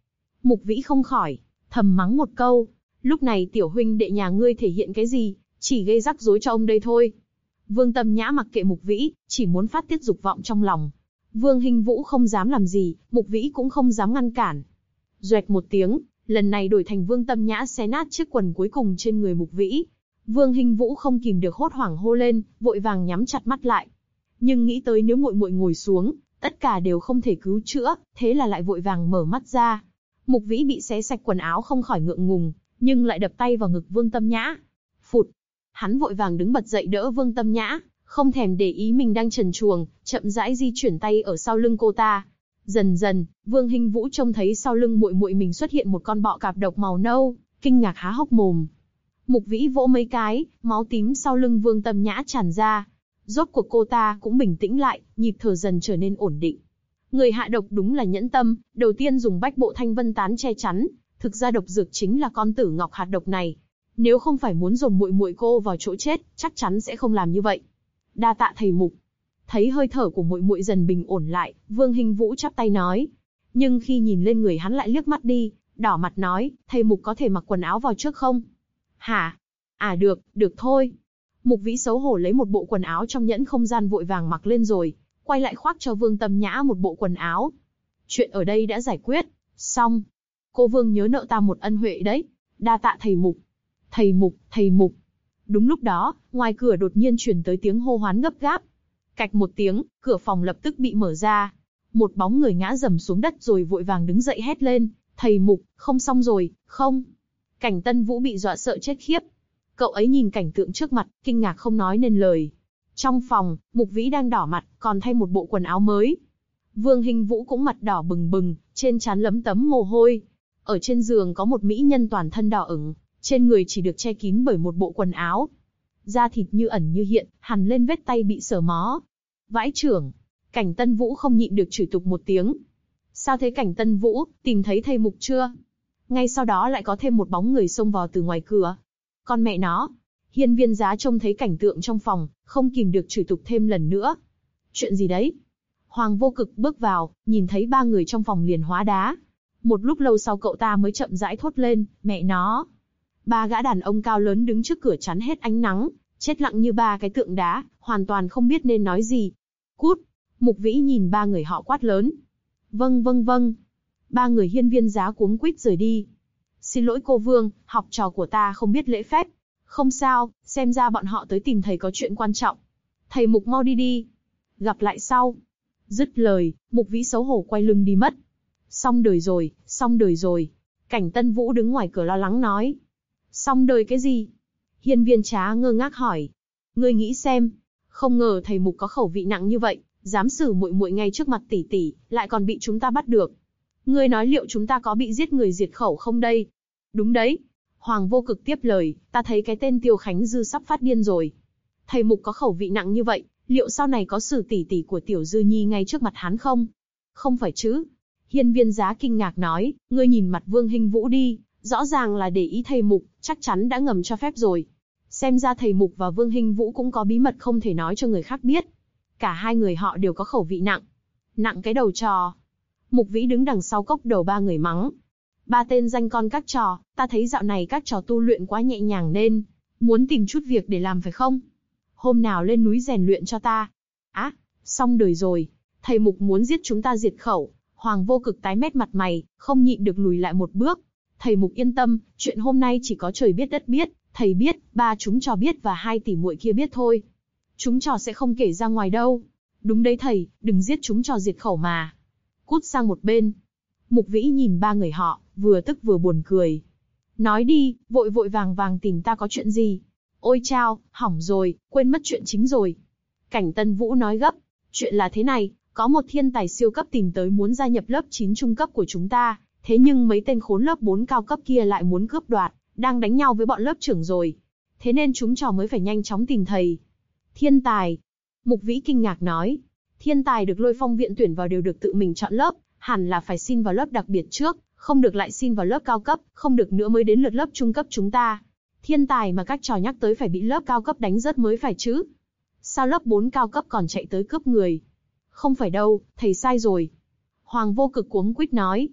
Mục Vĩ không khỏi thầm mắng một câu, lúc này tiểu huynh đệ nhà ngươi thể hiện cái gì, chỉ gây rắc rối cho ông đây thôi. Vương Tâm Nhã mặc kệ Mục Vĩ, chỉ muốn phát tiết dục vọng trong lòng. Vương Hinh Vũ không dám làm gì, Mục Vĩ cũng không dám ngăn cản. Doẹt một tiếng, lần này đổi thành Vương Tâm Nhã xé nát chiếc quần cuối cùng trên người Mục Vĩ. Vương Hinh Vũ không kìm được hốt hoảng hô lên, vội vàng nhắm chặt mắt lại. Nhưng nghĩ tới nếu muội muội ngồi xuống, tất cả đều không thể cứu chữa, thế là lại vội vàng mở mắt ra. Mục Vĩ bị xé sạch quần áo không khỏi ngượng ngùng, nhưng lại đập tay vào ngực Vương Tâm Nhã. Phụt! Hắn vội vàng đứng bật dậy đỡ Vương Tâm Nhã, không thèm để ý mình đang trần truồng, chậm rãi di chuyển tay ở sau lưng cô ta. Dần dần, Vương Hinh Vũ trông thấy sau lưng muội muội mình xuất hiện một con bọ cạp độc màu nâu, kinh ngạc há hốc mồm. Mục Vĩ vỗ mấy cái, máu tím sau lưng Vương Tâm Nhã tràn ra. Rốt cuộc cô ta cũng bình tĩnh lại, nhịp thở dần trở nên ổn định. Người hạ độc đúng là nhẫn tâm, đầu tiên dùng bách bộ thanh vân tán che chắn, thực ra độc dược chính là con tử ngọc hạt độc này. Nếu không phải muốn dồn muội muội cô vào chỗ chết, chắc chắn sẽ không làm như vậy. Đa tạ thầy Mục. Thấy hơi thở của muội muội dần bình ổn lại, Vương Hinh Vũ chắp tay nói. Nhưng khi nhìn lên người hắn lại liếc mắt đi, đỏ mặt nói, thầy Mục có thể mặc quần áo vào trước không? Hả? À được, được thôi. Mục Vĩ xấu hổ lấy một bộ quần áo trong nhẫn không gian vội vàng mặc lên rồi, quay lại khoác cho Vương Tâm Nhã một bộ quần áo. Chuyện ở đây đã giải quyết, xong. Cô Vương nhớ nợ ta một ân huệ đấy, đa tạ thầy Mục. Thầy Mục, thầy Mục. Đúng lúc đó, ngoài cửa đột nhiên truyền tới tiếng hô hoán gấp gáp. Cạch một tiếng, cửa phòng lập tức bị mở ra. Một bóng người ngã rầm xuống đất rồi vội vàng đứng dậy hét lên, thầy Mục, không xong rồi, không. Cảnh Tân Vũ bị dọa sợ chết khiếp. Cậu ấy nhìn cảnh tượng trước mặt, kinh ngạc không nói nên lời. Trong phòng, Mục Vĩ đang đỏ mặt, còn thay một bộ quần áo mới. Vương Hinh Vũ cũng mặt đỏ bừng bừng, trên trán lấm tấm mồ hôi. Ở trên giường có một mỹ nhân toàn thân đỏ ửng, trên người chỉ được che kín bởi một bộ quần áo. Da thịt như ẩn như hiện, hằn lên vết tay bị sờ mó. Vãi chưởng! Cảnh Tân Vũ không nhịn được chửi tục một tiếng. Sao thế Cảnh Tân Vũ, tìm thấy thầy Mục chưa? Ngay sau đó lại có thêm một bóng người xông vào từ ngoài cửa. Con mẹ nó! Hiên Viên Giá trông thấy cảnh tượng trong phòng, không kìm được chửi tục thêm lần nữa. Chuyện gì đấy? Hoàng Vô Cực bước vào, nhìn thấy ba người trong phòng liền hóa đá. Một lúc lâu sau cậu ta mới chậm rãi thốt lên, mẹ nó. Ba gã đàn ông cao lớn đứng trước cửa chắn hết ánh nắng, chết lặng như ba cái tượng đá, hoàn toàn không biết nên nói gì. Cút! Mục Vĩ nhìn ba người họ quát lớn. Vâng vâng vâng. Ba người Hiên Viên Giá cuống quýt rời đi. Xin lỗi cô Vương, học trò của ta không biết lễ phép. Không sao, xem ra bọn họ tới tìm thầy có chuyện quan trọng. Thầy Mục mau đi đi. Gặp lại sau. Dứt lời, Mục Vĩ xấu hổ quay lưng đi mất. Xong đời rồi, xong đời rồi. Cảnh Tân Vũ đứng ngoài cửa lo lắng nói. Xong đời cái gì? Hiên Viên Trá ngơ ngác hỏi. Ngươi nghĩ xem, không ngờ thầy Mục có khẩu vị nặng như vậy, dám xử muội muội ngay trước mặt tỷ tỷ, lại còn bị chúng ta bắt được. Ngươi nói liệu chúng ta có bị giết người diệt khẩu không đây? Đúng đấy. Hoàng Vô Cực tiếp lời, ta thấy cái tên Tiêu Khánh Dư sắp phát điên rồi. Thầy Mục có khẩu vị nặng như vậy, liệu sau này có xử tỷ tỷ của Tiểu Dư Nhi ngay trước mặt hắn không? Không phải chứ. Hiên Viên Giá kinh ngạc nói, ngươi nhìn mặt Vương Hinh Vũ đi, rõ ràng là để ý thầy Mục, chắc chắn đã ngầm cho phép rồi. Xem ra thầy Mục và Vương Hinh Vũ cũng có bí mật không thể nói cho người khác biết. Cả hai người họ đều có khẩu vị nặng. Nặng cái đầu trò. Mục Vĩ đứng đằng sau cốc đầu ba người mắng. Ba tên danh con các trò, ta thấy dạo này các trò tu luyện quá nhẹ nhàng nên muốn tìm chút việc để làm phải không? Hôm nào lên núi rèn luyện cho ta. Á, xong đời rồi. Thầy Mục muốn giết chúng ta diệt khẩu. Hoàng Vô Cực tái mét mặt mày, không nhịn được lùi lại một bước. Thầy Mục yên tâm, chuyện hôm nay chỉ có trời biết đất biết, thầy biết, ba chúng trò biết và hai tỷ muội kia biết thôi. Chúng trò sẽ không kể ra ngoài đâu. Đúng đấy thầy, đừng giết chúng trò diệt khẩu mà. Cút sang một bên. Mục Vĩ nhìn ba người họ, vừa tức vừa buồn cười. Nói đi, vội vội vàng vàng tìm ta có chuyện gì? Ôi chao, hỏng rồi, quên mất chuyện chính rồi. Cảnh Tân Vũ nói gấp. Chuyện là thế này, có một thiên tài siêu cấp tìm tới muốn gia nhập lớp 9 trung cấp của chúng ta. Thế nhưng mấy tên khốn lớp 4 cao cấp kia lại muốn cướp đoạt, đang đánh nhau với bọn lớp trưởng rồi. Thế nên chúng trò mới phải nhanh chóng tìm thầy. Thiên tài. Mục Vĩ kinh ngạc nói. Thiên tài được Lôi Phong viện tuyển vào đều được tự mình chọn lớp, hẳn là phải xin vào lớp đặc biệt trước, không được lại xin vào lớp cao cấp, không được nữa mới đến lượt lớp trung cấp chúng ta. Thiên tài mà các trò nhắc tới phải bị lớp cao cấp đánh rớt mới phải chứ. Sao lớp 4 cao cấp còn chạy tới cướp người? Không phải đâu, thầy sai rồi. Hoàng Vô Cực cuống quýt nói.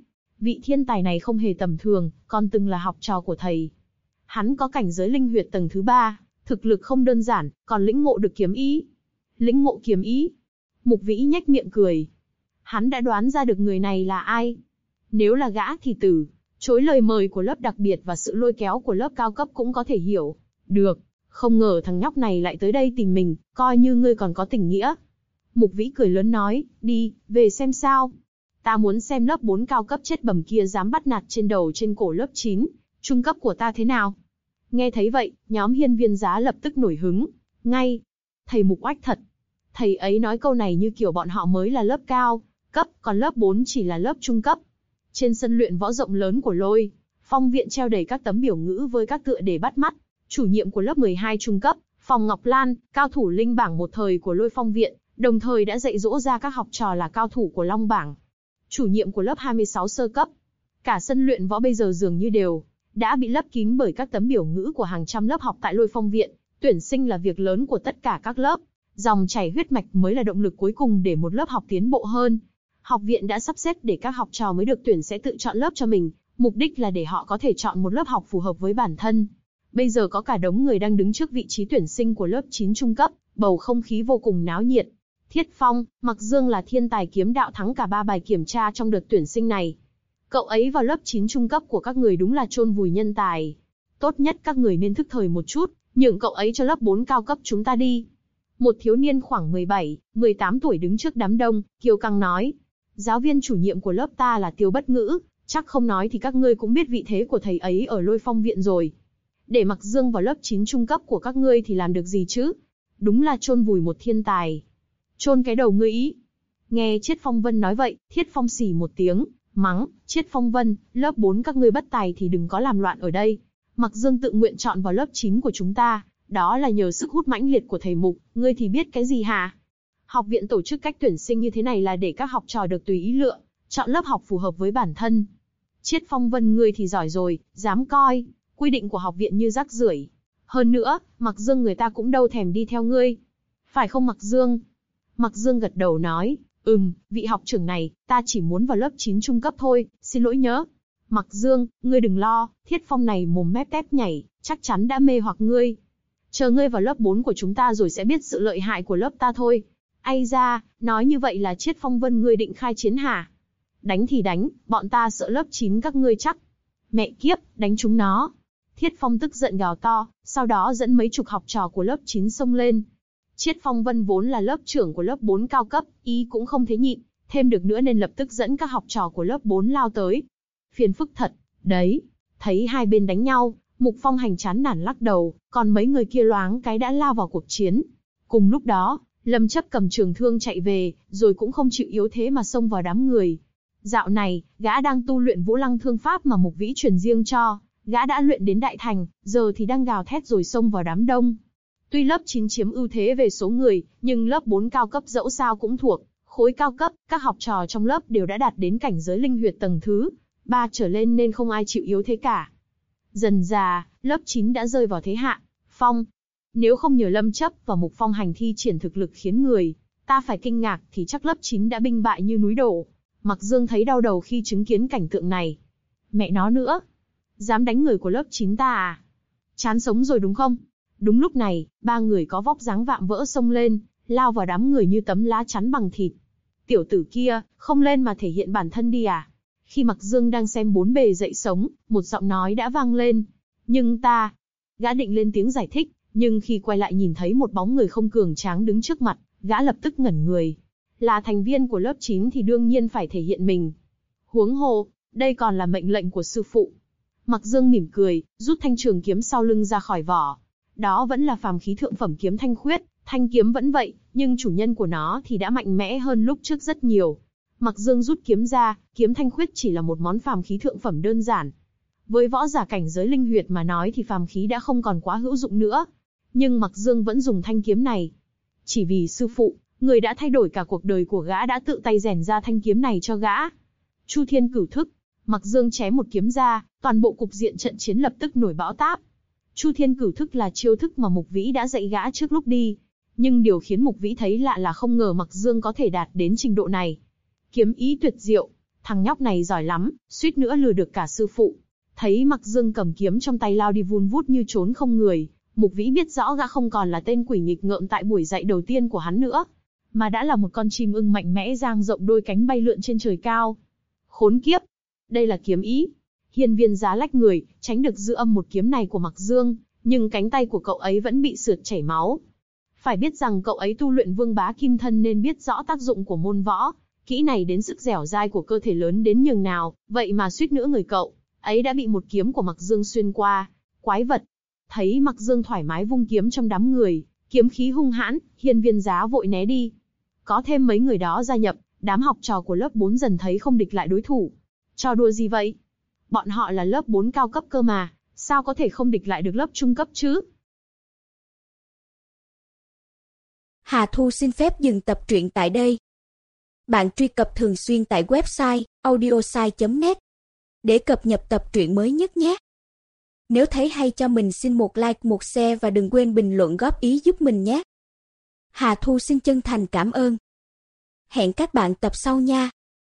Vị thiên tài này không hề tầm thường, còn từng là học trò của thầy. Hắn có cảnh giới linh huyệt tầng thứ 3, thực lực không đơn giản, còn lĩnh ngộ được kiếm ý. Lĩnh ngộ kiếm ý? Mục Vĩ nhếch miệng cười. Hắn đã đoán ra được người này là ai. Nếu là gã thì từ chối lời mời của lớp đặc biệt và sự lôi kéo của lớp cao cấp cũng có thể hiểu được. Không ngờ thằng nhóc này lại tới đây tìm mình, coi như ngươi còn có tình nghĩa. Mục Vĩ cười lớn nói, đi, về xem sao. Ta muốn xem lớp 4 cao cấp chết bầm kia dám bắt nạt trên đầu trên cổ lớp 9, trung cấp của ta thế nào. Nghe thấy vậy, nhóm Hiên Viên Giá lập tức nổi hứng. Ngay, thầy Mục oách thật. Thầy ấy nói câu này như kiểu bọn họ mới là lớp cao cấp, còn lớp 4 chỉ là lớp trung cấp. Trên sân luyện võ rộng lớn của Lôi Phong viện treo đầy các tấm biểu ngữ với các tựa đề bắt mắt. Chủ nhiệm của lớp 12 trung cấp, Phòng Ngọc Lan, cao thủ linh bảng một thời của Lôi Phong viện, đồng thời đã dạy dỗ ra các học trò là cao thủ của Long bảng. Chủ nhiệm của lớp 26 sơ cấp. Cả sân luyện võ bây giờ dường như đều đã bị lấp kín bởi các tấm biểu ngữ của hàng trăm lớp học tại Lôi Phong viện. Tuyển sinh là việc lớn của tất cả các lớp. Dòng chảy huyết mạch mới là động lực cuối cùng để một lớp học tiến bộ hơn. Học viện đã sắp xếp để các học trò mới được tuyển sẽ tự chọn lớp cho mình, mục đích là để họ có thể chọn một lớp học phù hợp với bản thân. Bây giờ có cả đống người đang đứng trước vị trí tuyển sinh của lớp 9 trung cấp, bầu không khí vô cùng náo nhiệt. Thiết Phong, Mặc Dương là thiên tài kiếm đạo thắng cả 3 bài kiểm tra trong đợt tuyển sinh này. Cậu ấy vào lớp 9 trung cấp của các người đúng là chôn vùi nhân tài. Tốt nhất các người nên thức thời một chút, nhường cậu ấy cho lớp 4 cao cấp chúng ta đi. Một thiếu niên khoảng 17, 18 tuổi đứng trước đám đông, kiêu căng nói. Giáo viên chủ nhiệm của lớp ta là Tiêu Bất Ngữ, chắc không nói thì các ngươi cũng biết vị thế của thầy ấy ở Lôi Phong viện rồi. Để Mặc Dương vào lớp 9 trung cấp của các ngươi thì làm được gì chứ? Đúng là chôn vùi một thiên tài. Chôn cái đầu ngươi ý. Nghe Triết Phong Vân nói vậy, Thiết Phong xì một tiếng, mắng, Triết Phong Vân, lớp 4 các ngươi bất tài thì đừng có làm loạn ở đây. Mặc Dương tự nguyện chọn vào lớp 9 của chúng ta, đó là nhờ sức hút mãnh liệt của thầy Mục, ngươi thì biết cái gì hả? Học viện tổ chức cách tuyển sinh như thế này là để các học trò được tùy ý lựa, chọn lớp học phù hợp với bản thân. Triết Phong Vân ngươi thì giỏi rồi, dám coi quy định của học viện như rác rưởi. Hơn nữa, Mặc Dương người ta cũng đâu thèm đi theo ngươi. Phải không Mặc Dương? Mặc Dương gật đầu nói, vị học trưởng này, ta chỉ muốn vào lớp 9 trung cấp thôi, xin lỗi nhớ. Mặc Dương, ngươi đừng lo, Thiết Phong này mồm mép tép nhảy, chắc chắn đã mê hoặc ngươi. Chờ ngươi vào lớp 4 của chúng ta rồi sẽ biết sự lợi hại của lớp ta thôi. Ai ra, nói như vậy là Triết Phong Vân ngươi định khai chiến hả? Đánh thì đánh, bọn ta sợ lớp 9 các ngươi chắc. Mẹ kiếp, đánh chúng nó. Thiết Phong tức giận gào to, sau đó dẫn mấy chục học trò của lớp 9 xông lên. Triết Phong Vân vốn là lớp trưởng của lớp 4 cao cấp, ý cũng không thế nhịn, thêm được nữa nên lập tức dẫn các học trò của lớp 4 lao tới. Phiền phức thật, đấy. Thấy hai bên đánh nhau, Mục Phong Hành chán nản lắc đầu, còn mấy người kia loáng cái đã lao vào cuộc chiến. Cùng lúc đó, Lâm Chấp cầm trường thương chạy về, rồi cũng không chịu yếu thế mà xông vào đám người. Dạo này, gã đang tu luyện Vũ Lăng thương pháp mà Mục Vĩ truyền riêng cho, gã đã luyện đến đại thành, giờ thì đang gào thét rồi xông vào đám đông. Tuy lớp 9 chiếm ưu thế về số người, nhưng lớp 4 cao cấp dẫu sao cũng thuộc khối cao cấp, các học trò trong lớp đều đã đạt đến cảnh giới linh huyệt tầng thứ 3 trở lên nên không ai chịu yếu thế cả. Dần dà, lớp 9 đã rơi vào thế hạ phong. Nếu không nhờ Lâm Chấp và Mục Phong Hành thi triển thực lực khiến người ta phải kinh ngạc thì chắc lớp 9 đã binh bại như núi đổ. Mặc Dương thấy đau đầu khi chứng kiến cảnh tượng này. Mẹ nó nữa, dám đánh người của lớp 9 ta à? Chán sống rồi đúng không? Đúng lúc này, ba người có vóc dáng vạm vỡ xông lên, lao vào đám người như tấm lá chắn bằng thịt. Tiểu tử kia, không lên mà thể hiện bản thân đi à? Khi Mặc Dương đang xem bốn bề dậy sống, một giọng nói đã vang lên. Nhưng ta... Gã định lên tiếng giải thích, nhưng khi quay lại nhìn thấy một bóng người không cường tráng đứng trước mặt, gã lập tức ngẩn người. Là thành viên của lớp 9 thì đương nhiên phải thể hiện mình. Huống hồ, đây còn là mệnh lệnh của sư phụ. Mặc Dương mỉm cười, rút thanh trường kiếm sau lưng ra khỏi vỏ. Đó vẫn là phàm khí thượng phẩm kiếm thanh khuyết, thanh kiếm vẫn vậy, nhưng chủ nhân của nó thì đã mạnh mẽ hơn lúc trước rất nhiều. Mặc Dương rút kiếm ra, kiếm thanh khuyết chỉ là một món phàm khí thượng phẩm đơn giản. Với võ giả cảnh giới linh huyệt mà nói thì phàm khí đã không còn quá hữu dụng nữa. Nhưng Mặc Dương vẫn dùng thanh kiếm này. Chỉ vì sư phụ, người đã thay đổi cả cuộc đời của gã đã tự tay rèn ra thanh kiếm này cho gã. Chu Thiên Cửu Thức, Mặc Dương chém một kiếm ra, toàn bộ cục diện trận chiến lập tức nổi bão táp. Chu Thiên Cửu Thức là chiêu thức mà Mục Vĩ đã dạy gã trước lúc đi. Nhưng điều khiến Mục Vĩ thấy lạ là không ngờ Mặc Dương có thể đạt đến trình độ này. Kiếm ý tuyệt diệu, Thằng nhóc này giỏi lắm, suýt nữa lừa được cả sư phụ. Thấy Mặc Dương cầm kiếm trong tay lao đi vun vút như trốn không người, Mục Vĩ biết rõ gã không còn là tên quỷ nghịch ngợm tại buổi dạy đầu tiên của hắn nữa, mà đã là một con chim ưng mạnh mẽ dang rộng đôi cánh bay lượn trên trời cao. Khốn kiếp! Đây là kiếm ý. Hiên Viên Giá lách người, tránh được dư âm một kiếm này của Mặc Dương, nhưng cánh tay của cậu ấy vẫn bị sượt chảy máu. Phải biết rằng cậu ấy tu luyện Vương Bá Kim Thân nên biết rõ tác dụng của môn võ, kỹ này đến sức dẻo dai của cơ thể lớn đến nhường nào, vậy mà suýt nữa người cậu ấy đã bị một kiếm của Mặc Dương xuyên qua. Quái vật! Thấy Mặc Dương thoải mái vung kiếm trong đám người, kiếm khí hung hãn, Hiên Viên Giá vội né đi. Có thêm mấy người đó gia nhập, đám học trò của lớp 4 dần thấy không địch lại đối thủ. Trò đùa gì vậy? Bọn họ là lớp 4 cao cấp cơ mà, sao có thể không địch lại được lớp trung cấp chứ? Hà Thu xin phép dừng tập truyện tại đây. Bạn truy cập thường xuyên tại website audiosai.net để cập nhật tập truyện mới nhất nhé. Nếu thấy hay cho mình xin một like, một share và đừng quên bình luận góp ý giúp mình nhé. Hà Thu xin chân thành cảm ơn. Hẹn các bạn tập sau nha.